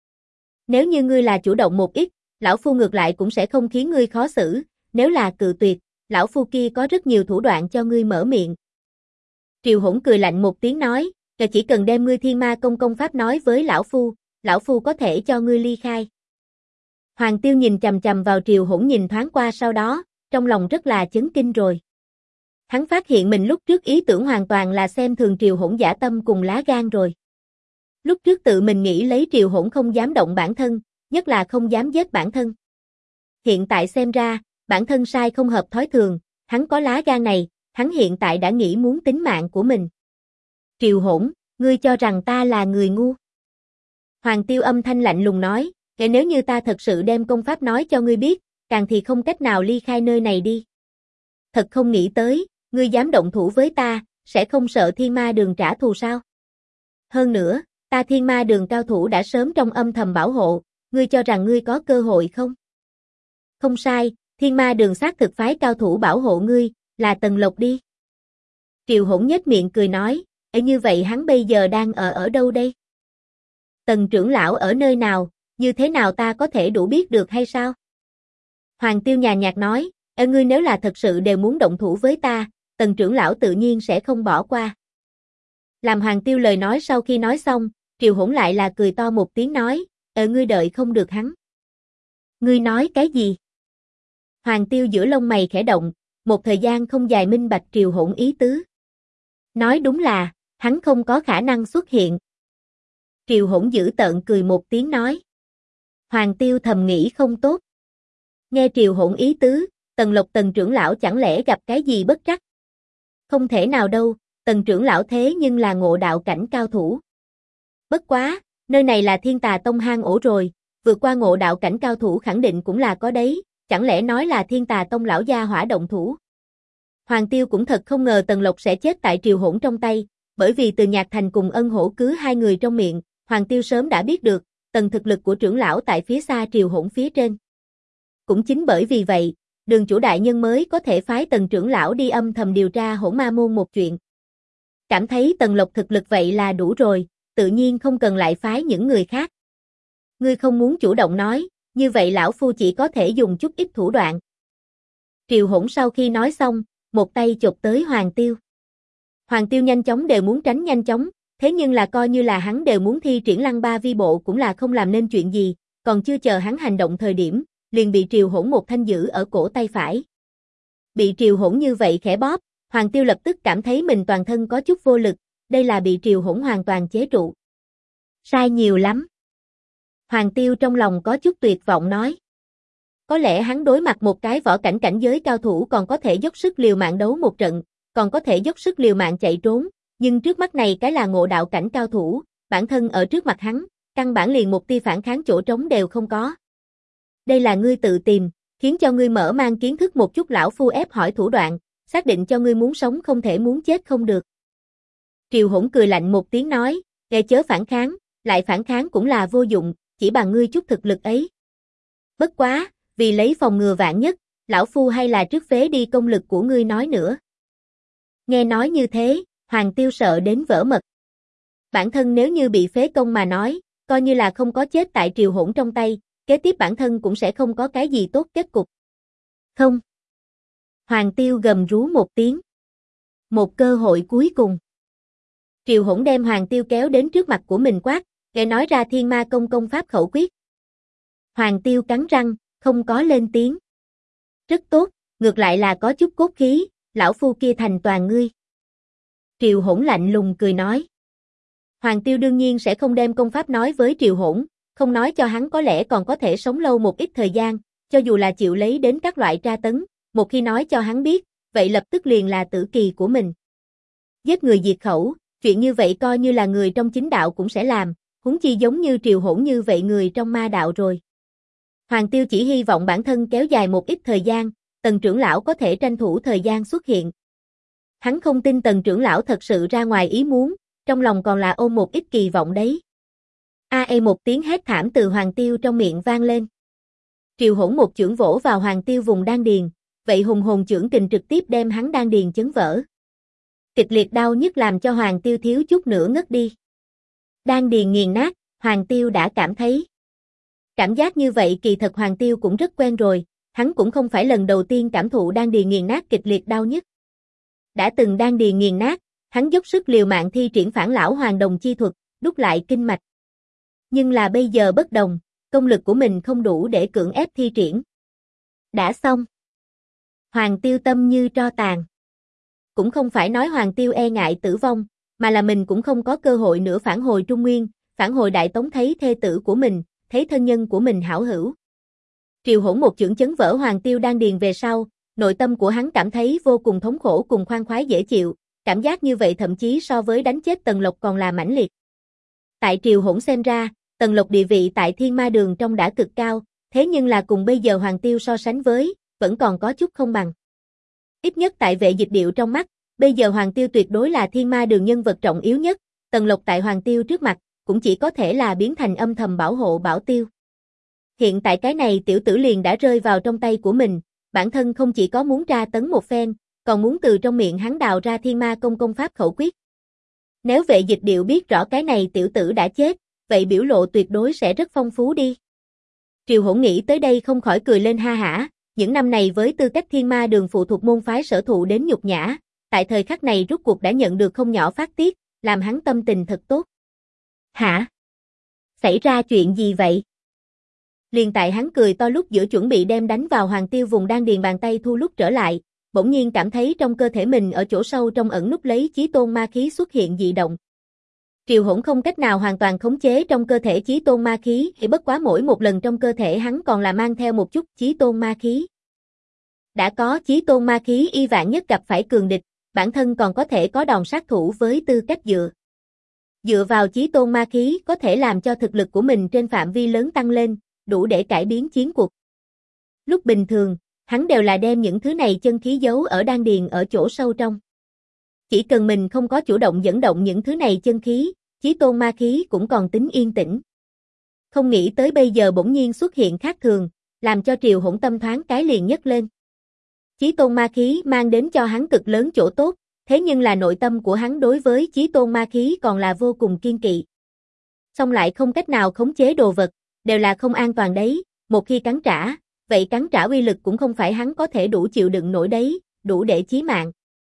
Nếu như ngươi là chủ động một ít, lão phu ngược lại cũng sẽ không khiến ngươi khó xử, nếu là cự tuyệt, lão phu kia có rất nhiều thủ đoạn cho ngươi mở miệng. Triều Hỗn cười lạnh một tiếng nói, chỉ cần đem ngươi thiên ma công pháp nói với lão phu có thể cho ngươi ly khai. Hoàng Tiêu nhìn chằm chằm vào Triều Hỗn nhìn thoáng qua sau đó, trong lòng rất là chấn kinh rồi. Hắn phát hiện mình lúc trước ý tưởng hoàn toàn là xem thường Triều Hỗn dã tâm cùng lá gan rồi. Lúc trước tự mình nghĩ lấy Triều Hỗn không dám động bản thân, nhất là không dám giết bản thân. Hiện tại xem ra, bản thân sai không hợp thói thường, hắn có lá gan này, hắn hiện tại đã nghĩ muốn tính mạng của mình. Triều Hỗn, ngươi cho rằng ta là người ngu? Hoàng Tiêu âm thanh lạnh lùng nói, nếu như ta thật sự đem công pháp nói cho ngươi biết, càng thì không cách nào ly khai nơi này đi. Thật không nghĩ tới, ngươi dám động thủ với ta, sẽ không sợ thiên ma đường trả thù sao? Hơn nữa, ta thiên ma đường cao thủ đã sớm trong âm thầm bảo hộ, ngươi cho rằng ngươi có cơ hội không? Không sai, thiên ma đường xác thực phái cao thủ bảo hộ ngươi, là Tần Lộc đi. Triều Hỗn nhếch miệng cười nói, như vậy hắn bây giờ đang ở đâu đây? Tần trưởng lão ở nơi nào, như thế nào ta có thể đủ biết được hay sao? Hoàng Tiêu nhàn nhạt nói, ngươi nếu là thật sự đều muốn động thủ với ta, Tần trưởng lão tự nhiên sẽ không bỏ qua. Làm Hoàng Tiêu lời nói sau khi nói xong, Triều Hỗn lại là cười to một tiếng nói, ngươi đợi không được hắn. Ngươi nói cái gì? Hoàng Tiêu giữa lông mày khẽ động, một thời gian không dài minh bạch Triều Hỗn ý tứ. Nói đúng là, hắn không có khả năng xuất hiện. Triều Hỗn giữ tợn cười một tiếng nói. Hoàng Tiêu thầm nghĩ không tốt. Nghe Triều Hỗn ý tứ, Tần Lộc Tần trưởng lão chẳng lẽ gặp cái gì bất trắc? Không thể nào đâu, Tần trưởng lão thế nhưng là ngộ đạo cảnh cao thủ. Bất quá, nơi này là Thiên Tà Tông hang ổ rồi, vượt qua ngộ đạo cảnh cao thủ khẳng định cũng là có đấy, chẳng lẽ nói là Thiên Tà Tông lão gia hỏa động thủ. Hoàng Tiêu cũng thật không ngờ Tần Lộc sẽ chết tại Triều Hỗn trong tay, bởi vì từ Nhạc Thành cùng Ân Hổ cứ hai người trong miệng, Hoàng Tiêu sớm đã biết được, tầng thực lực của trưởng lão tại phía xa Triều Hỗn phía trên. Cũng chính bởi vì vậy, Đường chủ đại nhân mới có thể phái Tần trưởng lão đi âm thầm điều tra Hỗn Ma môn một chuyện. Cảm thấy Tần Lộc thực lực vậy là đủ rồi, tự nhiên không cần lại phái những người khác. Ngươi không muốn chủ động nói, như vậy lão phu chỉ có thể dùng chút ít thủ đoạn. Triều Hỗn sau khi nói xong, một tay chộp tới Hoàng Tiêu. Hoàng Tiêu nhanh chóng đều muốn tránh nhanh chóng, thế nhưng là coi như là hắn đều muốn thi triển Lăng Ba vi bộ cũng là không làm nên chuyện gì, còn chưa chờ hắn hành động thời điểm, liền bị Triều Hỗn một thanh giữ ở cổ tay phải. Bị Triều Hỗn như vậy khẽ bóp, Hoàng Tiêu lập tức cảm thấy mình toàn thân có chút vô lực, đây là bị Triều Hỗn hoàn toàn chế trụ. Sai nhiều lắm. Hoàng Tiêu trong lòng có chút tuyệt vọng nói. Có lẽ hắn đối mặt một cái võ cảnh cảnh giới cao thủ còn có thể dốc sức liều mạng đấu một trận, còn có thể dốc sức liều mạng chạy trốn, nhưng trước mắt này cái là ngộ đạo cảnh cao thủ, bản thân ở trước mặt hắn, căn bản liền một tia phản kháng chỗ trống đều không có. Đây là ngươi tự tìm, khiến cho ngươi mở mang kiến thức một chút lão phu ép hỏi thủ đoạn, xác định cho ngươi muốn sống không thể muốn chết không được. Triều Hỗn cười lạnh một tiếng nói, nghe chớ phản kháng, lại phản kháng cũng là vô dụng, chỉ bằng ngươi chút thực lực ấy. Bất quá, vì lấy phòng ngừa vạn nhất, lão phu hay là trước phế đi công lực của ngươi nói nữa. Nghe nói như thế, Hoàng Tiêu sợ đến vỡ mật. Bản thân nếu như bị phế công mà nói, coi như là không có chết tại Triều Hỗn trong tay, kế tiếp bản thân cũng sẽ không có cái gì tốt kết cục. Không. Hoàng Tiêu gầm rú một tiếng. Một cơ hội cuối cùng. Triều Hỗn đem Hoàng Tiêu kéo đến trước mặt của mình quát, nghe nói ra Thiên Ma Công công pháp khẩu quyết. Hoàng Tiêu cắn răng, không có lên tiếng. Rất tốt, ngược lại là có chút cốt khí, lão phu kia thành toàn ngươi. Triều Hỗn lạnh lùng cười nói. Hoàng Tiêu đương nhiên sẽ không đem công pháp nói với Triều Hỗn, không nói cho hắn có lẽ còn có thể sống lâu một ít thời gian, cho dù là chịu lấy đến các loại tra tấn, một khi nói cho hắn biết, vậy lập tức liền là tử kỳ của mình. Giết người diệt khẩu, chuyện như vậy coi như là người trong chính đạo cũng sẽ làm, huống chi giống như Triều Hỗn như vậy người trong ma đạo rồi. Hoàng Tiêu chỉ hy vọng bản thân kéo dài một ít thời gian, Tần trưởng lão có thể tranh thủ thời gian xuất hiện. Hắn không tin Tần trưởng lão thật sự ra ngoài ý muốn, trong lòng còn là ôm một ít kỳ vọng đấy. Một tiếng hét thảm từ Hoàng Tiêu trong miệng vang lên. Triều Hỗn một chưởng vỗ vào Hoàng Tiêu vùng đan điền, vậy hùng hồn chưởng kình trực tiếp đem hắn đan điền chấn vỡ. Kịch liệt đau nhức làm cho Hoàng Tiêu thiếu chút nữa ngất đi. Đan điền nghiền nát, Hoàng Tiêu đã cảm thấy. Cảm giác như vậy kỳ thật Hoàng Tiêu cũng rất quen rồi, hắn cũng không phải lần đầu tiên cảm thụ đan điền nghiền nát kịch liệt đau nhức. Đã từng đan điền nghiền nát, hắn dốc sức liều mạng thi triển Phản Lão Hoàng Đồng chi thuật, đúc lại kinh mạch. Nhưng là bây giờ bất đồng, công lực của mình không đủ để cưỡng ép thi triển. Đã xong. Hoàng Tiêu tâm như tro tàn. Cũng không phải nói Hoàng Tiêu e ngại tử vong, mà là mình cũng không có cơ hội nữa phản hồi Trung Nguyên, phản hồi Đại Tống thấy thê tử của mình, thấy thân nhân của mình hảo hữu. Triều Hỗn một chưởng chấn vỡ Hoàng Tiêu đan điền về sau, nội tâm của hắn cảm thấy vô cùng thống khổ cùng khoan khoái dễ chịu, cảm giác như vậy thậm chí so với đánh chết Tần Lộc còn là mãnh liệt. Tại Triều Hỗn xem ra, Tần Lộc địa vị tại Thiên Ma Đường trong đã cực cao, thế nhưng là cùng bây giờ Hoàng Tiêu so sánh với, vẫn còn có chút không bằng. Ít nhất tại Vệ Dịch Điệu trong mắt, bây giờ Hoàng Tiêu tuyệt đối là Thiên Ma Đường nhân vật trọng yếu nhất, Tần Lộc tại Hoàng Tiêu trước mặt, cũng chỉ có thể là biến thành âm thầm bảo hộ bảo tiêu. Hiện tại cái này tiểu tử liền đã rơi vào trong tay của mình, bản thân không chỉ có muốn tra tấn một phen, còn muốn từ trong miệng hắn đào ra Thiên Ma Công công pháp khẩu quyết. Nếu Vệ Dịch Điệu biết rõ cái này tiểu tử đã chết, vậy biểu lộ tuyệt đối sẽ rất phong phú đi. Triều Hỗn nghĩ tới đây không khỏi cười lên ha hả, những năm này với tư cách Thiên Ma Đường phụ thuộc môn phái sở thụ đến nhục nhã, tại thời khắc này rút cuộc đã nhận được không nhỏ phát tiết, làm hắn tâm tình thật tốt. Hả? Xảy ra chuyện gì vậy? Liền tại hắn cười to lúc giữa chuẩn bị đem đánh vào Hoàng Tiêu vùng đan điền bàn tay thu lúc trở lại, bỗng nhiên cảm thấy trong cơ thể mình ở chỗ sâu trong ẩn núp lấy chí tôn ma khí xuất hiện dị động. Triều Hỗn không cách nào hoàn toàn khống chế trong cơ thể chí tôn ma khí, chỉ bất quá mỗi một lần trong cơ thể hắn còn là mang theo một chút chí tôn ma khí. Đã có chí tôn ma khí y vạn nhất gặp phải cường địch, bản thân còn có thể có đòn sát thủ với tư cách dựa vào chí tôn ma khí có thể làm cho thực lực của mình trên phạm vi lớn tăng lên, đủ để cải biến chiến cuộc. Lúc bình thường, hắn đều là đem những thứ này chân khí giấu ở đan điền ở chỗ sâu trong. Chỉ cần mình không có chủ động dẫn động những thứ này chân khí, chí tôn ma khí cũng còn tính yên tĩnh. Không nghĩ tới bây giờ bỗng nhiên xuất hiện khác thường, làm cho Triều Hỗn tâm thoáng cái liền nhấc lên. Chí tôn ma khí mang đến cho hắn cực lớn chỗ tốt, thế nhưng là nội tâm của hắn đối với chí tôn ma khí còn là vô cùng kiên kỵ. Xong lại không cách nào khống chế đồ vật, đều là không an toàn đấy, một khi cắn trả, vậy cắn trả uy lực cũng không phải hắn có thể đủ chịu đựng nổi đấy, đủ để chí mạng.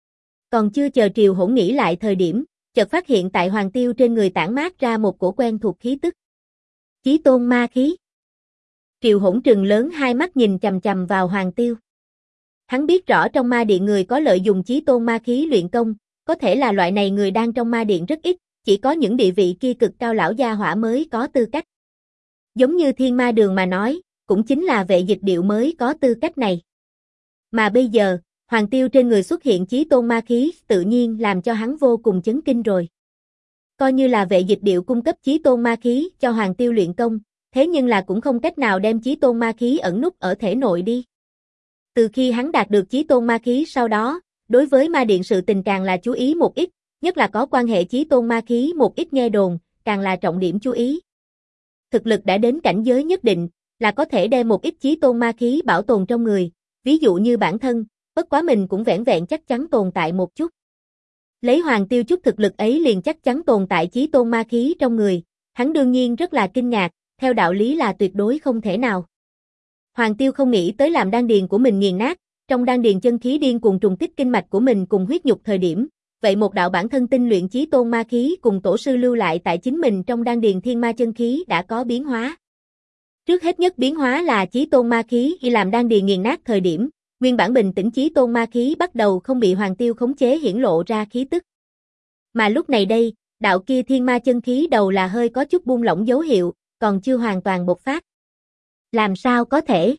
Còn chưa chờ Triều Hỗn nghĩ lại thời điểm, chợt phát hiện tại Hoàng Tiêu trên người tản mát ra một cổ quen thuộc khí tức. Chí tôn ma khí. Triều Hỗn trừng lớn hai mắt nhìn chằm chằm vào Hoàng Tiêu. Hắn biết rõ trong ma điện người có lợi dùng chí tôn ma khí luyện công, có thể là loại này người đang trong ma điện rất ít, chỉ có những địa vị kia cực cao lão gia hỏa mới có tư cách. Giống như Thiên Ma Đường mà nói, cũng chính là Vệ Dịch Điệu mới có tư cách này. Mà bây giờ, Hoàng Tiêu trên người xuất hiện chí tôn ma khí, tự nhiên làm cho hắn vô cùng chấn kinh rồi. Coi như là Vệ Dịch Điệu cung cấp chí tôn ma khí cho Hoàng Tiêu luyện công, thế nhưng là cũng không cách nào đem chí tôn ma khí ẩn núp ở thể nội đi. Từ khi hắn đạt được chí tôn ma khí sau đó, đối với ma điện sự tình càng là chú ý một ít, nhất là có quan hệ chí tôn ma khí một ít nghe đồn, càng là trọng điểm chú ý. Thực lực đã đến cảnh giới nhất định, là có thể đem một ít chí tôn ma khí bảo tồn trong người, ví dụ như bản thân, bất quá mình cũng vẻn vẹn chắc chắn tồn tại một chút. Lấy Hoàng Tiêu chút thực lực ấy liền chắc chắn tồn tại chí tôn ma khí trong người, hắn đương nhiên rất là kinh ngạc, theo đạo lý là tuyệt đối không thể nào. Hoàng Tiêu không nghĩ tới làm đan điền của mình nghiền nát, trong đan điền chân khí điên cuồng trùng kích kinh mạch của mình cùng huyết nhục thời điểm, vậy một đạo bản thân tinh luyện chí tôn ma khí cùng tổ sư lưu lại tại chính mình trong đan điền thiên ma chân khí đã có biến hóa. Trước hết nhất biến hóa là chí tôn ma khí khi làm đan điền nghiền nát thời điểm, nguyên bản bình tĩnh chí tôn ma khí bắt đầu không bị Hoàng Tiêu khống chế hiển lộ ra khí tức. Mà lúc này đây, đạo kia thiên ma chân khí đầu là hơi có chút buông lỏng dấu hiệu, còn chưa hoàn toàn bộc phát. Làm sao có thể?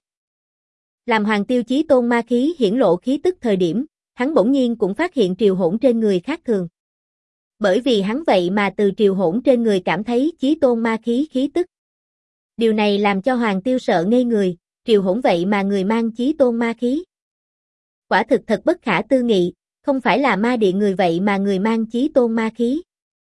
Làm Hoàng Tiêu chí tôn ma khí hiển lộ khí tức thời điểm, hắn bỗng nhiên cũng phát hiện Triều Hỗn trên người khác thường. Bởi vì hắn vậy mà từ Triều Hỗn trên người cảm thấy chí tôn ma khí khí tức. Điều này làm cho Hoàng Tiêu sợ ngây người, Triều Hỗn vậy mà người mang chí tôn ma khí. Quả thực thật bất khả tư nghị, không phải là ma điện người vậy mà người mang chí tôn ma khí.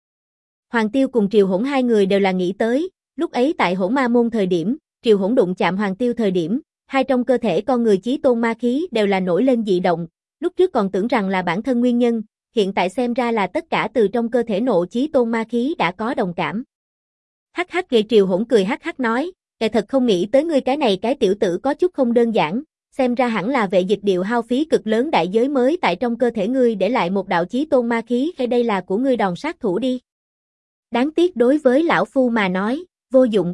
Hoàng Tiêu cùng Triều Hỗn hai người đều là nghĩ tới, lúc ấy tại Hỗn Ma Môn thời điểm, Triều Hỗn đụng chạm Hoàng Tiêu thời điểm, hai trong cơ thể con người chí tôn ma khí đều là nổi lên dị động, lúc trước còn tưởng rằng là bản thân nguyên nhân, hiện tại xem ra là tất cả từ trong cơ thể nộ chí tôn ma khí đã có đồng cảm. Hắc hắc ghê Triều Hỗn cười hắc hắc nói, kẻ thật không nghĩ tới ngươi cái này cái tiểu tử có chút không đơn giản, xem ra hẳn là Vệ Dịch Điệu hao phí cực lớn đại giới mới tại trong cơ thể ngươi để lại một đạo chí tôn ma khí, hay đây là của ngươi đòn sát thủ đi. Đáng tiếc đối với lão phu mà nói, vô dụng.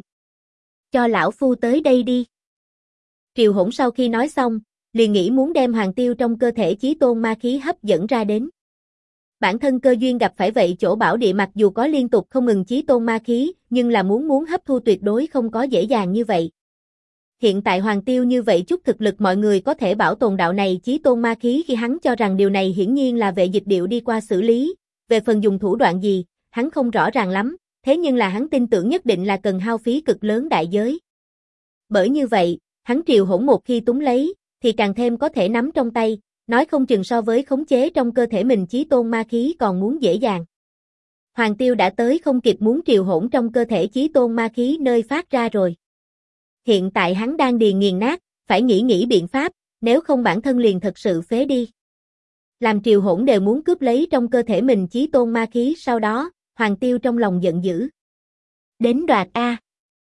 Cho lão phu tới đây đi. Triều Hỗn sau khi nói xong, liền nghĩ muốn đem Hoàng Tiêu trong cơ thể chí tôn ma khí hấp dẫn ra đến. Bản thân cơ duyên gặp phải vậy chỗ bảo địa mặc dù có liên tục không ngừng chí tôn ma khí, nhưng là muốn hấp thu tuyệt đối không có dễ dàng như vậy. Hiện tại Hoàng Tiêu như vậy chút thực lực mọi người có thể bảo tồn đạo này chí tôn ma khí khi hắn cho rằng điều này hiển nhiên là Vệ Dịch Điệu đi qua xử lý, về phần dùng thủ đoạn gì, hắn không rõ ràng lắm, thế nhưng là hắn tin tưởng nhất định là cần hao phí cực lớn đại giới. Bởi như vậy, hắn Triều Hỗn một khi túng lấy, thì càng thêm có thể nắm trong tay, nói không chừng so với khống chế trong cơ thể mình chí tôn ma khí còn muốn dễ dàng. Hoàng Tiêu đã tới không kịp muốn Triều Hỗn trong cơ thể chí tôn ma khí nơi phát ra rồi. Hiện tại hắn đang điền nghiền nát, phải nghĩ biện pháp, nếu không bản thân liền thật sự phế đi. Làm Triều Hỗn đều muốn cướp lấy trong cơ thể mình chí tôn ma khí sau đó, Hoàng Tiêu trong lòng giận dữ. Đến đoạt A.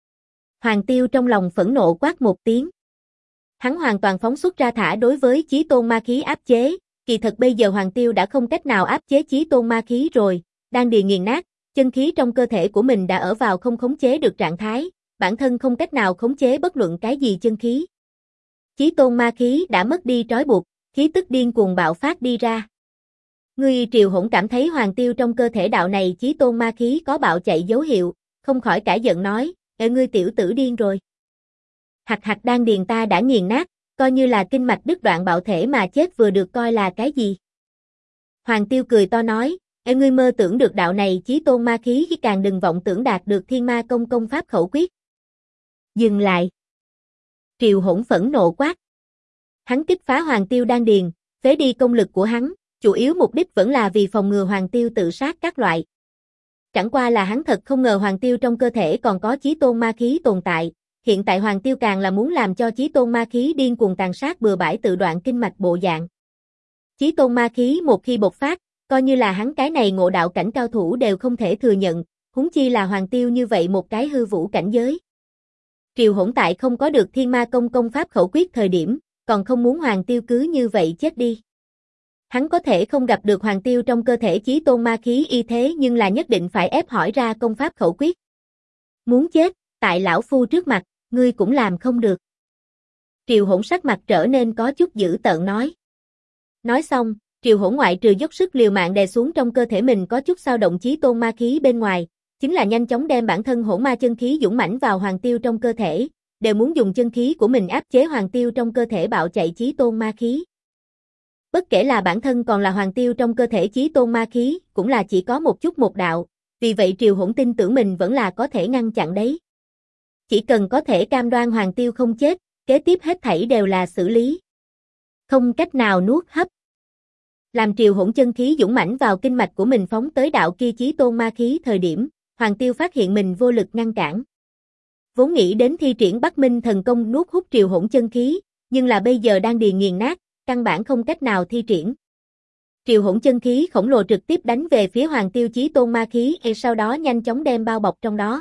Hoàng Tiêu trong lòng phẫn nộ quát một tiếng. Hắn hoàn toàn phóng xuất ra thả đối với chí tôn ma khí áp chế, kỳ thật bây giờ Hoàng Tiêu đã không cách nào áp chế chí tôn ma khí rồi, đang điền nghiền nát, chân khí trong cơ thể của mình đã ở vào không khống chế được trạng thái, bản thân không cách nào khống chế bất luận cái gì chân khí. Chí tôn ma khí đã mất đi trói buộc, khí tức điên cuồng bạo phát đi ra. Ngươi Triều Hỗn cảm thấy Hoàng Tiêu trong cơ thể đạo này chí tôn ma khí có bạo chạy dấu hiệu, không khỏi cả giận nói, ê ngươi tiểu tử điên rồi. Hạch hạch đan điền ta đã nghiền nát, coi như là kinh mạch đứt đoạn bạo thể mà chết vừa được coi là cái gì. Hoàng Tiêu cười to nói, ê ngươi mơ tưởng được đạo này chí tôn ma khí khi càng đừng vọng tưởng đạt được thiên ma công công pháp khẩu quyết. Dừng lại. Triều Hỗn phẫn nộ quát. Hắn kích phá Hoàng Tiêu đan điền, phế đi công lực của hắn, chủ yếu mục đích vẫn là vì phòng ngừa Hoàng Tiêu tự sát các loại. Chẳng qua là hắn thật không ngờ Hoàng Tiêu trong cơ thể còn có chí tôn ma khí tồn tại, hiện tại Hoàng Tiêu càng là muốn làm cho chí tôn ma khí điên cuồng tàn sát bừa bãi tự đoạn kinh mạch bộ dạng. Chí tôn ma khí một khi bộc phát, coi như là hắn cái này ngộ đạo cảnh cao thủ đều không thể thừa nhận, huống chi là Hoàng Tiêu như vậy một cái hư vũ cảnh giới. Triều Hỗn tại không có được thiên ma công công pháp khẩu quyết thời điểm, còn không muốn Hoàng Tiêu cứ như vậy chết đi. Hắn có thể không gặp được Hoàng Tiêu trong cơ thể Chí Tôn ma khí y thế nhưng là nhất định phải ép hỏi ra công pháp khẩu quyết. Muốn chết, tại lão phu trước mặt, ngươi cũng làm không được. Triều Hỗn sắc mặt trở nên có chút dữ tợn nói. Nói xong, Triều Hỗn ngoại trừ dốc sức liều mạng đè xuống trong cơ thể mình có chút dao động Chí Tôn ma khí bên ngoài, chính là nhanh chóng đem bản thân hỗn ma chân khí dũng mãnh vào Hoàng Tiêu trong cơ thể, đều muốn dùng chân khí của mình áp chế Hoàng Tiêu trong cơ thể bạo chạy Chí Tôn ma khí. Bất kể là bản thân còn là Hoàng Tiêu trong cơ thể Chí Tôn ma khí, cũng là chỉ có một chút một đạo, vì vậy Triều Hỗn tin tưởng mình vẫn là có thể ngăn chặn đấy. Chỉ cần có thể cam đoan Hoàng Tiêu không chết, kế tiếp hết thảy đều là xử lý. Không cách nào nuốt hấp. Làm Triều Hỗn chân khí dũng mãnh vào kinh mạch của mình phóng tới đạo kia Chí Tôn ma khí thời điểm, Hoàng Tiêu phát hiện mình vô lực ngăn cản. Vốn nghĩ đến thi triển Bắc Minh thần công nuốt hút Triều Hỗn chân khí, nhưng là bây giờ đang điền nghiền nát, căn bản không cách nào thi triển. Triều Hỗn chân khí khổng lồ trực tiếp đánh về phía Hoàng Tiêu Chí Tôn ma khí, sau đó nhanh chóng đem bao bọc trong đó.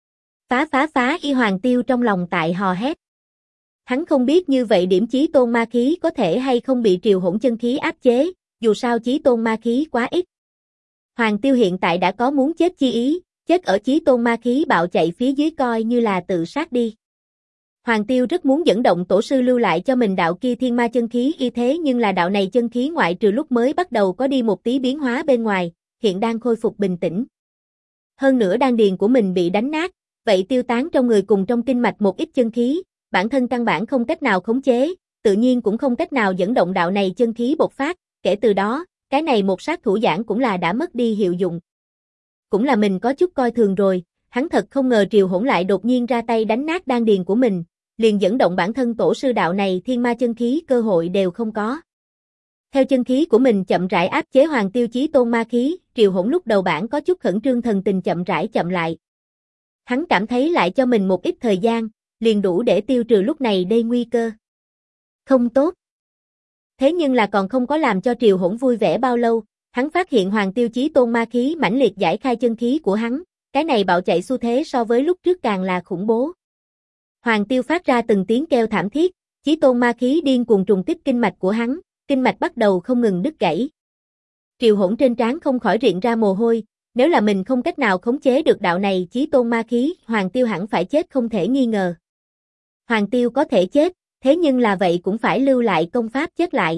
Phá y Hoàng Tiêu trong lòng tại hò hét. Hắn không biết như vậy điểm Chí Tôn ma khí có thể hay không bị Triều Hỗn chân khí áp chế, dù sao Chí Tôn ma khí quá ít. Hoàng Tiêu hiện tại đã có muốn chết chi ý, chết ở Chí Tôn ma khí bạo chạy phía dưới coi như là tự sát đi. Hoàng Tiêu rất muốn dẫn động tổ sư lưu lại cho mình đạo kia thiên ma chân khí y thế nhưng là đạo này chân khí ngoại trừ lúc mới bắt đầu có đi một tí biến hóa bên ngoài, hiện đang khôi phục bình tĩnh. Hơn nữa đan điền của mình bị đánh nát, vậy tiêu tán trong người cùng trong kinh mạch một ít chân khí, bản thân căn bản không cách nào khống chế, tự nhiên cũng không cách nào dẫn động đạo này chân khí bộc phát, kể từ đó, cái này một sát thủ giảng cũng là đã mất đi hiệu dụng. Cũng là mình có chút coi thường rồi, hắn thật không ngờ Triều Hỗn lại đột nhiên ra tay đánh nát đan điền của mình, liền dẫn động bản thân tổ sư đạo này thiên ma chân khí cơ hội đều không có. Theo chân khí của mình chậm rãi áp chế Hoàng Tiêu Chí Tôn ma khí, Triều Hỗn lúc đầu bản có chút khẩn trương thần tình chậm rãi chậm lại. Hắn cảm thấy lại cho mình một ít thời gian, liền đủ để tiêu trừ lúc này đây nguy cơ. Không tốt. Thế nhưng là còn không có làm cho Triều Hỗn vui vẻ bao lâu, hắn phát hiện Hoàng Tiêu Chí Tôn ma khí mãnh liệt giải khai chân khí của hắn, cái này bạo chạy xu thế so với lúc trước càng là khủng bố. Hoàng Tiêu phát ra từng tiếng kêu thảm thiết, Chí Tôn ma khí điên cuồng trùng kích kinh mạch của hắn, kinh mạch bắt đầu không ngừng đứt gãy. Triều Hỗn trên trán không khỏi rịn ra mồ hôi, nếu là mình không cách nào khống chế được đạo này Chí Tôn ma khí, Hoàng Tiêu hẳn phải chết không thể nghi ngờ. Hoàng Tiêu có thể chết, thế nhưng là vậy cũng phải lưu lại công pháp chết lại.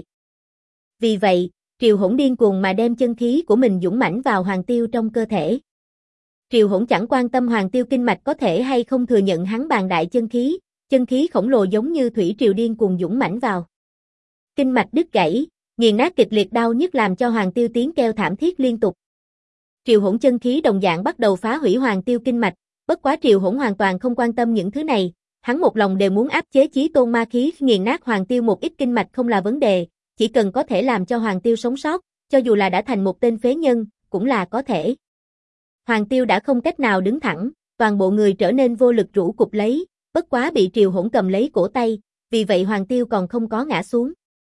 Vì vậy, Triều Hỗn điên cuồng mà đem chân khí của mình dũng mãnh vào Hoàng Tiêu trong cơ thể. Triều Hỗn chẳng quan tâm Hoàng Tiêu kinh mạch có thể hay không thừa nhận hắn bàng đại chân khí khổng lồ giống như thủy triều điên cuồng dũng mãnh vào. Kinh mạch đứt gãy, nghiền nát kịch liệt đau nhức làm cho Hoàng Tiêu tiếng kêu thảm thiết liên tục. Triều Hỗn chân khí đồng dạng bắt đầu phá hủy Hoàng Tiêu kinh mạch, bất quá Triều Hỗn hoàn toàn không quan tâm những thứ này, hắn một lòng đều muốn áp chế Chí Tôn ma khí, nghiền nát Hoàng Tiêu một ít kinh mạch không là vấn đề, chỉ cần có thể làm cho Hoàng Tiêu sống sót, cho dù là đã thành một tên phế nhân, cũng là có thể. Hoàng Tiêu đã không cách nào đứng thẳng, toàn bộ người trở nên vô lực rũ cụp lấy, bất quá bị Triều Hỗn cầm lấy cổ tay, vì vậy Hoàng Tiêu còn không có ngã xuống.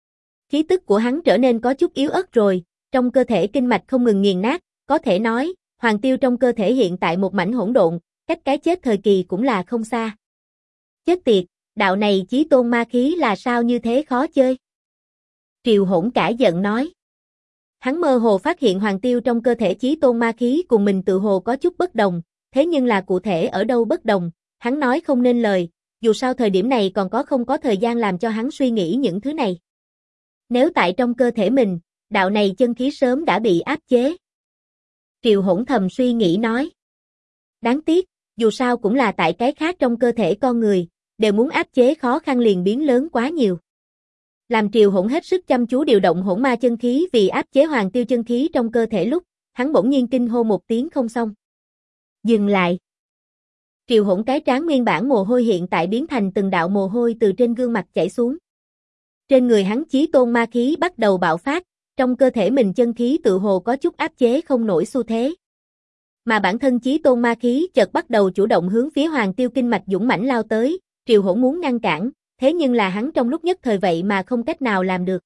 Khí tức của hắn trở nên có chút yếu ớt rồi, trong cơ thể kinh mạch không ngừng nghiền nát, có thể nói, Hoàng Tiêu trong cơ thể hiện tại một mảnh hỗn độn, cách cái chết thời kỳ cũng là không xa. Chết tiệt, đạo này Chí Tôn ma khí là sao như thế khó chơi? Triều Hỗn cả giận nói. Hắn mơ hồ phát hiện Hoàng Tiêu trong cơ thể Chí Tôn ma khí cùng mình tự hồ có chút bất đồng, thế nhưng là cụ thể ở đâu bất đồng, hắn nói không nên lời, dù sao thời điểm này còn không có thời gian làm cho hắn suy nghĩ những thứ này. Nếu tại trong cơ thể mình, đạo này chân khí sớm đã bị áp chế. Triều Hỗn thầm suy nghĩ nói. Đáng tiếc, dù sao cũng là tại cái khác trong cơ thể con người, đều muốn áp chế khó khăn liền biến lớn quá nhiều. Làm Triều Hỗn hết sức chăm chú điều động hỗn ma chân khí vì áp chế Hoàng Tiêu chân khí trong cơ thể lúc, hắn bỗng nhiên kinh hô một tiếng không xong. Dừng lại. Triều Hỗn cái trán nguyên bản mồ hôi hiện tại biến thành từng đạo mồ hôi từ trên gương mặt chảy xuống. Trên người hắn Chí Tôn ma khí bắt đầu bạo phát, trong cơ thể mình chân khí tự hồ có chút áp chế không nổi xu thế. Mà bản thân Chí Tôn ma khí chợt bắt đầu chủ động hướng phía Hoàng Tiêu kinh mạch dũng mãnh lao tới, Triều Hỗn muốn ngăn cản, thế nhưng là hắn trong lúc nhất thời vậy mà không cách nào làm được.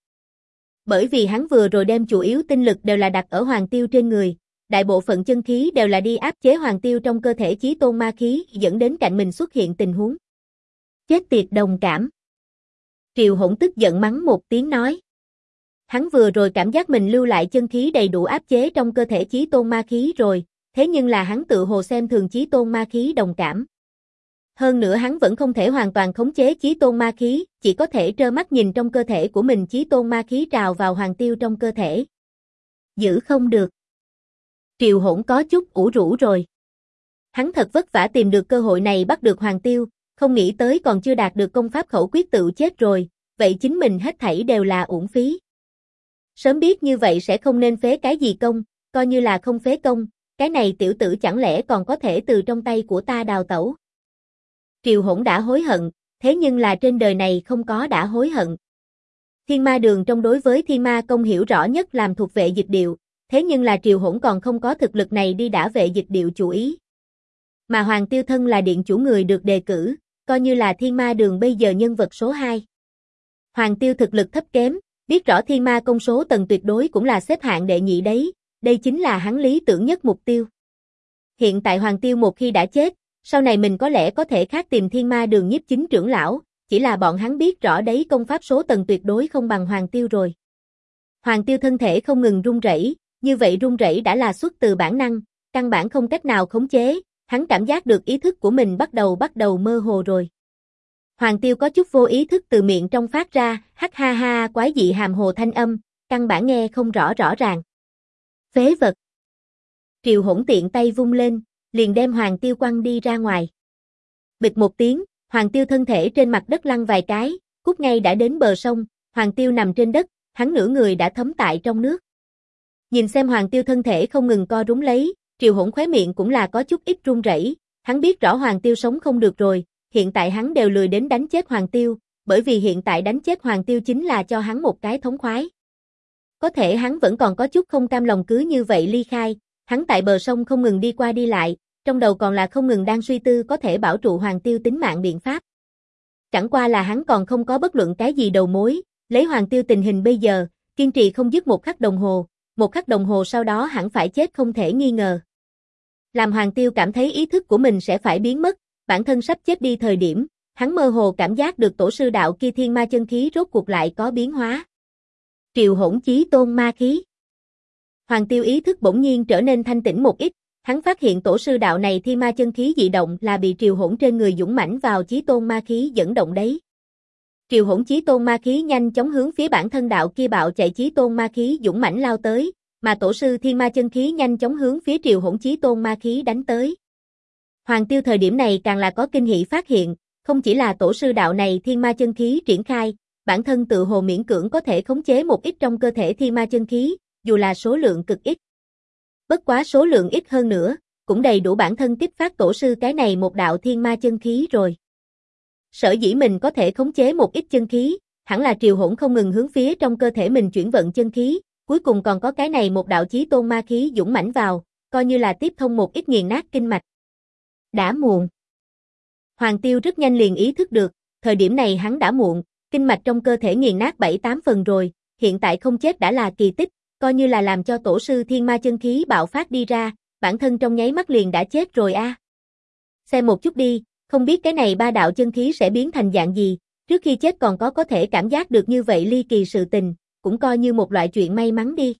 Bởi vì hắn vừa rồi đem chủ yếu tinh lực đều là đặt ở Hoàng Tiêu trên người, đại bộ phận chân khí đều là đi áp chế Hoàng Tiêu trong cơ thể Chí Tôn ma khí, dẫn đến cạnh mình xuất hiện tình huống. Chết tiệt đồng cảm. Triều Hỗn tức giận mắng một tiếng nói. Hắn vừa rồi cảm giác mình lưu lại chân khí đầy đủ áp chế trong cơ thể chí tôn ma khí rồi, thế nhưng là hắn tự hồ xem thường chí tôn ma khí đồng cảm. Hơn nữa hắn vẫn không thể hoàn toàn khống chế chí tôn ma khí, chỉ có thể trơ mắt nhìn trong cơ thể của mình chí tôn ma khí trào vào Hoàng Tiêu trong cơ thể. Giữ không được. Triệu Hỗn có chút ủ rũ rồi. Hắn thật vất vả tìm được cơ hội này bắt được Hoàng Tiêu, không nghĩ tới còn chưa đạt được công pháp khẩu quyết tự chết rồi, vậy chính mình hết thảy đều là uổng phí. Sớm biết như vậy sẽ không nên phế cái gì công, coi như là không phế công, cái này tiểu tử chẳng lẽ còn có thể từ trong tay của ta đào tẩu. Triệu Hỗn đã hối hận, thế nhưng là trên đời này không có đã hối hận. Thiên Ma Đường trong đối với Thiên Ma Công hiểu rõ nhất làm thuộc vệ dịch điệu, thế nhưng là Triệu Hỗn còn không có thực lực này đi đả vệ dịch điệu chủ ý. Mà Hoàng Tiêu thân là điện chủ người được đề cử, coi như là Thiên Ma Đường bây giờ nhân vật số 2. Hoàng Tiêu thực lực thấp kém, biết rõ Thiên Ma Công số tầng tuyệt đối cũng là xếp hạng đệ nhị đấy, đây chính là hắn lý tưởng nhất mục tiêu. Hiện tại Hoàng Tiêu một khi đã chết, sau này mình có lẽ có thể khác tìm Thiên Ma Đường nhiếp chính trưởng lão, chỉ là bọn hắn biết rõ đấy công pháp số tầng tuyệt đối không bằng Hoàng Tiêu rồi. Hoàng Tiêu thân thể không ngừng run rẩy, như vậy run rẩy đã là xuất từ bản năng, căn bản không cách nào khống chế, hắn cảm giác được ý thức của mình bắt đầu mơ hồ rồi. Hoàng Tiêu có chút vô ý thức từ miệng trong phát ra, hắc ha ha quái dị hàm hồ thanh âm, căn bản nghe không rõ ràng. Phế vật. Triệu Hỗn tiện tay vung lên, liền đem Hoàng Tiêu quăng đi ra ngoài. Bịch một tiếng, Hoàng Tiêu thân thể trên mặt đất lăn vài cái, cút ngay đã đến bờ sông, Hoàng Tiêu nằm trên đất, hắn nửa người đã thấm tại trong nước. Nhìn xem Hoàng Tiêu thân thể không ngừng co rúm lấy, Triệu Hỗn khóe miệng cũng là có chút ít run rẩy, hắn biết rõ Hoàng Tiêu sống không được rồi, hiện tại hắn đều lười đến đánh chết Hoàng Tiêu, bởi vì hiện tại đánh chết Hoàng Tiêu chính là cho hắn một cái thống khoái. Có thể hắn vẫn còn có chút không cam lòng cứ như vậy ly khai, hắn tại bờ sông không ngừng đi qua đi lại, trong đầu còn là không ngừng đang suy tư có thể bảo trụ Hoàng Tiêu tính mạng biện pháp. Chẳng qua là hắn còn không có bất luận cái gì đầu mối, lấy Hoàng Tiêu tình hình bây giờ, kiên trì không dứt một khắc đồng hồ sau đó hẳn phải chết không thể nghi ngờ. Làm Hoàng Tiêu cảm thấy ý thức của mình sẽ phải biến mất, bản thân sắp chết đi thời điểm, hắn mơ hồ cảm giác được tổ sư đạo kia thiên ma chân khí rốt cuộc lại có biến hóa. Triệu Hỗn chí tôn ma khí. Hoàng Tiêu ý thức bỗng nhiên trở nên thanh tĩnh một ít, hắn phát hiện tổ sư đạo này thiên ma chân khí dị động là bị Triệu Hỗn trên người dũng mãnh vào chí tôn ma khí dẫn động đấy. Triệu Hỗn chí tôn ma khí nhanh chóng hướng phía bản thân đạo kia bạo chạy chí tôn ma khí dũng mãnh lao tới, mà tổ sư thiên ma chân khí nhanh chóng hướng phía Triệu Hỗn chí tôn ma khí đánh tới. Hoàng Tiêu thời điểm này càng là có kinh hỉ phát hiện, không chỉ là tổ sư đạo này thiên ma chân khí triển khai, bản thân tự hồ miễn cưỡng có thể khống chế một ít trong cơ thể thiên ma chân khí, dù là số lượng cực ít. Bất quá số lượng ít hơn nữa, cũng đầy đủ bản thân kích phát tổ sư cái này một đạo thiên ma chân khí rồi. Sở dĩ mình có thể khống chế một ít chân khí, hẳn là Triệu Hỗn không ngừng hướng phía trong cơ thể mình chuyển vận chân khí, cuối cùng còn có cái này một đạo chí tôn ma khí dũng mãnh vào, coi như là tiếp thông một ít nghiền nát kinh mạch. Đã muộn. Hoàng Tiêu rất nhanh liền ý thức được, thời điểm này hắn đã muộn, kinh mạch trong cơ thể nghiền nát 7-8 phần rồi, hiện tại không chết đã là kỳ tích, coi như là làm cho tổ sư thiên ma chân khí bạo phát đi ra, bản thân trong nháy mắt liền đã chết rồi a. Xem một chút đi, không biết cái này ba đạo chân khí sẽ biến thành dạng gì, trước khi chết còn có thể cảm giác được như vậy ly kỳ sự tình, cũng coi như một loại chuyện may mắn đi.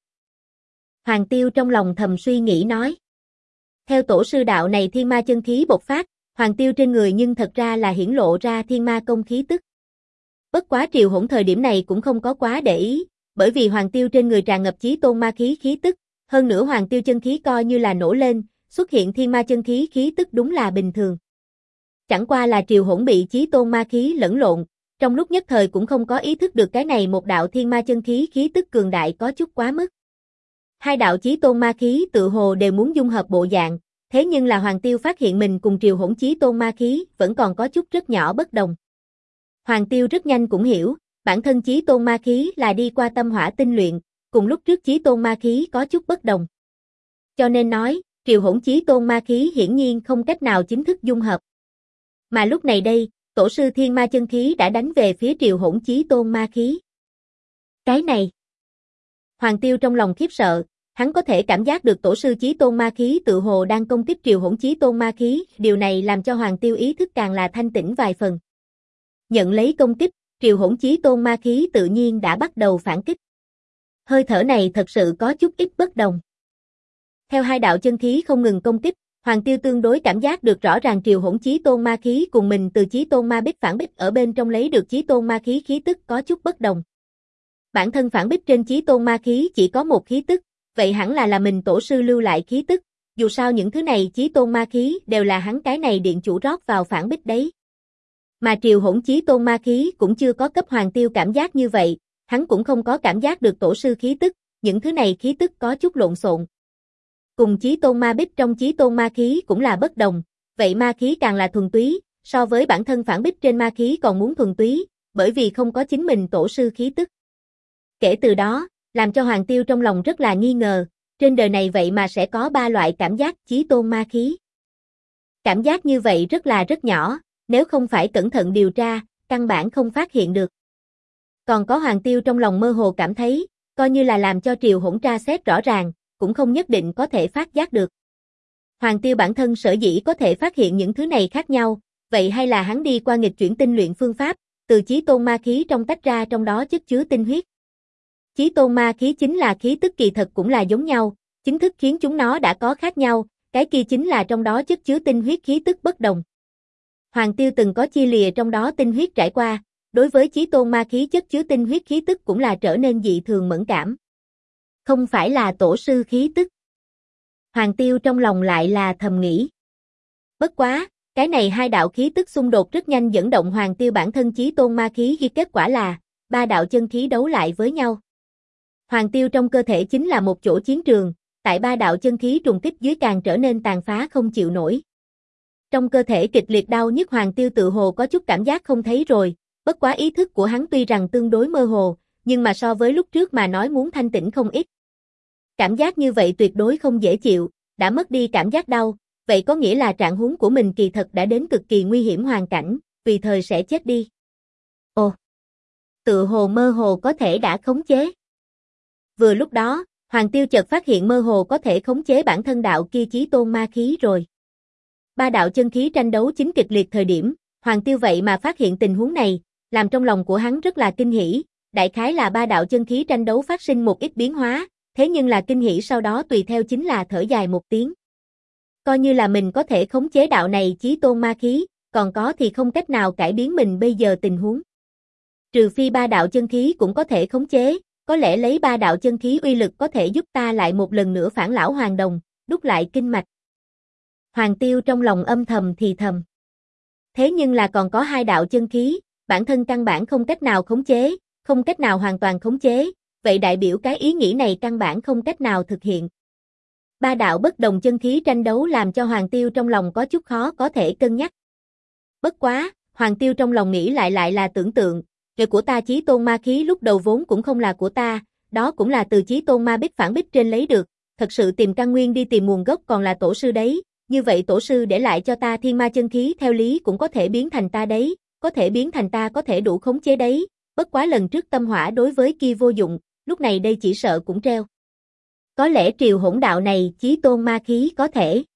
Hoàng Tiêu trong lòng thầm suy nghĩ nói. Theo tổ sư đạo này thiên ma chân khí bộc phát, Hoàng Tiêu trên người nhưng thật ra là hiển lộ ra thiên ma công khí tức. Bất quá Triệu Hỗn thời điểm này cũng không có quá để ý, bởi vì Hoàng Tiêu trên người tràn ngập chí tôn ma khí khí tức, hơn nữa Hoàng Tiêu chân khí coi như là nổ lên, xuất hiện thiên ma chân khí khí tức đúng là bình thường. Chẳng qua là Triệu Hỗn bị chí tôn ma khí lẫn lộn, trong lúc nhất thời cũng không có ý thức được cái này một đạo thiên ma chân khí khí tức cường đại có chút quá mức. Hai đạo chí tôn ma khí tự hồ đều muốn dung hợp bộ dạng, thế nhưng là Hoàng Tiêu phát hiện mình cùng Triệu Hỗn chí tôn ma khí vẫn còn có chút rất nhỏ bất đồng. Hoàng Tiêu rất nhanh cũng hiểu, bản thân chí tôn ma khí là đi qua tâm hỏa tinh luyện, cùng lúc trước chí tôn ma khí có chút bất đồng. Cho nên nói, Triệu Hỗn chí tôn ma khí hiển nhiên không cách nào chính thức dung hợp. Mà lúc này đây, tổ sư thiên ma chân khí đã đánh về phía Triệu Hỗn chí tôn ma khí. Cái này, Hoàng Tiêu trong lòng khiếp sợ, hắn có thể cảm giác được tổ sư chí tôn ma khí tự hồ đang công kích Triệu Hỗn chí tôn ma khí, điều này làm cho Hoàng Tiêu ý thức càng là thanh tĩnh vài phần. Nhận lấy công kích, Triệu Hỗn chí tôn ma khí tự nhiên đã bắt đầu phản kích. Hơi thở này thật sự có chút ít bất đồng. Theo hai đạo chân khí không ngừng công kích, Hoàng Tiêu tương đối cảm giác được rõ ràng Triều Hỗn Chí Tôn ma khí cùng mình từ Chí Tôn ma bích phản bích ở bên trong lấy được Chí Tôn ma khí khí tức có chút bất đồng. Bản thân phản bích trên Chí Tôn ma khí chỉ có một khí tức, vậy hẳn là mình tổ sư lưu lại khí tức, dù sao những thứ này Chí Tôn ma khí đều là hắn cái này điện chủ rót vào phản bích đấy. Mà Triều Hỗn Chí Tôn ma khí cũng chưa có cấp Hoàng Tiêu cảm giác như vậy, hắn cũng không có cảm giác được tổ sư khí tức, những thứ này khí tức có chút lộn xộn. Cùng Chí Tôn ma bích trong Chí Tôn ma khí cũng là bất đồng, vậy ma khí càng là thuần túy, so với bản thân phản bích trên ma khí còn muốn thuần túy, bởi vì không có chính mình tổ sư khí tức. Kể từ đó, làm cho Hoàng Tiêu trong lòng rất là nghi ngờ, trên đời này vậy mà sẽ có 3 loại cảm giác Chí Tôn ma khí. Cảm giác như vậy rất nhỏ, nếu không phải cẩn thận điều tra, căn bản không phát hiện được. Còn có Hoàng Tiêu trong lòng mơ hồ cảm thấy, coi như là làm cho Triều Hỗn tra xét rõ ràng, cũng không nhất định có thể phát giác được. Hoàng Tiêu bản thân sở dĩ có thể phát hiện những thứ này khác nhau, vậy hay là hắn đi qua nghịch chuyển tinh luyện phương pháp, từ Chí Tôn ma khí trong tách ra trong đó chất chứa tinh huyết. Chí Tôn ma khí chính là khí tức kỳ thật cũng là giống nhau, chính thức khiến chúng nó đã có khác nhau, cái kia chính là trong đó chất chứa tinh huyết khí tức bất đồng. Hoàng Tiêu từng có chia lìa trong đó tinh huyết trải qua, đối với Chí Tôn ma khí chất chứa tinh huyết khí tức cũng là trở nên dị thường mẫn cảm. Không phải là tổ sư khí tức. Hoàng Tiêu trong lòng lại là thầm nghĩ. Bất quá, cái này hai đạo khí tức xung đột rất nhanh dẫn động Hoàng Tiêu bản thân Chí Tôn ma khí ghi kết quả là 3 đạo chân khí đấu lại với nhau. Hoàng Tiêu trong cơ thể chính là một chỗ chiến trường, tại 3 đạo chân khí trùng kích dưới càng trở nên tàn phá không chịu nổi. Trong cơ thể kịch liệt đau nhức Hoàng Tiêu tự hồ có chút cảm giác không thấy rồi, bất quá ý thức của hắn tuy rằng tương đối mơ hồ, nhưng mà so với lúc trước mà nói muốn thanh tĩnh không ít. Cảm giác như vậy tuyệt đối không dễ chịu, đã mất đi cảm giác đau, vậy có nghĩa là trạng huống của mình kỳ thật đã đến cực kỳ nguy hiểm hoàn cảnh, tùy thời sẽ chết đi. Ồ! Tự hồ mơ hồ có thể đã khống chế. Vừa lúc đó, Hoàng Tiêu chợt phát hiện mơ hồ có thể khống chế bản thân đạo kia Chí Tôn ma khí rồi. 3 đạo chân khí tranh đấu chính kịch liệt thời điểm, Hoàng Tiêu vậy mà phát hiện tình huống này, làm trong lòng của hắn rất là kinh hỉ, đại khái là 3 đạo chân khí tranh đấu phát sinh một ít biến hóa, thế nhưng là kinh hỉ sau đó tùy theo chính là thở dài một tiếng. Coi như là mình có thể khống chế đạo này Chí Tôn ma khí, còn có thì không cách nào cải biến mình bây giờ tình huống. Trừ phi 3 đạo chân khí cũng có thể khống chế, có lẽ lấy 3 đạo chân khí uy lực có thể giúp ta lại một lần nữa phản lão hoàn đồng, đúc lại kinh mạch. Hoàng Tiêu trong lòng âm thầm thì thầm. Thế nhưng là còn có 2 đạo chân khí, bản thân căn bản không cách nào khống chế, không cách nào hoàn toàn khống chế, vậy đại biểu cái ý nghĩ này căn bản không cách nào thực hiện. 3 đạo bất đồng chân khí tranh đấu làm cho Hoàng Tiêu trong lòng có chút khó có thể cân nhắc. Bất quá, Hoàng Tiêu trong lòng nghĩ lại là tưởng tượng, người của ta Chí Tôn ma khí lúc đầu vốn cũng không là của ta, đó cũng là từ Chí Tôn ma bích phản bích trên lấy được, thật sự tìm căn nguyên đi tìm nguồn gốc còn là tổ sư đấy, như vậy tổ sư để lại cho ta thiên ma chân khí theo lý cũng có thể biến thành ta đấy, có thể biến thành ta có thể đủ khống chế đấy, bất quá lần trước tâm hỏa đối với kia vô dụng, lúc này đây chỉ sợ cũng treo. Có lẽ Triều Hỗn đạo này Chí Tôn ma khí có thể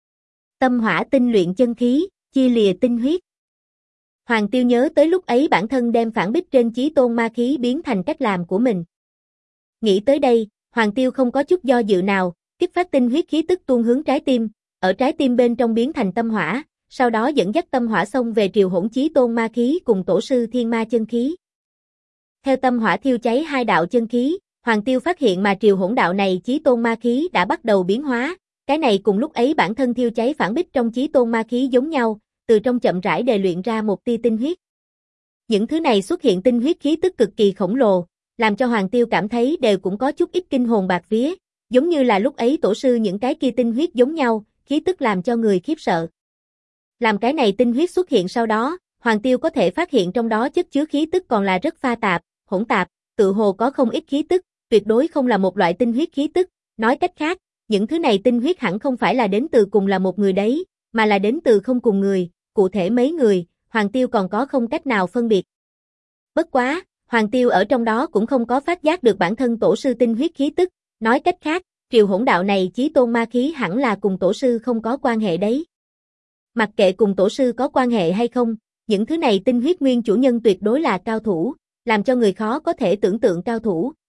tâm hỏa tinh luyện chân khí, chia lìa tinh huyết. Hoàng Tiêu nhớ tới lúc ấy bản thân đem phản bích trên Chí Tôn ma khí biến thành cách làm của mình. Nghĩ tới đây, Hoàng Tiêu không có chút do dự nào, kích phát tinh huyết khí tức tuôn hướng trái tim, ở trái tim bên trong biến thành tâm hỏa, sau đó dẫn dắt tâm hỏa xông về Triều Hỗn Chí Tôn ma khí cùng tổ sư thiên ma chân khí. Theo tâm hỏa thiêu cháy 2 đạo chân khí, Hoàng Tiêu phát hiện mà Triều Hỗn đạo này Chí Tôn ma khí đã bắt đầu biến hóa, cái này cùng lúc ấy bản thân thiêu cháy phản bích trong Chí Tôn ma khí giống nhau, từ trong chậm rãi đề luyện ra một tia tinh huyết. Những thứ này xuất hiện tinh huyết khí tức cực kỳ khổng lồ, làm cho Hoàng Tiêu cảm thấy đều cũng có chút ít kinh hồn bạc vía, giống như là lúc ấy tổ sư những cái kia tinh huyết giống nhau, khí tức làm cho người khiếp sợ. Làm cái này tinh huyết xuất hiện sau đó, Hoàng Tiêu có thể phát hiện trong đó chất chứa khí tức còn là rất pha tạp, hỗn tạp, tự hồ có không ít khí tức, tuyệt đối không là một loại tinh huyết khí tức, nói cách khác, những thứ này tinh huyết hẳn không phải là đến từ cùng là một người đấy, mà là đến từ không cùng người, cụ thể mấy người, Hoàng Tiêu còn có không cách nào phân biệt. Bất quá, Hoàng Tiêu ở trong đó cũng không có phát giác được bản thân tổ sư tinh huyết khí tức, nói cách khác, Triều Hỗn đạo này Chí Tôn ma khí hẳn là cùng tổ sư không có quan hệ đấy. Mặc kệ cùng tổ sư có quan hệ hay không, những thứ này tinh huyết nguyên chủ nhân tuyệt đối là cao thủ, làm cho người khó có thể tưởng tượng cao thủ,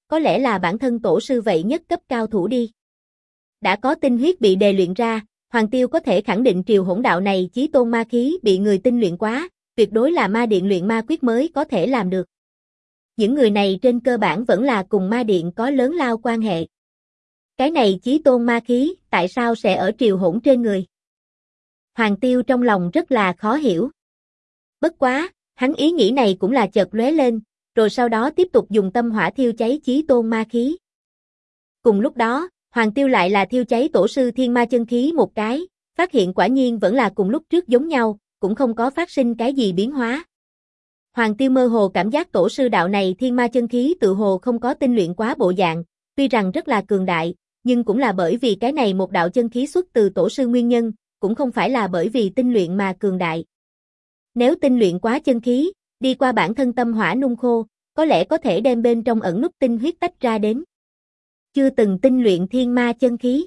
có lẽ là bản thân tổ sư vậy nhất cấp cao thủ đi. Đã có tinh huyết bị đề luyện ra, Hoàng Tiêu có thể khẳng định triều hỗn đạo này chí tôn ma khí bị người tinh luyện quá, tuyệt đối là ma điện luyện ma quyết mới có thể làm được. Những người này trên cơ bản vẫn là cùng ma điện có lớn lao quan hệ. Cái này chí tôn ma khí, tại sao sẽ ở triều hỗn trên người? Hoàng Tiêu trong lòng rất là khó hiểu. Bất quá, hắn ý nghĩ này cũng là chợt lóe lên, rồi sau đó tiếp tục dùng tâm hỏa thiêu cháy chí tôn ma khí. Cùng lúc đó, Hoàng Tiêu lại là thiêu cháy tổ sư thiên ma chân khí một cái, phát hiện quả nhiên vẫn là cùng lúc trước giống nhau, cũng không có phát sinh cái gì biến hóa. Hoàng Tiêu mơ hồ cảm giác tổ sư đạo này thiên ma chân khí tự hồ không có tinh luyện quá bộ dạng, tuy rằng rất là cường đại, nhưng cũng là bởi vì cái này một đạo chân khí xuất từ tổ sư nguyên nhân, cũng không phải là bởi vì tinh luyện mà cường đại. Nếu tinh luyện quá chân khí, đi qua bản thân tâm hỏa nung khô, có lẽ có thể đem bên trong ẩn nút tinh huyết tách ra đến. Chưa từng tinh luyện thiên ma chân khí.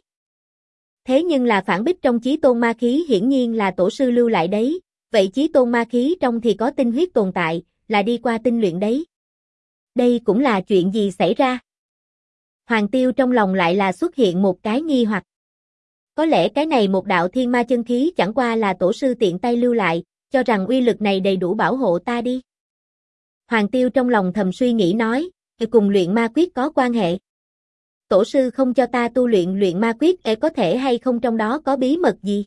Thế nhưng là phản bích trong chí tôn ma khí hiển nhiên là tổ sư lưu lại đấy, vậy chí tôn ma khí trong thì có tinh huyết tồn tại, là đi qua tinh luyện đấy. Đây cũng là chuyện gì xảy ra? Hoàng Tiêu trong lòng lại là xuất hiện một cái nghi hoặc. Có lẽ cái này một đạo thiên ma chân khí chẳng qua là tổ sư tiện tay lưu lại, cho rằng uy lực này đầy đủ bảo hộ ta đi. Hoàng Tiêu trong lòng thầm suy nghĩ nói, cùng luyện ma quyết có quan hệ. Tổ sư không cho ta tu luyện ma quyết, có thể hay không trong đó có bí mật gì?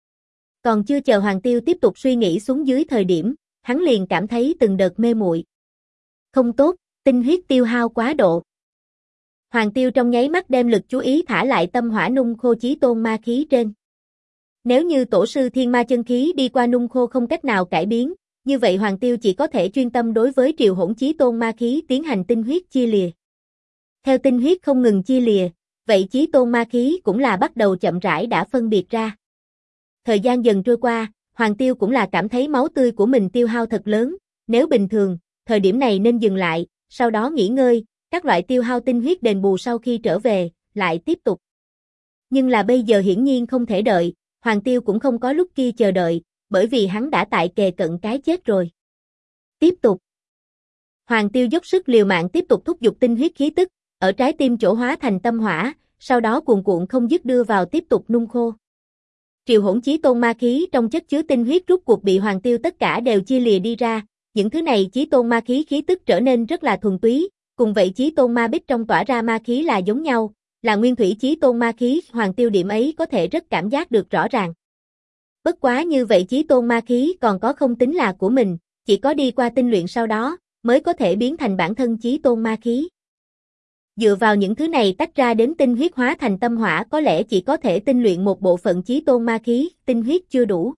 Còn chưa chờ Hoàng Tiêu tiếp tục suy nghĩ xuống dưới thời điểm, hắn liền cảm thấy từng đợt mê muội. Không tốt, tinh huyết tiêu hao quá độ. Hoàng Tiêu trong nháy mắt đem lực chú ý thả lại tâm hỏa nung khô chí tôn ma khí trên. Nếu như tổ sư thiên ma chân khí đi qua nung khô không cách nào cải biến, như vậy Hoàng Tiêu chỉ có thể chuyên tâm đối với triều hỗn chí tôn ma khí tiến hành tinh huyết chia lìa. Theo tinh huyết không ngừng chia lìa, vậy chí tôn ma khí cũng là bắt đầu chậm rãi đã phân biệt ra. Thời gian dần trôi qua, Hoàng Tiêu cũng là cảm thấy máu tươi của mình tiêu hao thật lớn, nếu bình thường, thời điểm này nên dừng lại, sau đó nghỉ ngơi, các loại tiêu hao tinh huyết đền bù sau khi trở về, lại tiếp tục. Nhưng là bây giờ hiển nhiên không thể đợi, Hoàng Tiêu cũng không có lúc kia chờ đợi, bởi vì hắn đã tại kề cận cái chết rồi. Tiếp tục. Hoàng Tiêu dốc sức liều mạng tiếp tục thúc giục tinh huyết khí tức, ở trái tim chỗ hóa thành tâm hỏa, sau đó cuồn cuộn không dứt đưa vào tiếp tục nung khô. Triều hỗn chí tôn ma khí trong chất chứa tinh huyết rút cuộc bị Hoàng Tiêu tất cả đều chia lìa đi ra, những thứ này chí tôn ma khí khí tức trở nên rất là thuần túy, cùng vậy chí tôn ma bích trong tỏa ra ma khí là giống nhau, là nguyên thủy chí tôn ma khí, Hoàng Tiêu điểm ấy có thể rất cảm giác được rõ ràng. Bất quá như vậy chí tôn ma khí còn có không tính là của mình, chỉ có đi qua tinh luyện sau đó, mới có thể biến thành bản thân chí tôn ma khí. Dựa vào những thứ này tách ra đến tinh huyết hóa thành tâm hỏa có lẽ chỉ có thể tinh luyện một bộ phận chí tôn ma khí, tinh huyết chưa đủ.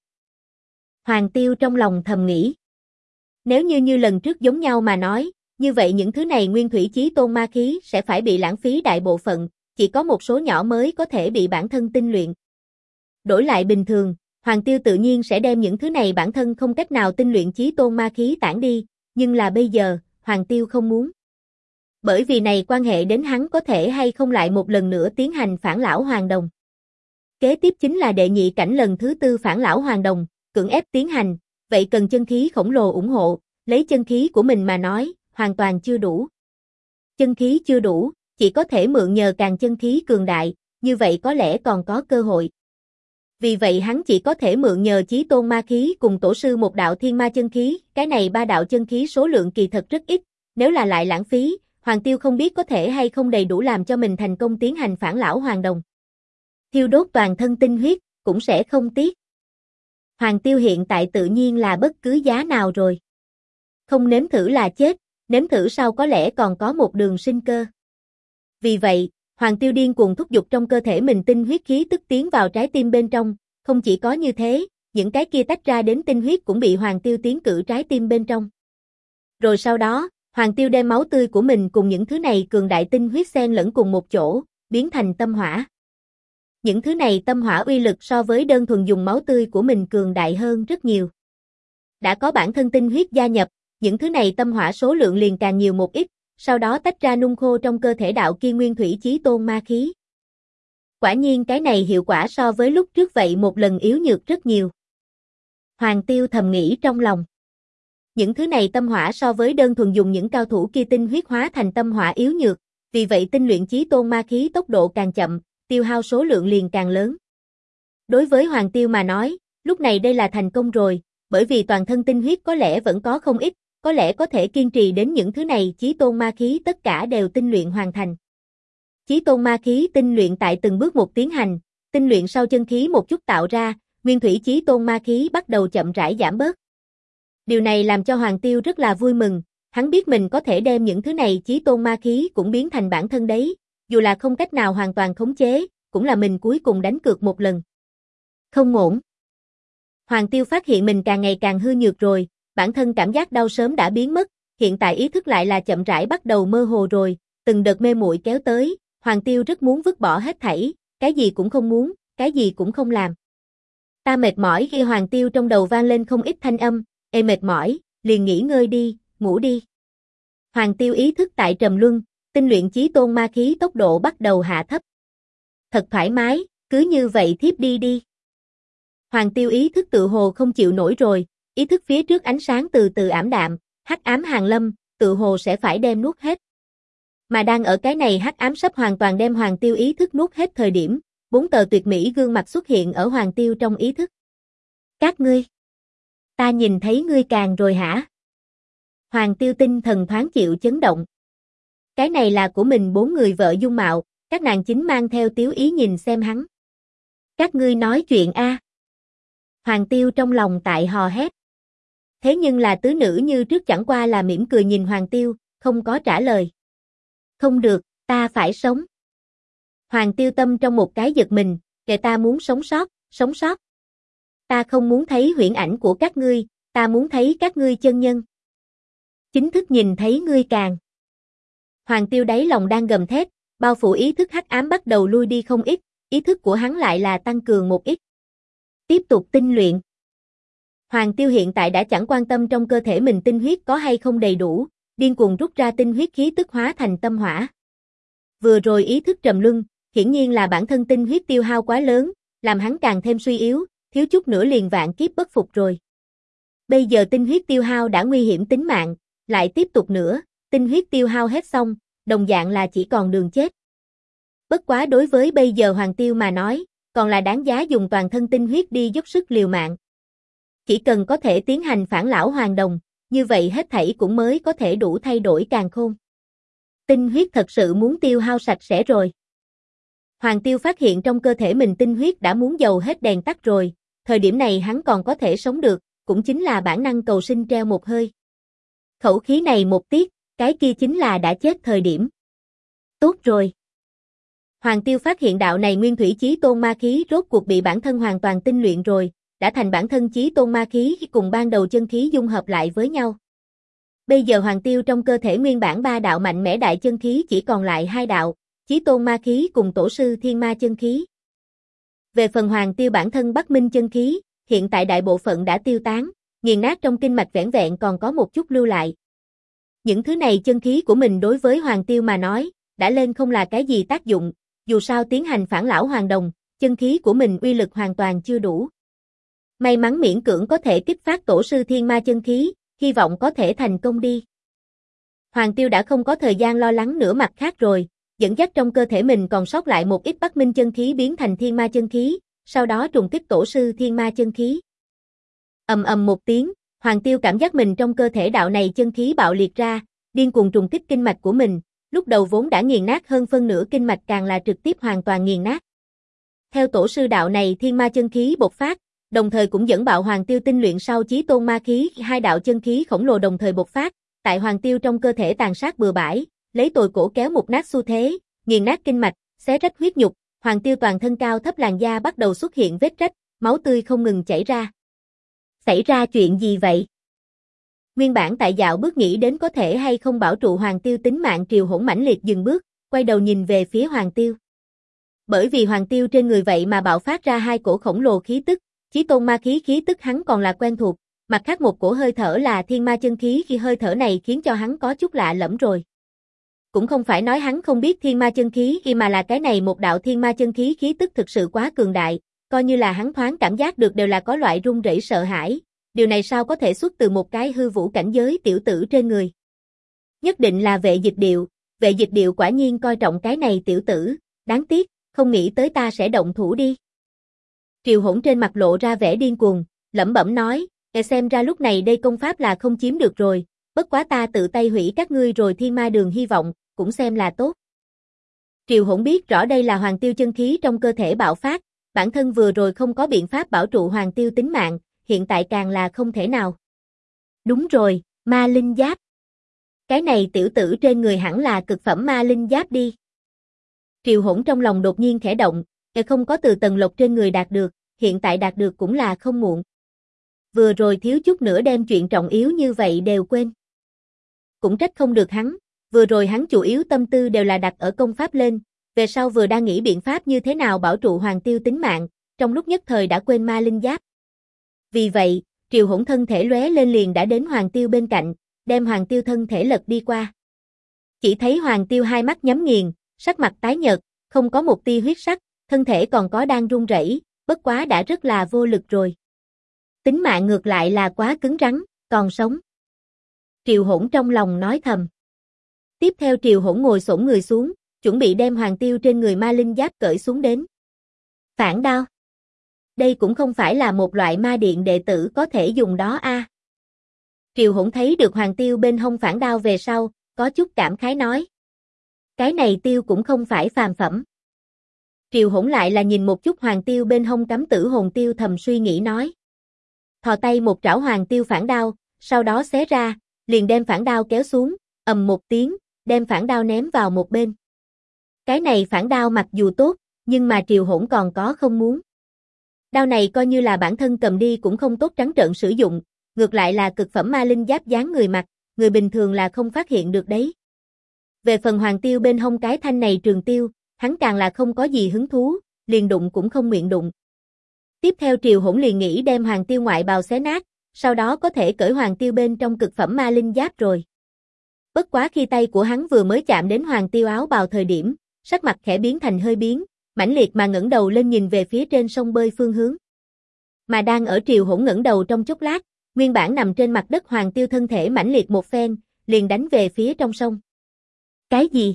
Hoàng Tiêu trong lòng thầm nghĩ. Nếu như lần trước giống nhau mà nói, như vậy những thứ này nguyên thủy chí tôn ma khí sẽ phải bị lãng phí đại bộ phận, chỉ có một số nhỏ mới có thể bị bản thân tinh luyện. Đổi lại bình thường, Hoàng Tiêu tự nhiên sẽ đem những thứ này bản thân không cách nào tinh luyện chí tôn ma khí tản đi, nhưng là bây giờ, Hoàng Tiêu không muốn. Bởi vì này quan hệ đến hắn có thể hay không lại một lần nữa tiến hành phản lão hoàng đồng. Kế tiếp chính là đệ nhị cảnh lần thứ tư phản lão hoàng đồng, cưỡng ép tiến hành, vậy cần chân khí khổng lồ ủng hộ, lấy chân khí của mình mà nói, hoàn toàn chưa đủ. Chân khí chưa đủ, chỉ có thể mượn nhờ càng chân khí cường đại, như vậy có lẽ còn có cơ hội. Vì vậy hắn chỉ có thể mượn nhờ chí tôn ma khí cùng tổ sư một đạo thiên ma chân khí, cái này ba đạo chân khí số lượng kỳ thật rất ít, nếu là lại lãng phí, Hoàng Tiêu không biết có thể hay không đầy đủ làm cho mình thành công tiến hành phản lão hoàng đồng. Thiêu đốt toàn thân tinh huyết, cũng sẽ không tiếc. Hoàng Tiêu hiện tại tự nhiên là bất cứ giá nào rồi. Không nếm thử là chết, nếm thử sau có lẽ còn có một đường sinh cơ. Vì vậy, Hoàng Tiêu điên cuồng thúc giục trong cơ thể mình tinh huyết khí tức tiến vào trái tim bên trong, không chỉ có như thế, những cái kia tách ra đến tinh huyết cũng bị Hoàng Tiêu tiến cử trái tim bên trong. Rồi sau đó, Hoàng Tiêu đem máu tươi của mình cùng những thứ này cường đại tinh huyết xen lẫn cùng một chỗ, biến thành tâm hỏa. Những thứ này tâm hỏa uy lực so với đơn thuần dùng máu tươi của mình cường đại hơn rất nhiều. Đã có bản thân tinh huyết gia nhập, những thứ này tâm hỏa số lượng liền càng nhiều một ít, sau đó tách ra nung khô trong cơ thể đạo kia nguyên thủy chí tôn ma khí. Quả nhiên cái này hiệu quả so với lúc trước vậy một lần yếu nhược rất nhiều. Hoàng Tiêu thầm nghĩ trong lòng. Những thứ này tâm hỏa so với đơn thuần dùng những cao thủ kia tinh huyết hóa thành tâm hỏa yếu nhược, vì vậy tinh luyện chí tôn ma khí tốc độ càng chậm, tiêu hao số lượng liền càng lớn. Đối với Hoàng Tiêu mà nói, lúc này đây là thành công rồi, bởi vì toàn thân tinh huyết có lẽ vẫn có không ít, có lẽ có thể kiên trì đến những thứ này chí tôn ma khí tất cả đều tinh luyện hoàn thành. Chí tôn ma khí tinh luyện tại từng bước một tiến hành, tinh luyện sau chân khí một chút tạo ra, nguyên thủy chí tôn ma khí bắt đầu chậm rãi giảm bớt. Điều này làm cho Hoàng Tiêu rất là vui mừng, hắn biết mình có thể đem những thứ này chí tôn ma khí cũng biến thành bản thân đấy, dù là không cách nào hoàn toàn khống chế, cũng là mình cuối cùng đánh cược một lần. Không ổn. Hoàng Tiêu phát hiện mình càng ngày càng hư nhược rồi, bản thân cảm giác đau sớm đã biến mất, hiện tại ý thức lại là chậm rãi bắt đầu mơ hồ rồi, từng đợt mê muội kéo tới, Hoàng Tiêu rất muốn vứt bỏ hết thảy, cái gì cũng không muốn, cái gì cũng không làm. Ta mệt mỏi khi Hoàng Tiêu trong đầu vang lên không ít thanh âm, ê mệt mỏi, liền nghỉ ngơi đi, ngủ đi. Hoàng Tiêu ý thức tại trầm luân, tinh luyện chí tôn ma khí tốc độ bắt đầu hạ thấp. Thật thoải mái, cứ như vậy thiếp đi đi. Hoàng Tiêu ý thức tự hồ không chịu nổi rồi, ý thức phía trước ánh sáng từ từ ảm đạm, hắc ám hàng lâm, tự hồ sẽ phải đem nuốt hết. Mà đang ở cái này hắc ám sắp hoàn toàn đem Hoàng Tiêu ý thức nuốt hết thời điểm, 4 tờ tuyệt mỹ gương mặt xuất hiện ở Hoàng Tiêu trong ý thức. Các ngươi, ta nhìn thấy ngươi càng rồi hả? Hoàng Tiêu tinh thần thoáng chịu chấn động. Cái này là của mình 4 người vợ dung mạo, các nàng chính mang theo tiếu ý nhìn xem hắn. Các ngươi nói chuyện a. Hoàng Tiêu trong lòng tại hò hét. Thế nhưng là tứ nữ như trước chẳng qua là mỉm cười nhìn Hoàng Tiêu, không có trả lời. Không được, ta phải sống. Hoàng Tiêu tâm trong một cái giật mình, kệ ta muốn sống sót, sống sót. Ta không muốn thấy huyễn ảnh của các ngươi, ta muốn thấy các ngươi chân nhân. Chính thức nhìn thấy ngươi càng. Hoàng Tiêu đáy lòng đang gầm thét, bao phủ ý thức hắc ám bắt đầu lui đi không ít, ý thức của hắn lại là tăng cường một ít. Tiếp tục tinh luyện. Hoàng Tiêu hiện tại đã chẳng quan tâm trong cơ thể mình tinh huyết có hay không đầy đủ, điên cuồng rút ra tinh huyết khí tức hóa thành tâm hỏa. Vừa rồi ý thức trầm luân, hiển nhiên là bản thân tinh huyết tiêu hao quá lớn, làm hắn càng thêm suy yếu, thiếu chút nữa liền vạn kiếp bất phục rồi. Bây giờ tinh huyết tiêu hao đã nguy hiểm tính mạng, lại tiếp tục nữa, tinh huyết tiêu hao hết xong, đồng dạng là chỉ còn đường chết. Bất quá đối với bây giờ Hoàng Tiêu mà nói, còn là đáng giá dùng toàn thân tinh huyết đi dốc sức liều mạng. Chỉ cần có thể tiến hành phản lão hoàn đồng, như vậy hết thảy cũng mới có thể đủ thay đổi càn khôn. Tinh huyết thật sự muốn tiêu hao sạch sẽ rồi. Hoàng Tiêu phát hiện trong cơ thể mình tinh huyết đã muốn dầu hết đèn tắt rồi, thời điểm này hắn còn có thể sống được, cũng chính là bản năng cầu sinh treo một hơi. Khẩu khí này một tiết, cái kia chính là đã chết thời điểm. Tốt rồi. Hoàng Tiêu phát hiện đạo này nguyên thủy chí tôn ma khí rốt cuộc bị bản thân hoàn toàn tinh luyện rồi, đã thành bản thân chí tôn ma khí cùng ban đầu chân khí dung hợp lại với nhau. Bây giờ Hoàng Tiêu trong cơ thể nguyên bản 3 đạo mạnh mẽ đại chân khí chỉ còn lại 2 đạo, chí tôn ma khí cùng tổ sư thiên ma chân khí. Về phần Hoàng Tiêu bản thân Bắc Minh chân khí, hiện tại đại bộ phận đã tiêu tán, nghiền nát trong kinh mạch vẻn vẹn còn có một chút lưu lại. Những thứ này chân khí của mình đối với Hoàng Tiêu mà nói, đã lên không là cái gì tác dụng, dù sao tiến hành phản lão hoàn đồng, chân khí của mình uy lực hoàn toàn chưa đủ. May mắn miễn cưỡng có thể kích phát tổ sư thiên ma chân khí, hy vọng có thể thành công đi. Hoàng Tiêu đã không có thời gian lo lắng nữa mặt khác rồi, dẫn dắt trong cơ thể mình còn sót lại một ít Bắc Minh chân khí biến thành thiên ma chân khí, sau đó trùng kích tổ sư thiên ma chân khí. Ầm ầm một tiếng, Hoàng Tiêu cảm giác mình trong cơ thể đạo này chân khí bạo liệt ra, điên cuồng trùng kích kinh mạch của mình, lúc đầu vốn đã nghiền nát hơn phân nửa kinh mạch càng là trực tiếp hoàn toàn nghiền nát. Theo tổ sư đạo này thiên ma chân khí bộc phát, đồng thời cũng dẫn bạo Hoàng Tiêu tinh luyện sau chí tôn ma khí, 2 đạo chân khí khổng lồ đồng thời bộc phát, tại Hoàng Tiêu trong cơ thể tàn sát bừa bãi, lấy tồi cổ kéo một nát xu thế, nghiền nát kinh mạch, xé rách huyết nhục, Hoàng Tiêu toàn thân cao thấp làn da bắt đầu xuất hiện vết rách, máu tươi không ngừng chảy ra. Xảy ra chuyện gì vậy? Nguyên bản tại dạo bước nghĩ đến có thể hay không bảo trụ Hoàng Tiêu tính mạng Triều Hỗn mãnh liệt dừng bước, quay đầu nhìn về phía Hoàng Tiêu. Bởi vì Hoàng Tiêu trên người vậy mà bạo phát ra 2 cổ khổng lồ khí tức, chí tôn ma khí khí tức hắn còn là quen thuộc, mặt khác một cổ hơi thở là thiên ma chân khí, khi hơi thở này khiến cho hắn có chút lạ lẫm rồi. Cũng không phải nói hắn không biết thiên ma chân khí khi mà là cái này một đạo thiên ma chân khí khí tức thực sự quá cường đại, coi như là hắn thoáng cảm giác được đều là có loại run rẩy sợ hãi, điều này sao có thể xuất từ một cái hư vũ cảnh giới tiểu tử trên người. Nhất định là vệ dịch điệu, Vệ Dịch Điệu quả nhiên coi trọng cái này tiểu tử, đáng tiếc, không nghĩ tới ta sẽ động thủ đi. Triều Hỗn trên mặt lộ ra vẻ điên cuồng, lẩm bẩm nói, xem ra lúc này đây công pháp là không chiếm được rồi, bất quá ta tự tay hủy các ngươi rồi thiên ma đường hy vọng, cũng xem là tốt. Triều Hỗn biết rõ đây là Hoàng Tiêu chân khí trong cơ thể bạo phát, bản thân vừa rồi không có biện pháp bảo trụ Hoàng Tiêu tính mạng, hiện tại càng là không thể nào. Đúng rồi, ma linh giáp. Cái này tiểu tử trên người hẳn là cực phẩm ma linh giáp đi. Triều Hỗn trong lòng đột nhiên khẽ động, không có từ Tần Lộc trên người đạt được, hiện tại đạt được cũng là không muộn. Vừa rồi thiếu chút nữa đem chuyện trọng yếu như vậy đều quên. Cũng trách không được hắn, vừa rồi hắn chủ yếu tâm tư đều là đặt ở công pháp lên, về sau vừa đang nghĩ biện pháp như thế nào bảo trụ Hoàng Tiêu tính mạng, trong lúc nhất thời đã quên ma linh giáp. Vì vậy, Triều Hỗn thân thể lóe lên liền đã đến Hoàng Tiêu bên cạnh, đem Hoàng Tiêu thân thể lật đi qua. Chỉ thấy Hoàng Tiêu hai mắt nhắm nghiền, sắc mặt tái nhợt, không có một tia huyết sắc, thân thể còn có đang run rẩy, bất quá đã rất là vô lực rồi. Tính mạng ngược lại là quá cứng rắn, còn sống. Triều Hỗn trong lòng nói thầm. Tiếp theo Triều Hỗn ngồi xổm người xuống, chuẩn bị đem Hoàng Tiêu trên người ma linh giáp cởi xuống đến. Phản đao. Đây cũng không phải là một loại ma điện đệ tử có thể dùng đó a. Triều Hỗn thấy được Hoàng Tiêu bên hông phản đao về sau, có chút cảm khái nói. Cái này tiêu cũng không phải phàm phẩm. Triều Hỗn lại là nhìn một chút Hoàng Tiêu bên hông cắm tử hồn tiêu thầm suy nghĩ nói. Thò tay một trảo Hoàng Tiêu phản đao, sau đó xé ra, liền đem phản đao kéo xuống, ầm một tiếng, đem phản đao ném vào một bên. Cái này phản đao mặc dù tốt, nhưng mà Triều Hỗn còn có không muốn. Đao này coi như là bản thân cầm đi cũng không tốt trắng trợn sử dụng, ngược lại là cực phẩm ma linh giáp dán người mặc, người bình thường là không phát hiện được đấy. Về phần Hoàng Tiêu bên hông cái thanh này trường tiêu, hắn càng là không có gì hứng thú, liền đụng cũng không nguyện đụng. Tiếp theo Triều Hỗn liền nghĩ đem Hoàng Tiêu ngoại bào xé nát, sau đó có thể cởi Hoàng Tiêu bên trong cực phẩm ma linh giáp rồi. Bất quá khi tay của hắn vừa mới chạm đến Hoàng Tiêu áo bào thời điểm, sắc mặt khẽ biến thành hơi biến, mãnh liệt mà ngẩng đầu lên nhìn về phía trên sông bơi phương hướng. Mà đang ở Triều Hỗn ngẩng đầu trong chốc lát, nguyên bản nằm trên mặt đất Hoàng Tiêu thân thể mãnh liệt một phen, liền đánh về phía trong sông. Cái gì?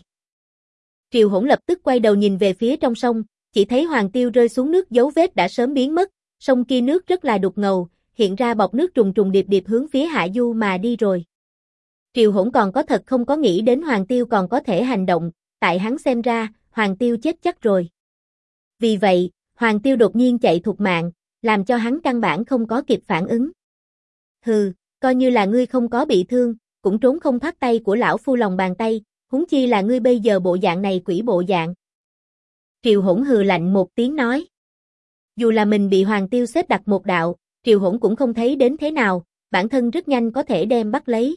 Triều Hỗn lập tức quay đầu nhìn về phía trong sông, chỉ thấy Hoàng Tiêu rơi xuống nước dấu vết đã sớm biến mất, sông kia nước rất là đục ngầu, hiện ra bọt nước trùng trùng điệp điệp hướng phía hạ du mà đi rồi. Triều Hỗn còn có thật không có nghĩ đến Hoàng Tiêu còn có thể hành động, tại hắn xem ra, Hoàng Tiêu chết chắc rồi. Vì vậy, Hoàng Tiêu đột nhiên chạy thục mạng, làm cho hắn căn bản không có kịp phản ứng. Hừ, coi như là ngươi không có bị thương, cũng trốn không thoát tay của lão phu lòng bàn tay, huống chi là ngươi bây giờ bộ dạng này quỷ bộ dạng. Triều Hỗn hừ lạnh một tiếng nói. Dù là mình bị Hoàng Tiêu xếp đặt một đạo, Triều Hỗn cũng không thấy đến thế nào, bản thân rất nhanh có thể đem bắt lấy.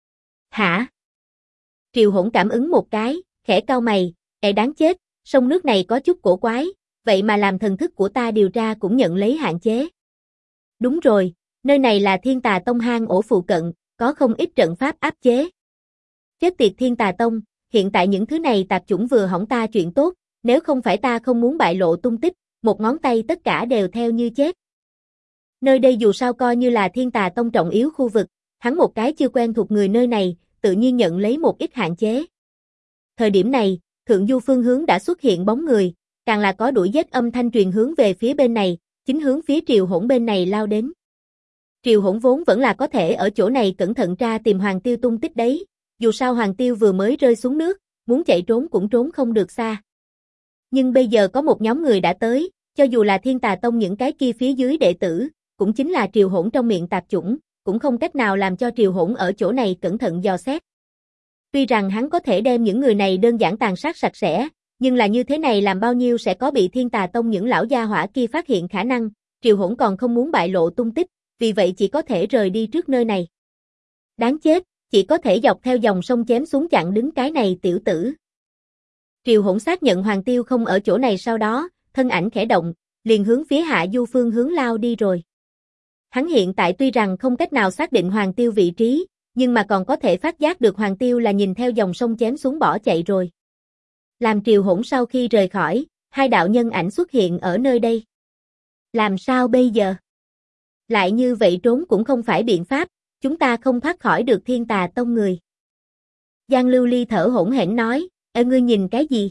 Hả? Triều Hỗn cảm ứng một cái, khẽ cau mày, đáng chết, sông nước này có chút cổ quái, vậy mà làm thần thức của ta điều tra cũng nhận lấy hạn chế. Đúng rồi, nơi này là Thiên Tà Tông hang ổ phụ cận, có không ít trận pháp áp chế. Chết tiệt Thiên Tà Tông, hiện tại những thứ này tạp chủng vừa hỏng ta chuyện tốt, nếu không phải ta không muốn bại lộ tung tích, một ngón tay tất cả đều theo như chết. Nơi đây dù sao coi như là Thiên Tà Tông trọng yếu khu vực, hắn một cái chưa quen thuộc người nơi này, tự nhiên nhận lấy một ít hạn chế. Thời điểm này, thượng du phương hướng đã xuất hiện bóng người, càng là có đuổi giết âm thanh truyền hướng về phía bên này, chính hướng phía Triều Hỗn bên này lao đến. Triều Hỗn vốn vẫn là có thể ở chỗ này cẩn thận tra tìm Hoàng Tiêu tung tích đấy, dù sao Hoàng Tiêu vừa mới rơi xuống nước, muốn chạy trốn cũng trốn không được xa. Nhưng bây giờ có một nhóm người đã tới, cho dù là Thiên Tà Tông những cái kia phía dưới đệ tử, cũng chính là Triều Hỗn trong miệng tạp chủng, cũng không cách nào làm cho Triều Hỗn ở chỗ này cẩn thận dò xét. Tuy rằng hắn có thể đem những người này đơn giản tàn sát sạch sẽ, nhưng là như thế này làm bao nhiêu sẽ có bị Thiên Tà Tông những lão gia hỏa kia phát hiện khả năng, Triều Hỗn còn không muốn bại lộ tung tích, vì vậy chỉ có thể rời đi trước nơi này. Đáng chết, chỉ có thể dọc theo dòng sông chém xuống chặn đứng cái này tiểu tử. Triều Hỗn xác nhận Hoàng Tiêu không ở chỗ này sau đó, thân ảnh khẽ động, liền hướng phía hạ du phương hướng lao đi rồi. Hắn hiện tại tuy rằng không cách nào xác định Hoàng Tiêu vị trí, nhưng mà còn có thể phát giác được Hoàng Tiêu là nhìn theo dòng sông chém xuống bỏ chạy rồi. Làm Triều Hỗn sau khi rời khỏi, hai đạo nhân ảnh xuất hiện ở nơi đây. Làm sao bây giờ? Lại như vậy trốn cũng không phải biện pháp, chúng ta không thoát khỏi được Thiên Tà Tông người. Giang Lưu Ly thở hổn hển nói, ngươi nhìn cái gì?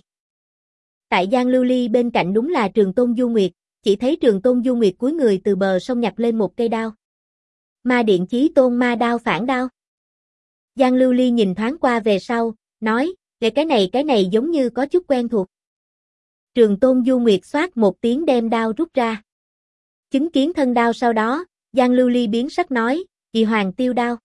Tại Giang Lưu Ly bên cạnh đúng là Trường Tôn Du Nguyệt, chỉ thấy Trường Tôn Du Nguyệt cúi người từ bờ sông nhặt lên một cây đao. Ma Điện Chí Tôn ma đao phản đao. Giang Lưu Ly nhìn thoáng qua về sau, nói, cái này giống như có chút quen thuộc. Trường Tôn Du Nguyệt xoát một tiếng đem đao rút ra. Chứng kiến thân đao sau đó, Giang Lưu Ly biến sắc nói, Kỳ Hoàng Tiêu đao.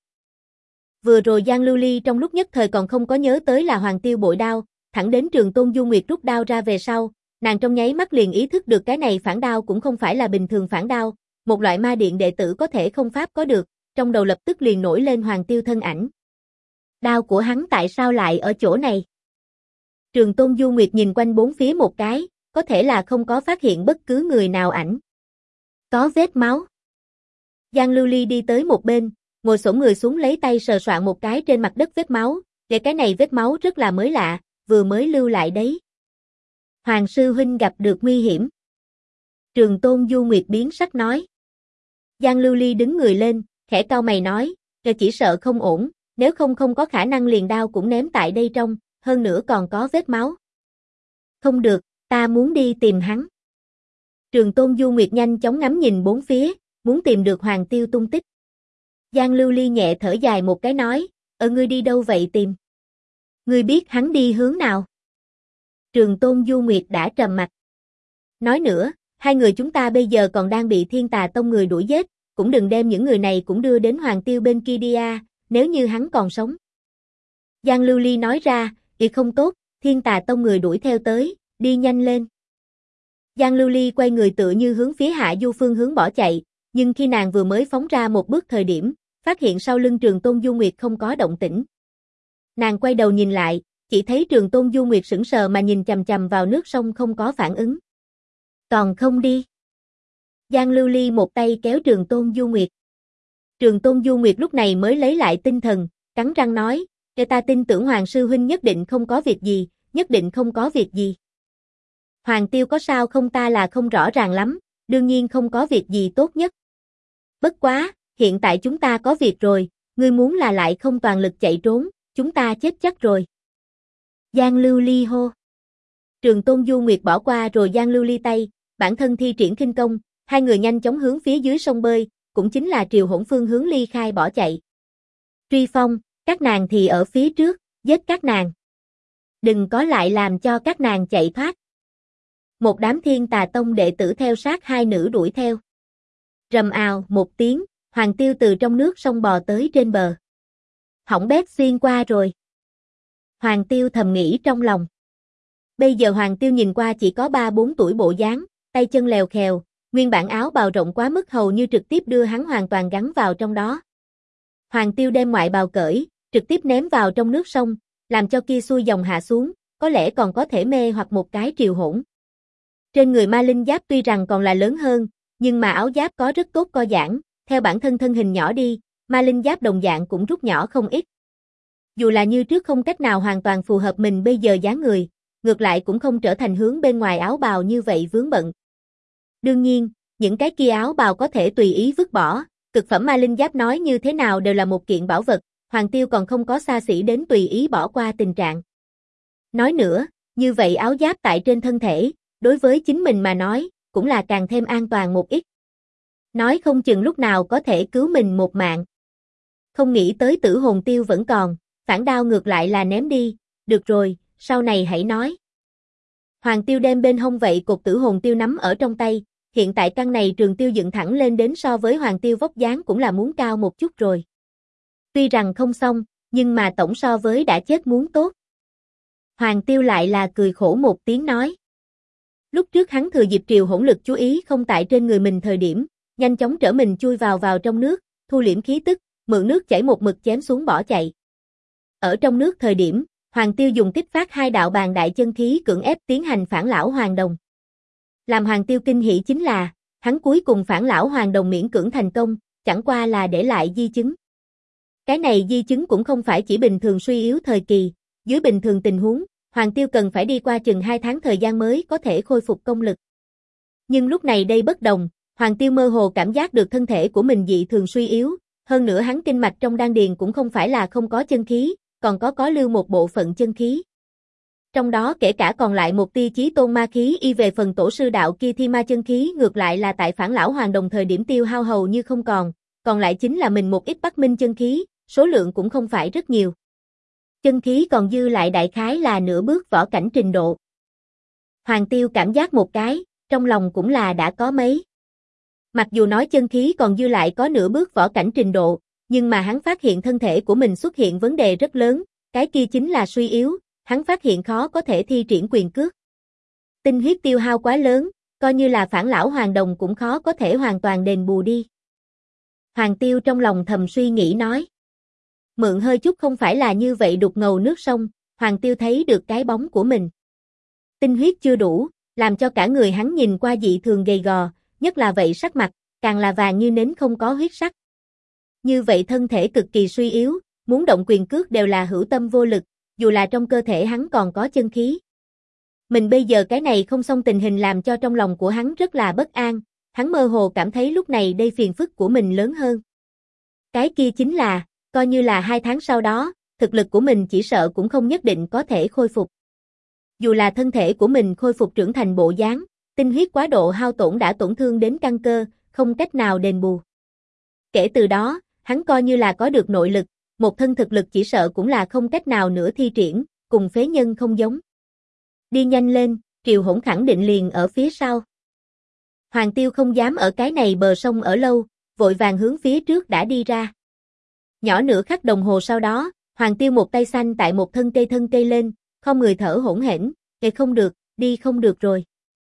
Vừa rồi Giang Lưu Ly trong lúc nhất thời còn không có nhớ tới là Hoàng Tiêu bội đao, thẳng đến Trường Tôn Du Nguyệt rút đao ra về sau, nàng trong nháy mắt liền ý thức được cái này phản đao cũng không phải là bình thường phản đao, một loại ma điện đệ tử có thể không pháp có được, trong đầu lập tức liền nổi lên Hoàng Tiêu thân ảnh. Đao của hắn tại sao lại ở chỗ này? Trường Tôn Du Nguyệt nhìn quanh bốn phía một cái, có thể là không có phát hiện bất cứ người nào ảnh. Có vết máu. Giang Lưu Ly đi tới một bên, ngồi xổm người xuống lấy tay sờ soạn một cái trên mặt đất vết máu, cái này vết máu rất là mới lạ, vừa mới lưu lại đấy. Hoàng sư huynh gặp được nguy hiểm. Trường Tôn Du Nguyệt biến sắc nói. Giang Lưu Ly đứng người lên, khẽ cau mày nói, chỉ sợ không ổn, nếu không có khả năng liền đao cũng ném tại đây trong, hơn nữa còn có vết máu. Không được, ta muốn đi tìm hắn. Trường Tôn Du Nguyệt nhanh chóng ngắm nhìn bốn phía, muốn tìm được Hoàng Tiêu tung tích. Giang Lưu Ly nhẹ thở dài một cái nói, ngươi đi đâu vậy tìm? Ngươi biết hắn đi hướng nào? Trường Tôn Du Nguyệt đã trầm mặt. Nói nữa, hai người chúng ta bây giờ còn đang bị Thiên Tà Tông người đuổi giết, cũng đừng đem những người này cũng đưa đến Hoàng Tiêu bên kia đi a, nếu như hắn còn sống. Giang Lưu Ly nói ra, không tốt, Thiên Tà Tông người đuổi theo tới, đi nhanh lên. Giang Lưu Ly quay người tựa như hướng phía Hạ Du phương hướng bỏ chạy, nhưng khi nàng vừa mới phóng ra một bước thời điểm, phát hiện sau lưng Trường Tôn Du Nguyệt không có động tĩnh. Nàng quay đầu nhìn lại, chỉ thấy Trường Tôn Du Nguyệt sững sờ mà nhìn chằm chằm vào nước sông không có phản ứng. Còn không đi. Giang Lưu Ly một tay kéo Trường Tôn Du Nguyệt. Trường Tôn Du Nguyệt lúc này mới lấy lại tinh thần, cắn răng nói, ta tin tưởng Hoàng sư huynh nhất định không có việc gì, nhất định không có việc gì. Hoàng Tiêu có sao không ta là không rõ ràng lắm, đương nhiên không có việc gì tốt nhất. Bất quá, hiện tại chúng ta có việc rồi, ngươi muốn là lại không toàn lực chạy trốn, chúng ta chết chắc rồi. Giang Lưu Ly hô. Trường Tôn Du Nguyệt bỏ qua rồi Giang Lưu Ly tay, bản thân thi triển khinh công, hai người nhanh chóng hướng phía dưới sông bơi, cũng chính là Triều Hỗn phương hướng ly khai bỏ chạy. Truy phong, các nàng thì ở phía trước, giết các nàng. Đừng có lại làm cho các nàng chạy thoát. Một đám Thiên Tà Tông đệ tử theo sát hai nữ đuổi theo. Rầm ào một tiếng, Hoàng Tiêu từ trong nước sông bò tới trên bờ. Hỏng bét xuyên qua rồi. Hoàng Tiêu thầm nghĩ trong lòng. Bây giờ Hoàng Tiêu nhìn qua chỉ có 3-4 tuổi bộ dáng, tay chân lèo khèo, nguyên bản áo bào rộng quá mức hầu như trực tiếp đưa hắn hoàn toàn gắn vào trong đó. Hoàng Tiêu đem ngoại bào cởi, trực tiếp ném vào trong nước sông, làm cho kia xuôi dòng hạ xuống, có lẽ còn có thể mê hoặc một cái Triều Hỗn. Trên người ma linh giáp tuy rằng còn là lớn hơn, nhưng mà áo giáp có rất tốt co giãn, theo bản thân thân hình nhỏ đi, ma linh giáp đồng dạng cũng rút nhỏ không ít. Dù là như trước không cách nào hoàn toàn phù hợp mình bây giờ dáng người, ngược lại cũng không trở thành hướng bên ngoài áo bào như vậy vướng bận. Đương nhiên, những cái kia áo bào có thể tùy ý vứt bỏ, cực phẩm ma linh giáp nói như thế nào đều là một kiện bảo vật, Hoàng Tiêu còn không có xa xỉ đến tùy ý bỏ qua tình trạng. Nói nữa, như vậy áo giáp tại trên thân thể, đối với chính mình mà nói, cũng là càng thêm an toàn một ít. Nói không chừng lúc nào có thể cứu mình một mạng. Không nghĩ tới tử hồn tiêu vẫn còn, phản đao ngược lại là ném đi, được rồi, sau này hãy nói. Hoàng Tiêu đem bên hông vậy cột tử hồn tiêu nắm ở trong tay, hiện tại căn này trường tiêu dựng thẳng lên đến so với Hoàng Tiêu vóc dáng cũng là muốn cao một chút rồi. Tuy rằng không xong, nhưng mà tổng so với đã chết muốn tốt. Hoàng Tiêu lại là cười khổ một tiếng nói. Lúc trước hắn thừa dịp Triều Hỗn lực chú ý không tại trên người mình thời điểm, nhanh chóng trở mình chui vào trong nước, thu liễm khí tức, mượn nước chảy một mực chém xuống bỏ chạy. Ở trong nước thời điểm, Hoàng Tiêu dùng kích phát hai đạo bàn đại chân khí cưỡng ép tiến hành phản lão hoàng đồng. Làm Hoàng Tiêu kinh hỉ chính là, hắn cuối cùng phản lão hoàng đồng miễn cưỡng thành công, chẳng qua là để lại di chứng. Cái này di chứng cũng không phải chỉ bình thường suy yếu thời kỳ, dưới bình thường tình huống, Hoàng Tiêu cần phải đi qua chừng 2 tháng thời gian mới có thể khôi phục công lực. Nhưng lúc này đây bất đồng, Hoàng Tiêu mơ hồ cảm giác được thân thể của mình dị thường suy yếu, hơn nữa hắn kinh mạch trong đan điền cũng không phải là không có chân khí, còn có lưu một bộ phận chân khí. Trong đó kể cả còn lại một tia chí tôn ma khí y về phần tổ sư đạo kia thi ma chân khí ngược lại là tại phản lão hoàng đồng thời điểm tiêu hao hầu như không còn lại chính là mình một ít Bắc Minh chân khí, số lượng cũng không phải rất nhiều. Chân khí còn dư lại đại khái là nửa bước võ cảnh trình độ. Hoàng Tiêu cảm giác một cái, trong lòng cũng là đã có mấy. Mặc dù nói chân khí còn dư lại có nửa bước võ cảnh trình độ, nhưng mà hắn phát hiện thân thể của mình xuất hiện vấn đề rất lớn, cái kia chính là suy yếu, hắn phát hiện khó có thể thi triển quyền cước. Tinh huyết tiêu hao quá lớn, coi như là phản lão hoàng đồng cũng khó có thể hoàn toàn đền bù đi. Hoàng Tiêu trong lòng thầm suy nghĩ nói. Mượn hơi chút không phải là như vậy đục ngầu nước sông, Hoàng Tiêu thấy được cái bóng của mình. Tinh huyết chưa đủ, làm cho cả người hắn nhìn qua dị thường gầy gò, nhất là vậy sắc mặt, càng là vàng như nến không có huyết sắc. Như vậy thân thể cực kỳ suy yếu, muốn động quyền cước đều là hữu tâm vô lực, dù là trong cơ thể hắn còn có chân khí. Mình bây giờ cái này không xong tình hình làm cho trong lòng của hắn rất là bất an, hắn mơ hồ cảm thấy lúc này đây phiền phức của mình lớn hơn. Cái kia chính là, coi như là 2 tháng sau đó, thực lực của mình chỉ sợ cũng không nhất định có thể khôi phục. Dù là thân thể của mình khôi phục trưởng thành bộ dáng, tinh huyết quá độ hao tổn đã tổn thương đến căn cơ, không cách nào đền bù. Kể từ đó, hắn coi như là có được nội lực, một thân thực lực chỉ sợ cũng là không cách nào nữa thi triển, cùng phế nhân không giống. Đi nhanh lên, Triều Hỗn khẳng định liền ở phía sau. Hoàng Tiêu không dám ở cái này bờ sông ở lâu, vội vàng hướng phía trước đã đi ra. Nhỏ nửa khắc đồng hồ sau đó, Hoàng Tiêu một tay xanh tại một thân cây lên, không người thở hỗn hển, không được, đi không được rồi.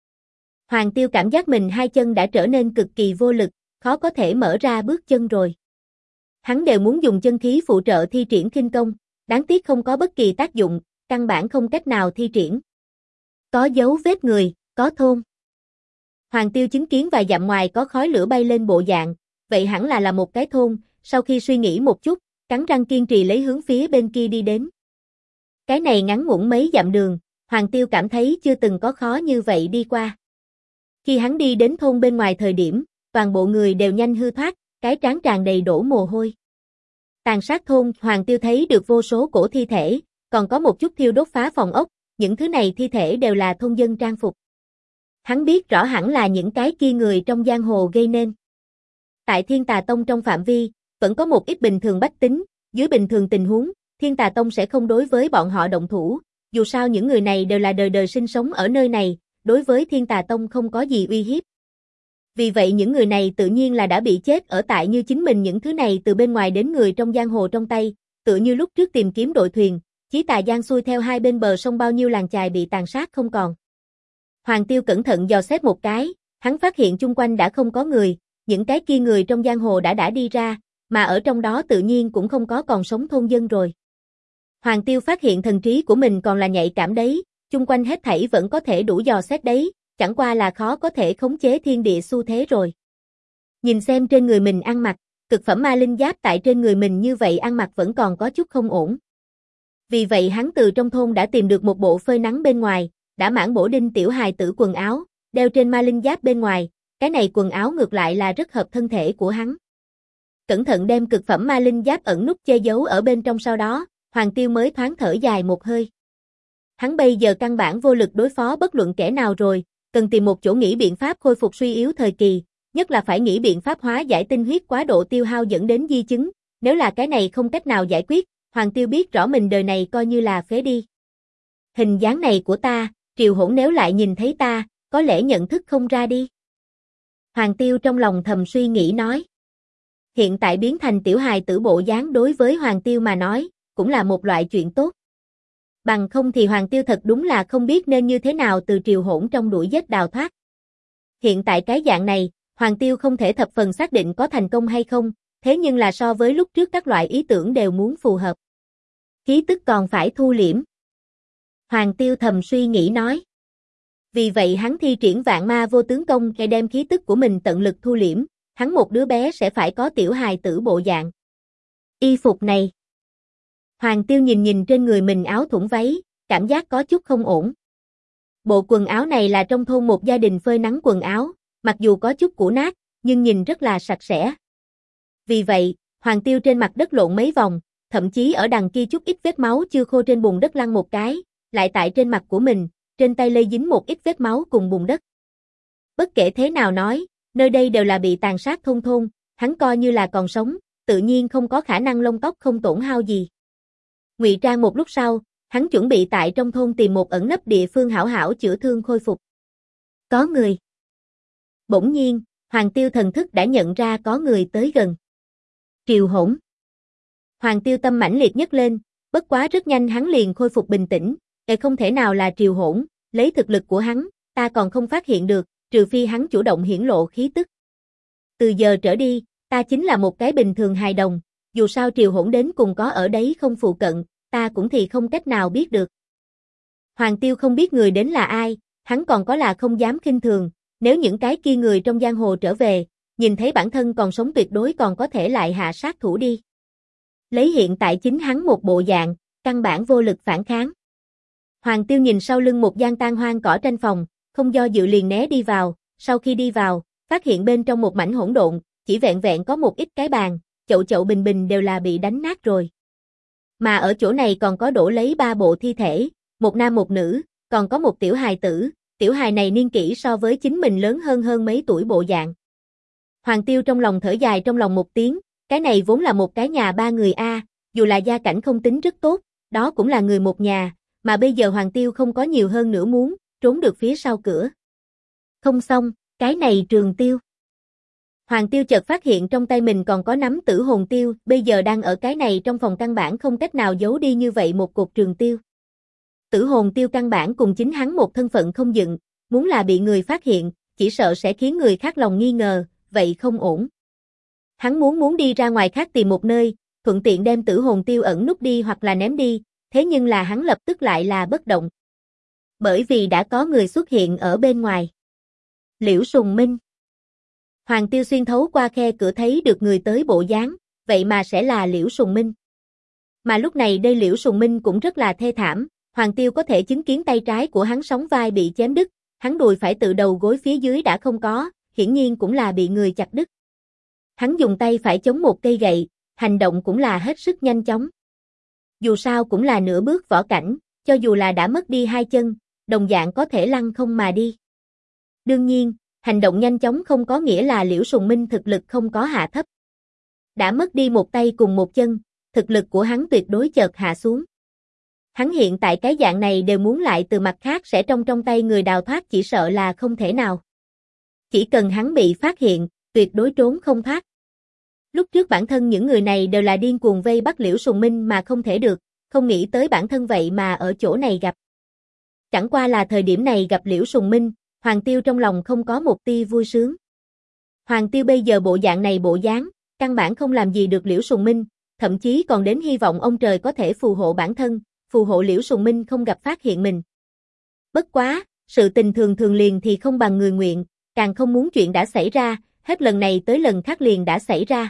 Hoàng Tiêu cảm giác mình hai chân đã trở nên cực kỳ vô lực, khó có thể mở ra bước chân rồi. Hắn đều muốn dùng chân khí phụ trợ thi triển khinh công, đáng tiếc không có bất kỳ tác dụng, căn bản không cách nào thi triển. Có dấu vết người, có thôn. Hoàng Tiêu chứng kiến vài dặm ngoài có khói lửa bay lên bộ dạng, vậy hẳn là một cái thôn, sau khi suy nghĩ một chút, cắn răng kiên trì lấy hướng phía bên kia đi đến. Cái này ngắn ngủn mấy dặm đường, Hoàng Tiêu cảm thấy chưa từng có khó như vậy đi qua. Khi hắn đi đến thôn bên ngoài thời điểm, toàn bộ người đều nhanh hư thoát, cái trán tràn đầy đổ mồ hôi. Tàn sát thôn, Hoàng Tiêu thấy được vô số cổ thi thể, còn có một chút thiêu đốt phá phòng ốc, những thứ này thi thể đều là thôn dân trang phục. Hắn biết rõ hẳn là những cái kia người trong giang hồ gây nên. Tại Thiên Tà Tông trong phạm vi, vẫn có một ít bình thường bách tính, dưới bình thường tình huống, Thiên Tà Tông sẽ không đối với bọn họ động thủ, dù sao những người này đều là đời đời sinh sống ở nơi này, đối với Thiên Tà Tông không có gì uy hiếp. Vì vậy những người này tự nhiên là đã bị chết ở tại như chính mình những thứ này từ bên ngoài đến người trong giang hồ trong tay, tựa như lúc trước tìm kiếm đội thuyền, Chí Tà Giang xuôi theo hai bên bờ sông bao nhiêu làng chài bị tàn sát không còn. Hoàng Tiêu cẩn thận dò xét một cái, hắn phát hiện chung quanh đã không có người, những cái kia người trong giang hồ đã đi ra, mà ở trong đó tự nhiên cũng không có còn sống thôn dân rồi. Hoàng Tiêu phát hiện thần trí của mình còn là nhạy cảm đấy, chung quanh hết thảy vẫn có thể đủ dò xét đấy, chẳng qua là khó có thể khống chế thiên địa xu thế rồi. Nhìn xem trên người mình ăn mặc, cực phẩm ma linh giáp tại trên người mình như vậy ăn mặc vẫn còn có chút không ổn. Vì vậy hắn từ trong thôn đã tìm được một bộ phơi nắng bên ngoài, đã mãn bổ đinh tiểu hài tử quần áo, đeo trên ma linh giáp bên ngoài, cái này quần áo ngược lại là rất hợp thân thể của hắn. Cẩn thận đem cực phẩm ma linh giáp ẩn nút che giấu ở bên trong sau đó, Hoàng Tiêu mới thoáng thở dài một hơi. Hắn bây giờ căn bản vô lực đối phó bất luận kẻ nào rồi, cần tìm một chỗ nghĩ biện pháp khôi phục suy yếu thời kỳ, nhất là phải nghĩ biện pháp hóa giải tinh huyết quá độ tiêu hao dẫn đến di chứng, nếu là cái này không cách nào giải quyết, Hoàng Tiêu biết rõ mình đời này coi như là phế đi. Hình dáng này của ta, Triều Hỗn nếu lại nhìn thấy ta, có lẽ nhận thức không ra đi. Hoàng Tiêu trong lòng thầm suy nghĩ nói. Hiện tại biến thành tiểu hài tử bộ dáng đối với Hoàng Tiêu mà nói, cũng là một loại chuyện tốt. Bằng không thì Hoàng Tiêu thật đúng là không biết nên như thế nào từ Triều Hỗn trong đuổi giết đào thoát. Hiện tại cái dạng này, Hoàng Tiêu không thể thập phần xác định có thành công hay không, thế nhưng là so với lúc trước các loại ý tưởng đều muốn phù hợp. Khí tức còn phải thu liễm. Hoàng Tiêu thầm suy nghĩ nói. Vì vậy hắn thi triển vạn ma vô tướng công để đem khí tức của mình tận lực thu liễm, hắn một đứa bé sẽ phải có tiểu hài tử bộ dạng. Y phục này. Hoàng Tiêu nhìn trên người mình áo thủng váy, cảm giác có chút không ổn. Bộ quần áo này là trong thôn một gia đình phơi nắng quần áo, mặc dù có chút cũ nát, nhưng nhìn rất là sạch sẽ. Vì vậy, Hoàng Tiêu trên mặt đất lộn mấy vòng, thậm chí ở đằng kia chút ít vết máu chưa khô trên bùn đất lăn một cái, lại tại trên mặt của mình, trên tay lây dính một ít vết máu cùng bùn đất. Bất kể thế nào nói, nơi đây đều là bị tàn sát thôn thôn, hắn coi như là còn sống, tự nhiên không có khả năng lông tóc không tổn hao gì. Ngụy trang một lúc sau, hắn chuẩn bị tại trong thôn tìm một ẩn nấp địa phương hảo hảo chữa thương khôi phục. Có người. Bỗng nhiên, Hoàng Tiêu thần thức đã nhận ra có người tới gần. Triều Hỗn. Hoàng Tiêu tâm mãnh liệt nhấc lên, bất quá rất nhanh hắn liền khôi phục bình tĩnh, không thể nào là Triều Hỗn, lấy thực lực của hắn, ta còn không phát hiện được, trừ phi hắn chủ động hiển lộ khí tức. Từ giờ trở đi, ta chính là một cái bình thường hài đồng, dù sao Triều Hỗn đến cùng có ở đấy không phụ cận, ta cũng thì không cách nào biết được. Hoàng Tiêu không biết người đến là ai, hắn còn có là không dám khinh thường, nếu những cái kia người trong giang hồ trở về, nhìn thấy bản thân còn sống tuyệt đối còn có thể lại hạ sát thủ đi. Lấy hiện tại chính hắn một bộ dạng, căn bản vô lực phản kháng. Hoàng Tiêu nhìn sau lưng một gian tan hoang cỏ tranh phòng, không do dự liền né đi vào, sau khi đi vào, phát hiện bên trong một mảnh hỗn độn, chỉ vẹn vẹn có một ít cái bàn, chậu chậu bình bình đều là bị đánh nát rồi. Mà ở chỗ này còn có đổ lấy 3 bộ thi thể, một nam một nữ, còn có một tiểu hài tử, tiểu hài này niên kỷ so với chính mình lớn hơn mấy tuổi bộ dạng. Hoàng Tiêu trong lòng thở dài trong lòng một tiếng, cái này vốn là một cái nhà 3 người a, dù là gia cảnh không tính rất tốt, đó cũng là người một nhà, mà bây giờ Hoàng Tiêu không có nhiều hơn nữa muốn, trốn được phía sau cửa. Không xong, cái này Trường Tiêu. Hoàng Tiêu chợt phát hiện trong tay mình còn có nắm Tử Hồn Tiêu, bây giờ đang ở cái này trong phòng căn bản không cách nào giấu đi như vậy một cục Trường Tiêu. Tử Hồn Tiêu căn bản cùng chính hắn một thân phận không dựng, muốn là bị người phát hiện, chỉ sợ sẽ khiến người khác lòng nghi ngờ, vậy không ổn. Hắn muốn đi ra ngoài khác tìm một nơi, thuận tiện đem Tử Hồn Tiêu ẩn nút đi hoặc là ném đi, thế nhưng là hắn lập tức lại là bất động. Bởi vì đã có người xuất hiện ở bên ngoài. Liễu Sùng Minh. Hoàng Tiêu xuyên thấu qua khe cửa thấy được người tới bộ dáng, vậy mà sẽ là Liễu Sùng Minh. Mà lúc này đây Liễu Sùng Minh cũng rất là thê thảm, Hoàng Tiêu có thể chứng kiến tay trái của hắn sóng vai bị chém đứt, hắn đùi phải từ đầu gối phía dưới đã không có, hiển nhiên cũng là bị người chặt đứt. Hắn dùng tay phải chống một cây gậy, hành động cũng là hết sức nhanh chóng. Dù sao cũng là nửa bước võ cảnh, cho dù là đã mất đi 2 chân, đồng dạng có thể lăng không mà đi. Đương nhiên, hành động nhanh chóng không có nghĩa là Liễu Sùng Minh thực lực không có hạ thấp. Đã mất đi một tay cùng một chân, thực lực của hắn tuyệt đối chợt hạ xuống. Hắn hiện tại cái dạng này đều muốn lại từ mặt khác sẽ trong tay người đào thoát chỉ sợ là không thể nào. Chỉ cần hắn bị phát hiện, tuyệt đối trốn không thoát. Lúc trước bản thân những người này đều là điên cuồng vây bắt Liễu Sùng Minh mà không thể được, không nghĩ tới bản thân vậy mà ở chỗ này gặp. Chẳng qua là thời điểm này gặp Liễu Sùng Minh, Hoàng Tiêu trong lòng không có một tia vui sướng. Hoàng Tiêu bây giờ bộ dạng này bộ dáng, căn bản không làm gì được Liễu Sùng Minh, thậm chí còn đến hy vọng ông trời có thể phù hộ bản thân, phù hộ Liễu Sùng Minh không gặp phát hiện mình. Bất quá, sự tình thường liền thì không bằng người nguyện, càng không muốn chuyện đã xảy ra, hết lần này tới lần khác liền đã xảy ra.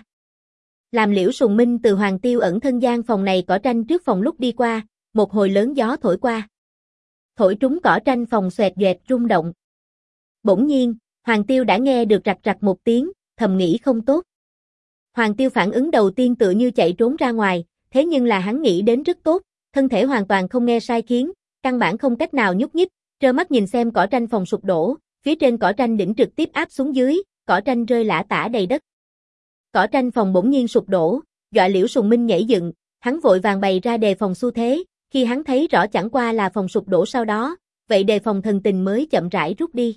Làm Liễu Sùng Minh từ Hoàng Tiêu ẩn thân gian phòng này cỏ tranh trước phòng lúc đi qua, một hồi lớn gió thổi qua. Thổi trúng cỏ tranh phòng xoẹt doẹt rung động. Bỗng nhiên, Hoàng Tiêu đã nghe được rạch rạch một tiếng, thầm nghĩ không tốt. Hoàng Tiêu phản ứng đầu tiên tựa như chạy trốn ra ngoài, thế nhưng là hắn nghĩ đến rất tốt, thân thể hoàn toàn không nghe sai khiến, căn bản không cách nào nhúc nhích, trơ mắt nhìn xem cỏ tranh phòng sụp đổ, phía trên cỏ tranh đỉnh trực tiếp áp xuống dưới, cỏ tranh rơi lả tả đầy đất. Cỏ tranh phòng bỗng nhiên sụp đổ, dọa Liễu Sùng Minh nhảy dựng, hắn vội vàng bày ra đề phòng xu thế, khi hắn thấy rõ chẳng qua là phòng sụp đổ sau đó, vậy đề phòng thần tình mới chậm rãi rút đi.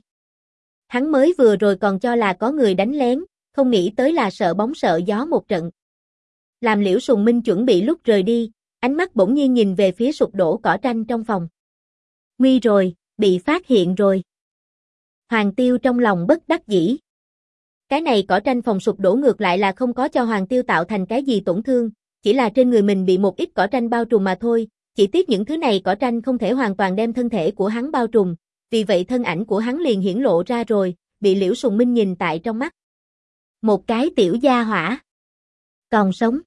Hắn mới vừa rồi còn cho là có người đánh lén, không nghĩ tới là sợ bóng sợ gió một trận. Làm Liễu Sùng Minh chuẩn bị lúc rời đi, ánh mắt bỗng nhiên nhìn về phía sụp đổ cỏ tranh trong phòng. Nguy rồi, bị phát hiện rồi. Hoàng Tiêu trong lòng bất đắc dĩ. Cái này cỏ tranh phòng sụp đổ ngược lại là không có cho Hoàng Tiêu tạo thành cái gì tổn thương, chỉ là trên người mình bị một ít cỏ tranh bao trùm mà thôi, chỉ tiếc những thứ này cỏ tranh không thể hoàn toàn đem thân thể của hắn bao trùm, vì vậy thân ảnh của hắn liền hiển lộ ra rồi, bị Liễu Sùng Minh nhìn tại trong mắt. Một cái tiểu gia hỏa. Còn sống.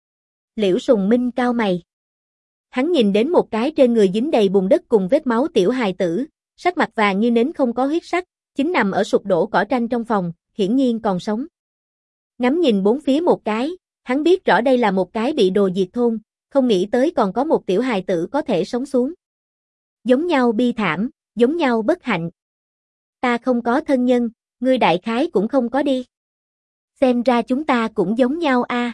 Liễu Sùng Minh cau mày. Hắn nhìn đến một cái trên người dính đầy bùn đất cùng vết máu tiểu hài tử, sắc mặt vàng như nến không có huyết sắc, chính nằm ở sụp đổ cỏ tranh trong phòng, hiển nhiên còn sống. Ngắm nhìn bốn phía một cái, hắn biết rõ đây là một cái bị đồ diệt thôn, không nghĩ tới còn có một tiểu hài tử có thể sống xuống. Giống nhau bi thảm, giống nhau bất hạnh. Ta không có thân nhân, ngươi đại khái cũng không có đi. Xem ra chúng ta cũng giống nhau a.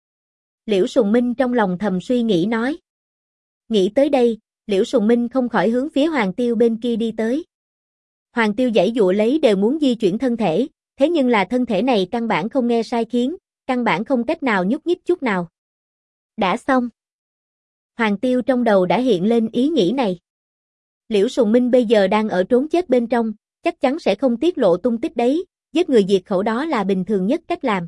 Liễu Sùng Minh trong lòng thầm suy nghĩ nói. Nghĩ tới đây, Liễu Sùng Minh không khỏi hướng phía Hoàng Tiêu bên kia đi tới. Hoàng Tiêu giãy giụa lấy đều muốn di chuyển thân thể, thế nhưng là thân thể này căn bản không nghe sai khiến, căn bản không cách nào nhúc nhích chút nào. Đã xong. Hoàng Tiêu trong đầu đã hiện lên ý nghĩ này. Liễu Sùng Minh bây giờ đang ở trốn chết bên trong, chắc chắn sẽ không tiết lộ tung tích đấy, giết người diệt khẩu đó là bình thường nhất cách làm.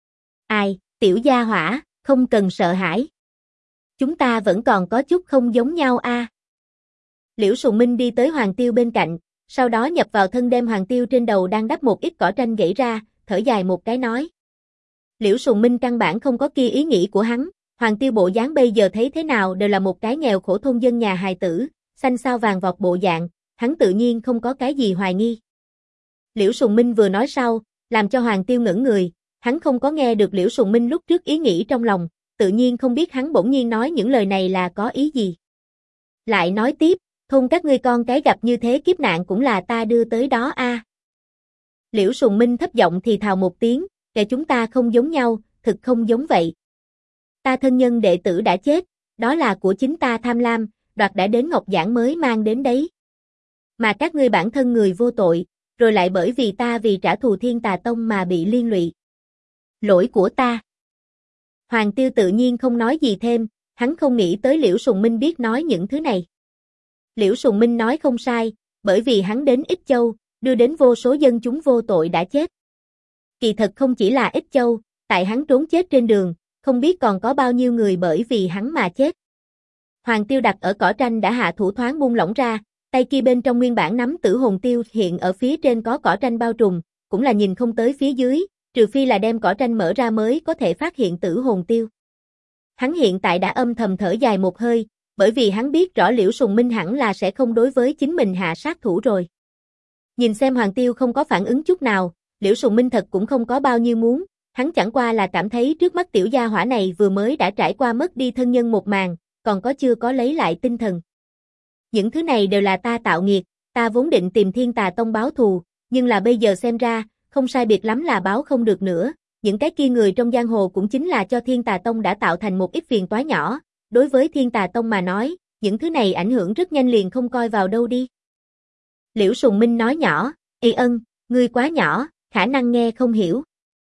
Ai, tiểu gia hỏa, không cần sợ hãi. Chúng ta vẫn còn có chút không giống nhau a. Liễu Sùng Minh đi tới Hoàng Tiêu bên cạnh, sau đó nhập vào thân đem Hoàng Tiêu trên đầu đang đắp một ít cỏ tranh gãy ra, thở dài một cái nói. Liễu Sùng Minh căn bản không có kia ý nghĩ của hắn, Hoàng Tiêu bộ dáng bây giờ thấy thế nào đều là một cái nghèo khổ thôn dân nhà hài tử, xanh xao vàng vọt bộ dạng, hắn tự nhiên không có cái gì hoài nghi. Liễu Sùng Minh vừa nói sau, làm cho Hoàng Tiêu ngẩn người, hắn không có nghe được Liễu Sùng Minh lúc trước ý nghĩ trong lòng, tự nhiên không biết hắn bỗng nhiên nói những lời này là có ý gì. Lại nói tiếp, thôn các ngươi con cái gặp như thế kiếp nạn cũng là ta đưa tới đó a. Liễu Sùng Minh thấp giọng thì thào một tiếng, kể chúng ta không giống nhau, thực không giống vậy. Ta thân nhân đệ tử đã chết, đó là của chính ta tham lam, đoạt đã đến Ngọc Giảng mới mang đến đấy. Mà các ngươi bản thân người vô tội, rồi lại bởi vì ta vì trả thù Thiên Tà Tông mà bị liên lụy. Lỗi của ta. Hoàng Tiêu tự nhiên không nói gì thêm, hắn không nghĩ tới Liễu Sùng Minh biết nói những thứ này. Liễu Sùng Minh nói không sai, bởi vì hắn đến Ích Châu, đưa đến vô số dân chúng vô tội đã chết. Kỳ thật không chỉ là Ích Châu, tại hắn trốn chết trên đường, không biết còn có bao nhiêu người bởi vì hắn mà chết. Hoàng Tiêu đặt ở cỏ tranh đã hạ thủ thoáng buông lỏng ra, tay kia bên trong nguyên bản nắm tử hồn tiêu hiện ở phía trên có cỏ tranh bao trùm, cũng là nhìn không tới phía dưới, trừ phi là đem cỏ tranh mở ra mới có thể phát hiện tử hồn tiêu. Hắn hiện tại đã âm thầm thở dài một hơi, bởi vì hắn biết rõ Liễu Sùng Minh hẳn là sẽ không đối với chính mình hạ sát thủ rồi. Nhìn xem Hoàng Tiêu không có phản ứng chút nào, Liễu Sùng Minh thật cũng không có bao nhiêu muốn, hắn chẳng qua là cảm thấy trước mắt tiểu gia hỏa này vừa mới đã trải qua mất đi thân nhân một màn, còn có chưa có lấy lại tinh thần. Những thứ này đều là ta tạo nghiệt, ta vốn định tìm Thiên Tà Tông báo thù, nhưng là bây giờ xem ra, không sai biệt lắm là báo không được nữa, những cái kia người trong giang hồ cũng chính là cho Thiên Tà Tông đã tạo thành một ít phiền toái nhỏ, đối với Thiên Tà Tông mà nói, những thứ này ảnh hưởng rất nhanh liền không coi vào đâu đi. Liễu Sùng Minh nói nhỏ, Ê Ân, ngươi quá nhỏ, khả năng nghe không hiểu.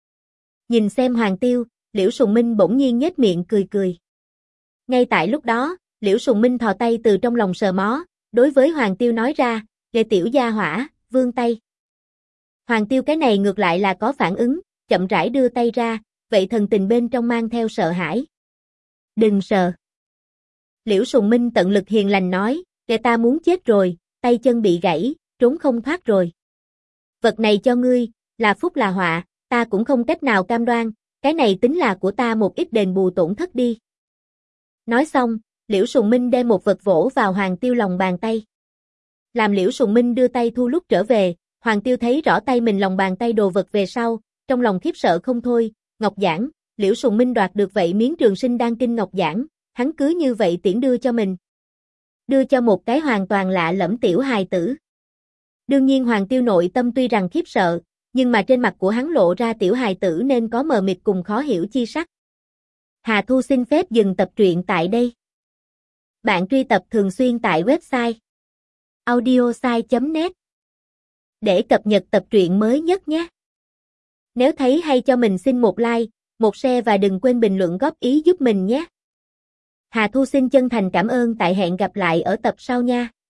Nhìn xem Hoàng Tiêu, Liễu Sùng Minh bỗng nhiên nhếch miệng cười cười. Ngay tại lúc đó, Liễu Sùng Minh thò tay từ trong lòng sờ mó, đối với Hoàng Tiêu nói ra, Ghê tiểu gia hỏa, vươn tay. Hoàng Tiêu cái này ngược lại là có phản ứng, chậm rãi đưa tay ra, vậy thần tình bên trong mang theo sợ hãi. Đừng sờ. Liễu Sùng Minh tận lực hiền lành nói, Ghê ta muốn chết rồi, tay chân bị gãy, trốn không thoát rồi. Vật này cho ngươi, là phúc là họa, ta cũng không cách nào cam đoan, cái này tính là của ta một ít đền bù tổn thất đi. Nói xong, Liễu Sùng Minh đem một vật vỗ vào Hoàng Tiêu lòng bàn tay. Làm Liễu Sùng Minh đưa tay thu lúc trở về, Hoàng Tiêu thấy rõ tay mình lòng bàn tay đồ vật về sau, trong lòng khiếp sợ không thôi, Ngọc Giảng, Liễu Sùng Minh đoạt được vậy miếng Trường Sinh Đan kinh Ngọc Giảng, hắn cứ như vậy tiễn đưa cho mình. Đưa cho một cái hoàn toàn lạ lẫm tiểu hài tử. Đương nhiên Hoàng Tiêu nội tâm tuy rằng khiếp sợ, nhưng mà trên mặt của hắn lộ ra tiểu hài tử nên có mờ mịt cùng khó hiểu chi sắc. Hà Thu xin phép dừng tập truyện tại đây. Bạn truy tập thường xuyên tại website audiosai.net để cập nhật tập truyện mới nhất nhé. Nếu thấy hay cho mình xin một like, một share và đừng quên bình luận góp ý giúp mình nhé. Hà Thu xin chân thành cảm ơn tại hẹn gặp lại ở tập sau nha.